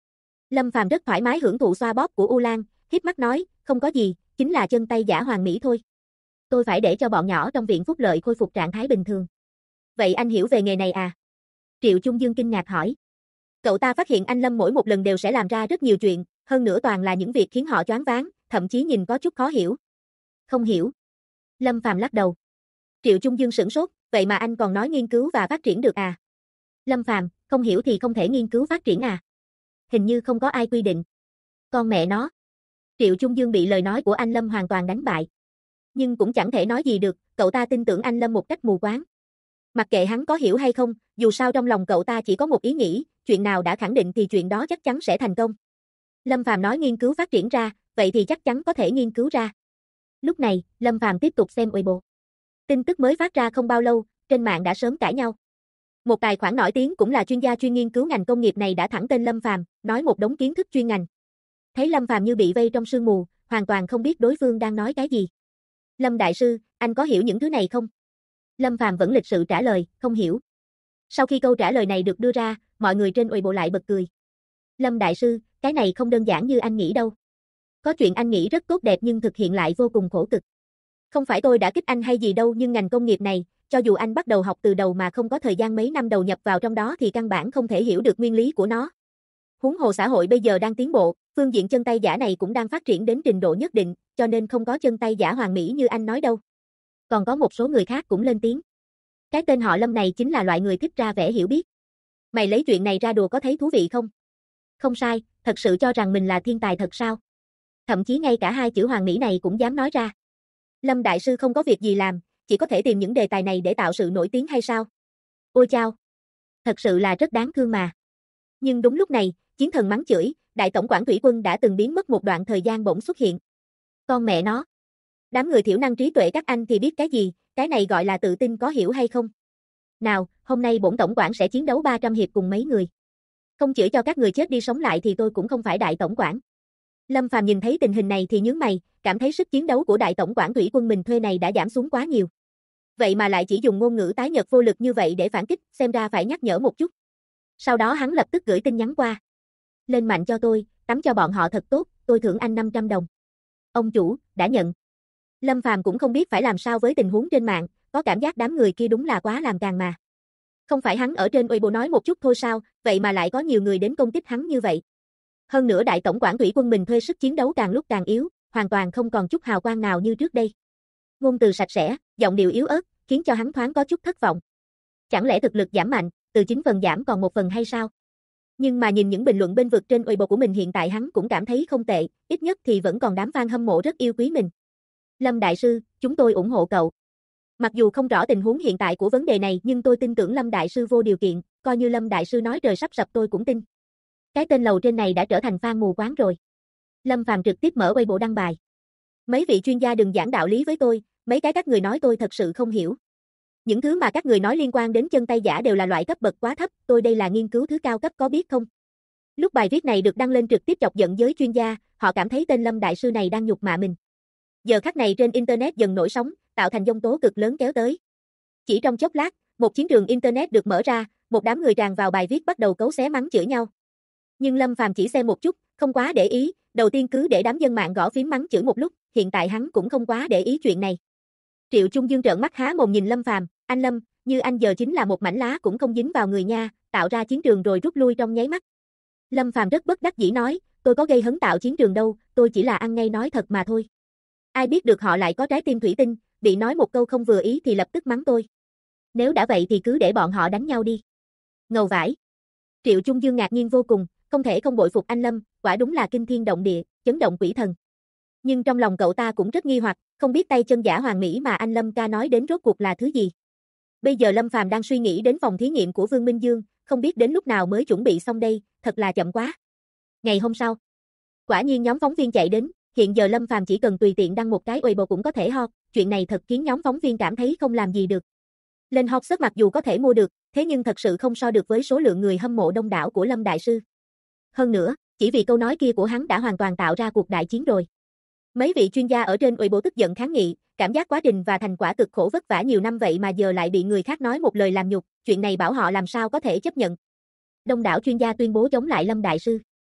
Lâm Phàm rất thoải mái hưởng thụ xoa bóp của U Lan, híp mắt nói, không có gì, chính là chân tay giả hoàn mỹ thôi. Tôi phải để cho bọn nhỏ trong viện phúc lợi khôi phục trạng thái bình thường. Vậy anh hiểu về nghề này à? Triệu Trung Dương kinh ngạc hỏi. Cậu ta phát hiện anh Lâm mỗi một lần đều sẽ làm ra rất nhiều chuyện, hơn nữa toàn là những việc khiến họ choáng váng, thậm chí nhìn có chút khó hiểu. Không hiểu. Lâm Phàm lắc đầu. Triệu Trung Dương sửng sốt, vậy mà anh còn nói nghiên cứu và phát triển được à? Lâm Phàm, không hiểu thì không thể nghiên cứu phát triển à? Hình như không có ai quy định. Con mẹ nó. Triệu Trung Dương bị lời nói của anh Lâm hoàn toàn đánh bại. Nhưng cũng chẳng thể nói gì được, cậu ta tin tưởng anh Lâm một cách mù quáng. Mặc kệ hắn có hiểu hay không, dù sao trong lòng cậu ta chỉ có một ý nghĩ, chuyện nào đã khẳng định thì chuyện đó chắc chắn sẽ thành công. Lâm Phàm nói nghiên cứu phát triển ra, vậy thì chắc chắn có thể nghiên cứu ra. Lúc này, Lâm Phàm tiếp tục xem Weibo. Tin tức mới phát ra không bao lâu, trên mạng đã sớm cãi nhau. Một tài khoản nổi tiếng cũng là chuyên gia chuyên nghiên cứu ngành công nghiệp này đã thẳng tên Lâm Phàm, nói một đống kiến thức chuyên ngành. Thấy Lâm Phàm như bị vây trong sương mù, hoàn toàn không biết đối phương đang nói cái gì. Lâm đại sư, anh có hiểu những thứ này không? Lâm Phàm vẫn lịch sự trả lời, không hiểu. Sau khi câu trả lời này được đưa ra, mọi người trên Weibo lại bật cười. Lâm đại sư, cái này không đơn giản như anh nghĩ đâu. Có chuyện anh nghĩ rất tốt đẹp nhưng thực hiện lại vô cùng khổ cực. Không phải tôi đã kích anh hay gì đâu nhưng ngành công nghiệp này, cho dù anh bắt đầu học từ đầu mà không có thời gian mấy năm đầu nhập vào trong đó thì căn bản không thể hiểu được nguyên lý của nó. Huống hồ xã hội bây giờ đang tiến bộ, phương diện chân tay giả này cũng đang phát triển đến trình độ nhất định, cho nên không có chân tay giả hoàn mỹ như anh nói đâu. Còn có một số người khác cũng lên tiếng. Cái tên họ Lâm này chính là loại người thích ra vẻ hiểu biết. Mày lấy chuyện này ra đùa có thấy thú vị không? Không sai, thật sự cho rằng mình là thiên tài thật sao? Thậm chí ngay cả hai chữ hoàn mỹ này cũng dám nói ra. Lâm đại sư không có việc gì làm, chỉ có thể tìm những đề tài này để tạo sự nổi tiếng hay sao? Ôi chao! Thật sự là rất đáng thương mà. Nhưng đúng lúc này, chiến thần mắng chửi, đại tổng quản thủy quân đã từng biến mất một đoạn thời gian bỗng xuất hiện. Con mẹ nó! Đám người thiểu năng trí tuệ các anh thì biết cái gì, cái này gọi là tự tin có hiểu hay không? Nào, hôm nay bổn tổng quản sẽ chiến đấu 300 hiệp cùng mấy người. Không chữa cho các người chết đi sống lại thì tôi cũng không phải đại tổng quản. Lâm Phàm nhìn thấy tình hình này thì nhướng mày, cảm thấy sức chiến đấu của đại tổng quản thủy quân mình thuê này đã giảm xuống quá nhiều. Vậy mà lại chỉ dùng ngôn ngữ tái nhợt vô lực như vậy để phản kích, xem ra phải nhắc nhở một chút. Sau đó hắn lập tức gửi tin nhắn qua. Lên mạnh cho tôi, tắm cho bọn họ thật tốt, tôi thưởng anh 500 đồng. Ông chủ, đã nhận. Lâm Phàm cũng không biết phải làm sao với tình huống trên mạng, có cảm giác đám người kia đúng là quá làm càng mà. Không phải hắn ở trên Weibo nói một chút thôi sao, vậy mà lại có nhiều người đến công kích hắn như vậy. Hơn nữa đại tổng quản thủy quân mình thuê sức chiến đấu càng lúc càng yếu, hoàn toàn không còn chút hào quang nào như trước đây. Ngôn từ sạch sẽ, giọng điệu yếu ớt, khiến cho hắn thoáng có chút thất vọng. Chẳng lẽ thực lực giảm mạnh, từ 9 phần giảm còn 1 phần hay sao? Nhưng mà nhìn những bình luận bên vực trên Weibo của mình hiện tại hắn cũng cảm thấy không tệ, ít nhất thì vẫn còn đám fan hâm mộ rất yêu quý mình. Lâm đại sư, chúng tôi ủng hộ cậu. Mặc dù không rõ tình huống hiện tại của vấn đề này nhưng tôi tin tưởng Lâm đại sư vô điều kiện, coi như Lâm đại sư nói trời sắp sập tôi cũng tin. Cái tên lầu trên này đã trở thành fan mù quáng rồi. Lâm Phàm trực tiếp mở Weibo đăng bài. Mấy vị chuyên gia đừng giảng đạo lý với tôi, mấy cái các người nói tôi thật sự không hiểu. Những thứ mà các người nói liên quan đến chân tay giả đều là loại cấp bậc quá thấp, tôi đây là nghiên cứu thứ cao cấp có biết không? Lúc bài viết này được đăng lên trực tiếp chọc giận giới chuyên gia, họ cảm thấy tên Lâm đại sư này đang nhục mạ mình. Giờ khắc này trên internet dần nổi sóng, tạo thành dông tố cực lớn kéo tới. Chỉ trong chốc lát, một chiến trường internet được mở ra, một đám người tràn vào bài viết bắt đầu cấu xé mắng chửi nhau. Nhưng Lâm Phàm chỉ xem một chút, không quá để ý, đầu tiên cứ để đám dân mạng gõ phím mắng chửi một lúc, hiện tại hắn cũng không quá để ý chuyện này. Triệu Trung Dương trợn mắt há mồm nhìn Lâm Phàm, anh Lâm, như anh giờ chính là một mảnh lá cũng không dính vào người nha, tạo ra chiến trường rồi rút lui trong nháy mắt. Lâm Phàm rất bất đắc dĩ nói, tôi có gây hấn tạo chiến trường đâu, tôi chỉ là ăn ngay nói thật mà thôi. Ai biết được họ lại có trái tim thủy tinh, bị nói một câu không vừa ý thì lập tức mắng tôi. Nếu đã vậy thì cứ để bọn họ đánh nhau đi. Ngầu vãi. Triệu Trung Dương ngạc nhiên vô cùng, không thể không bội phục anh Lâm, quả đúng là kinh thiên động địa, chấn động quỷ thần. Nhưng trong lòng cậu ta cũng rất nghi hoặc, không biết tay chân giả hoàn mỹ mà anh Lâm ca nói đến rốt cuộc là thứ gì. Bây giờ Lâm Phàm đang suy nghĩ đến phòng thí nghiệm của Vương Minh Dương, không biết đến lúc nào mới chuẩn bị xong đây, thật là chậm quá. Ngày hôm sau, quả nhiên nhóm phóng viên chạy đến, hiện giờ Lâm Phàm chỉ cần tùy tiện đăng một cái Weibo cũng có thể hot, chuyện này thật khiến nhóm phóng viên cảm thấy không làm gì được. Lên hot search mặc dù có thể mua được, thế nhưng thật sự không so được với số lượng người hâm mộ đông đảo của Lâm đại sư. Hơn nữa, chỉ vì câu nói kia của hắn đã hoàn toàn tạo ra cuộc đại chiến rồi. Mấy vị chuyên gia ở trên Weibo tức giận kháng nghị, cảm giác quá trình và thành quả cực khổ vất vả nhiều năm vậy mà giờ lại bị người khác nói một lời làm nhục, chuyện này bảo họ làm sao có thể chấp nhận. Đông đảo chuyên gia tuyên bố chống lại Lâm đại sư.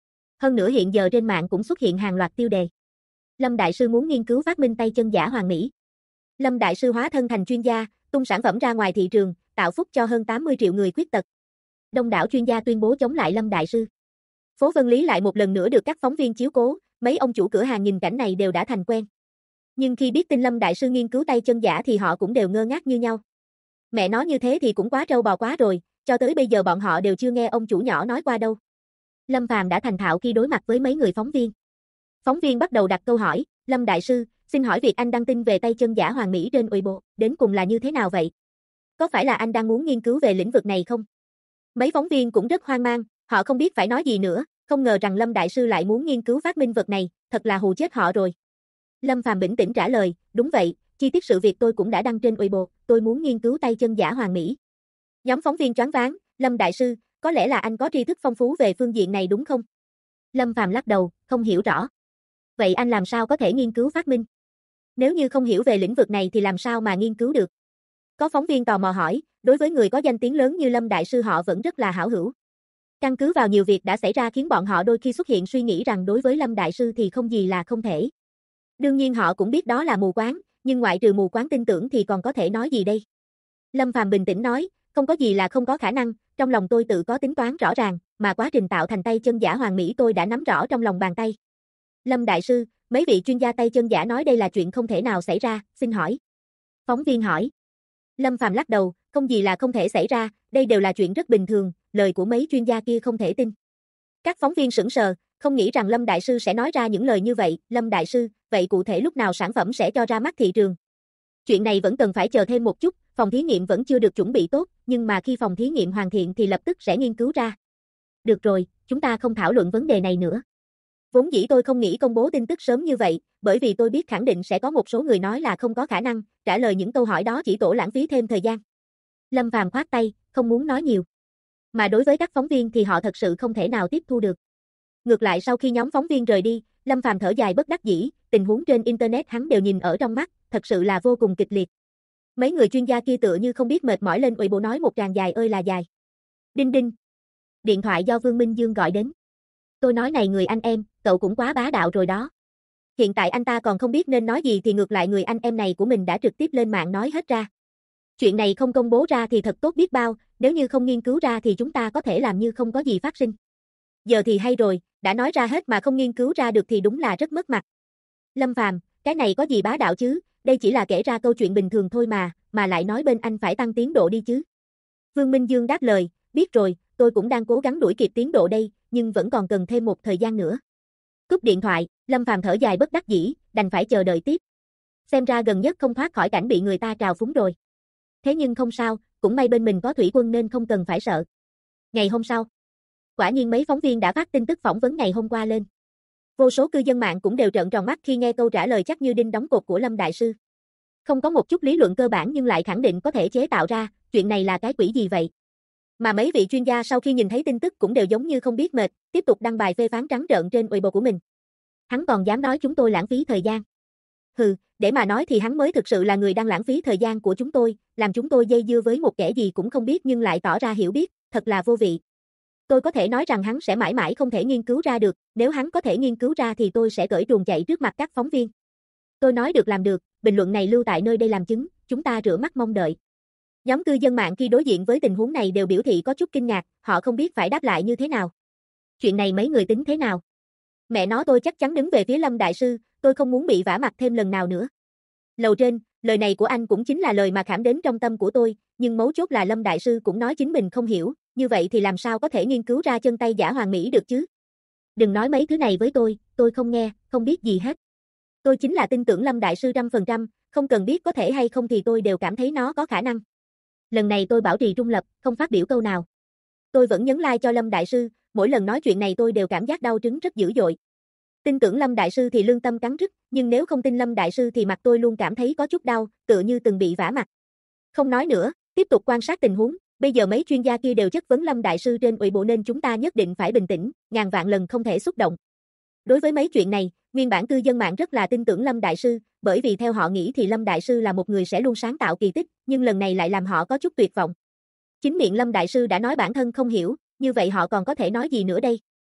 Hơn nữa hiện giờ trên mạng cũng xuất hiện hàng loạt tiêu đề. Lâm Đại Sư muốn nghiên cứu phát minh tay chân giả hoàn mỹ. Lâm Đại Sư hóa thân thành chuyên gia, tung sản phẩm ra ngoài thị trường, tạo phúc cho hơn 80 triệu người khuyết tật. Đông đảo chuyên gia tuyên bố chống lại Lâm Đại Sư. Phố Vân Lý lại một lần nữa được các phóng viên chiếu cố, mấy ông chủ cửa hàng nhìn cảnh này đều đã thành quen. Nhưng khi biết tin Lâm Đại Sư nghiên cứu tay chân giả thì họ cũng đều ngơ ngác như nhau. Mẹ nói như thế thì cũng quá trâu bò quá rồi, cho tới bây giờ bọn họ đều chưa nghe ông chủ nhỏ nói qua đâu. Lâm Phàm đã thành thạo khi đối mặt với mấy người phóng viên. Phóng viên bắt đầu đặt câu hỏi, Lâm Đại Sư, xin hỏi việc anh đăng tin về tay chân giả hoàn mỹ trên Weibo, đến cùng là như thế nào vậy? Có phải là anh đang muốn nghiên cứu về lĩnh vực này không? Mấy phóng viên cũng rất hoang mang, họ không biết phải nói gì nữa, không ngờ rằng Lâm Đại Sư lại muốn nghiên cứu phát minh vật này, thật là hù chết họ rồi. Lâm Phàm bình tĩnh trả lời, đúng vậy, chi tiết sự việc tôi cũng đã đăng trên Weibo, tôi muốn nghiên cứu tay chân giả hoàn mỹ. Nhóm phóng viên choáng váng, Lâm Đại Sư, có lẽ là anh có tri thức phong phú về phương diện này đúng không? Lâm Phàm lắc đầu, không hiểu rõ. Vậy anh làm sao có thể nghiên cứu phát minh? Nếu như không hiểu về lĩnh vực này thì làm sao mà nghiên cứu được? Có phóng viên tò mò hỏi, đối với người có danh tiếng lớn như Lâm Đại Sư họ vẫn rất là hảo hữu. Căn cứ vào nhiều việc đã xảy ra khiến bọn họ đôi khi xuất hiện suy nghĩ rằng đối với Lâm Đại Sư thì không gì là không thể. Đương nhiên họ cũng biết đó là mù quáng, nhưng ngoại trừ mù quáng tin tưởng thì còn có thể nói gì đây? Lâm Phàm bình tĩnh nói, không có gì là không có khả năng, trong lòng tôi tự có tính toán rõ ràng, mà quá trình tạo thành tay chân giả hoàn mỹ tôi đã nắm rõ trong lòng bàn tay. Lâm Đại Sư, mấy vị chuyên gia tay chân giả nói đây là chuyện không thể nào xảy ra, xin hỏi. Phóng viên hỏi. Lâm Phàm lắc đầu, không gì là không thể xảy ra, đây đều là chuyện rất bình thường, lời của mấy chuyên gia kia không thể tin. Các phóng viên sững sờ, không nghĩ rằng Lâm Đại Sư sẽ nói ra những lời như vậy, Lâm Đại Sư, vậy cụ thể lúc nào sản phẩm sẽ cho ra mắt thị trường? Chuyện này vẫn cần phải chờ thêm một chút, phòng thí nghiệm vẫn chưa được chuẩn bị tốt, nhưng mà khi phòng thí nghiệm hoàn thiện thì lập tức sẽ nghiên cứu ra. Được rồi, chúng ta không thảo luận vấn đề này nữa. Vốn dĩ tôi không nghĩ công bố tin tức sớm như vậy, bởi vì tôi biết khẳng định sẽ có một số người nói là không có khả năng, trả lời những câu hỏi đó chỉ tổ lãng phí thêm thời gian. Lâm Phàm khoát tay, không muốn nói nhiều. Mà đối với các phóng viên thì họ thật sự không thể nào tiếp thu được. Ngược lại sau khi nhóm phóng viên rời đi, Lâm Phàm thở dài bất đắc dĩ, tình huống trên internet hắn đều nhìn ở trong mắt, thật sự là vô cùng kịch liệt. Mấy người chuyên gia kia tựa như không biết mệt mỏi lên Weibo nói một tràng dài ơi là dài. Đinh đinh. Điện thoại do Vương Minh Dương gọi đến. Tôi nói này người anh em, cậu cũng quá bá đạo rồi đó. Hiện tại anh ta còn không biết nên nói gì thì ngược lại người anh em này của mình đã trực tiếp lên mạng nói hết ra. Chuyện này không công bố ra thì thật tốt biết bao, nếu như không nghiên cứu ra thì chúng ta có thể làm như không có gì phát sinh. Giờ thì hay rồi, đã nói ra hết mà không nghiên cứu ra được thì đúng là rất mất mặt. Lâm Phàm, cái này có gì bá đạo chứ, đây chỉ là kể ra câu chuyện bình thường thôi mà lại nói bên anh phải tăng tiến độ đi chứ. Vương Minh Dương đáp lời, biết rồi, tôi cũng đang cố gắng đuổi kịp tiến độ đây, nhưng vẫn còn cần thêm một thời gian nữa. Cúp điện thoại, Lâm Phàm thở dài bất đắc dĩ, đành phải chờ đợi tiếp. Xem ra gần nhất không thoát khỏi cảnh bị người ta trào phúng rồi. Thế nhưng không sao, cũng may bên mình có thủy quân nên không cần phải sợ. Ngày hôm sau, quả nhiên mấy phóng viên đã phát tin tức phỏng vấn ngày hôm qua lên. Vô số cư dân mạng cũng đều trợn tròn mắt khi nghe câu trả lời chắc như đinh đóng cột của Lâm Đại Sư. Không có một chút lý luận cơ bản nhưng lại khẳng định có thể chế tạo ra, chuyện này là cái quỷ gì vậy? Mà mấy vị chuyên gia sau khi nhìn thấy tin tức cũng đều giống như không biết mệt, tiếp tục đăng bài phê phán trắng trợn trên Weibo của mình. Hắn còn dám nói chúng tôi lãng phí thời gian. Hừ, để mà nói thì hắn mới thực sự là người đang lãng phí thời gian của chúng tôi, làm chúng tôi dây dưa với một kẻ gì cũng không biết nhưng lại tỏ ra hiểu biết, thật là vô vị. Tôi có thể nói rằng hắn sẽ mãi mãi không thể nghiên cứu ra được, nếu hắn có thể nghiên cứu ra thì tôi sẽ cởi truồng chạy trước mặt các phóng viên. Tôi nói được làm được, bình luận này lưu tại nơi đây làm chứng, chúng ta rửa mắt mong đợi. Nhóm cư dân mạng khi đối diện với tình huống này đều biểu thị có chút kinh ngạc, họ không biết phải đáp lại như thế nào. Chuyện này mấy người tính thế nào? Mẹ nó tôi chắc chắn đứng về phía Lâm Đại Sư, tôi không muốn bị vả mặt thêm lần nào nữa. Lầu trên, lời này của anh cũng chính là lời mà khảm đến trong tâm của tôi, nhưng mấu chốt là Lâm Đại Sư cũng nói chính mình không hiểu, như vậy thì làm sao có thể nghiên cứu ra chân tay giả hoàn mỹ được chứ? Đừng nói mấy thứ này với tôi không nghe, không biết gì hết. Tôi chính là tin tưởng Lâm Đại Sư 100%, không cần biết có thể hay không thì tôi đều cảm thấy nó có khả năng. Lần này tôi bảo trì trung lập, không phát biểu câu nào. Tôi vẫn nhấn like cho Lâm Đại Sư, mỗi lần nói chuyện này tôi đều cảm giác đau trứng rất dữ dội. Tin tưởng Lâm Đại Sư thì lương tâm cắn rứt, nhưng nếu không tin Lâm Đại Sư thì mặt tôi luôn cảm thấy có chút đau, tựa như từng bị vả mặt. Không nói nữa, tiếp tục quan sát tình huống, bây giờ mấy chuyên gia kia đều chất vấn Lâm Đại Sư trên Weibo nên chúng ta nhất định phải bình tĩnh, ngàn vạn lần không thể xúc động. Đối với mấy chuyện này, nguyên bản cư dân mạng rất là tin tưởng Lâm Đại Sư, bởi vì theo họ nghĩ thì Lâm Đại Sư là một người sẽ luôn sáng tạo kỳ tích, nhưng lần này lại làm họ có chút tuyệt vọng. Chính miệng Lâm Đại Sư đã nói bản thân không hiểu, như vậy họ còn có thể nói gì nữa đây?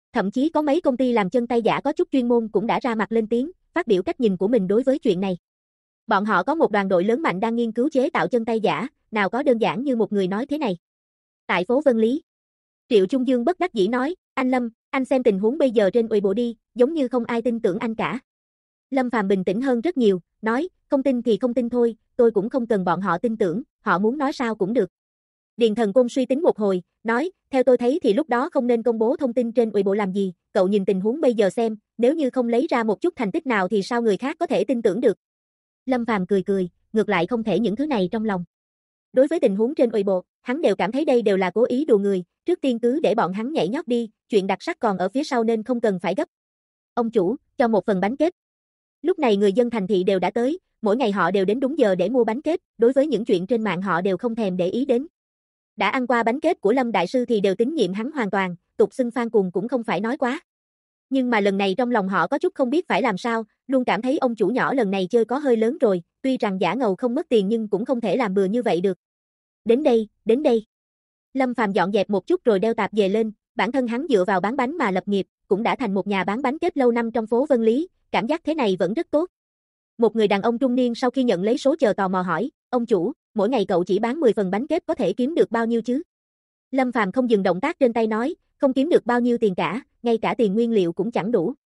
Thậm chí có mấy công ty làm chân tay giả có chút chuyên môn cũng đã ra mặt lên tiếng, phát biểu cách nhìn của mình đối với chuyện này. Bọn họ có một đoàn đội lớn mạnh đang nghiên cứu chế tạo chân tay giả, nào có đơn giản như một người nói thế này. Tại phố Vân Lý, Triệu Trung Dương bất đắc dĩ nói, anh Lâm, anh xem tình huống bây giờ trên Weibo đi, giống như không ai tin tưởng anh cả. Lâm Phàm bình tĩnh hơn rất nhiều, nói, không tin thì không tin thôi, tôi cũng không cần bọn họ tin tưởng, họ muốn nói sao cũng được. Điền Thần Côn suy tính một hồi, nói, theo tôi thấy thì lúc đó không nên công bố thông tin trên Weibo làm gì, cậu nhìn tình huống bây giờ xem, nếu như không lấy ra một chút thành tích nào thì sao người khác có thể tin tưởng được. Lâm Phàm cười cười, ngược lại không thể những thứ này trong lòng. Đối với tình huống trên Weibo, hắn đều cảm thấy đây đều là cố ý đùa người, trước tiên cứ để bọn hắn nhảy nhót đi, chuyện đặc sắc còn ở phía sau nên không cần phải gấp. Ông chủ, cho một phần bánh kết. Lúc này người dân thành thị đều đã tới, mỗi ngày họ đều đến đúng giờ để mua bánh kết, đối với những chuyện trên mạng họ đều không thèm để ý đến. Đã ăn qua bánh kết của Lâm Đại Sư thì đều tín nhiệm hắn hoàn toàn, tục xưng Phan Cuồng cũng không phải nói quá. Nhưng mà lần này trong lòng họ có chút không biết phải làm sao, luôn cảm thấy ông chủ nhỏ lần này chơi có hơi lớn rồi, tuy rằng giả ngầu không mất tiền nhưng cũng không thể làm bừa như vậy được. Đến đây, đến đây. Lâm Phàm dọn dẹp một chút rồi đeo tạp về lên, bản thân hắn dựa vào bán bánh mà lập nghiệp, cũng đã thành một nhà bán bánh kết lâu năm trong phố Vân Lý, cảm giác thế này vẫn rất tốt. Một người đàn ông trung niên sau khi nhận lấy số chờ tò mò hỏi, ông chủ, mỗi ngày cậu chỉ bán 10 phần bánh kết có thể kiếm được bao nhiêu chứ? Lâm Phàm không dừng động tác trên tay nói, không kiếm được bao nhiêu tiền cả, ngay cả tiền nguyên liệu cũng chẳng đủ.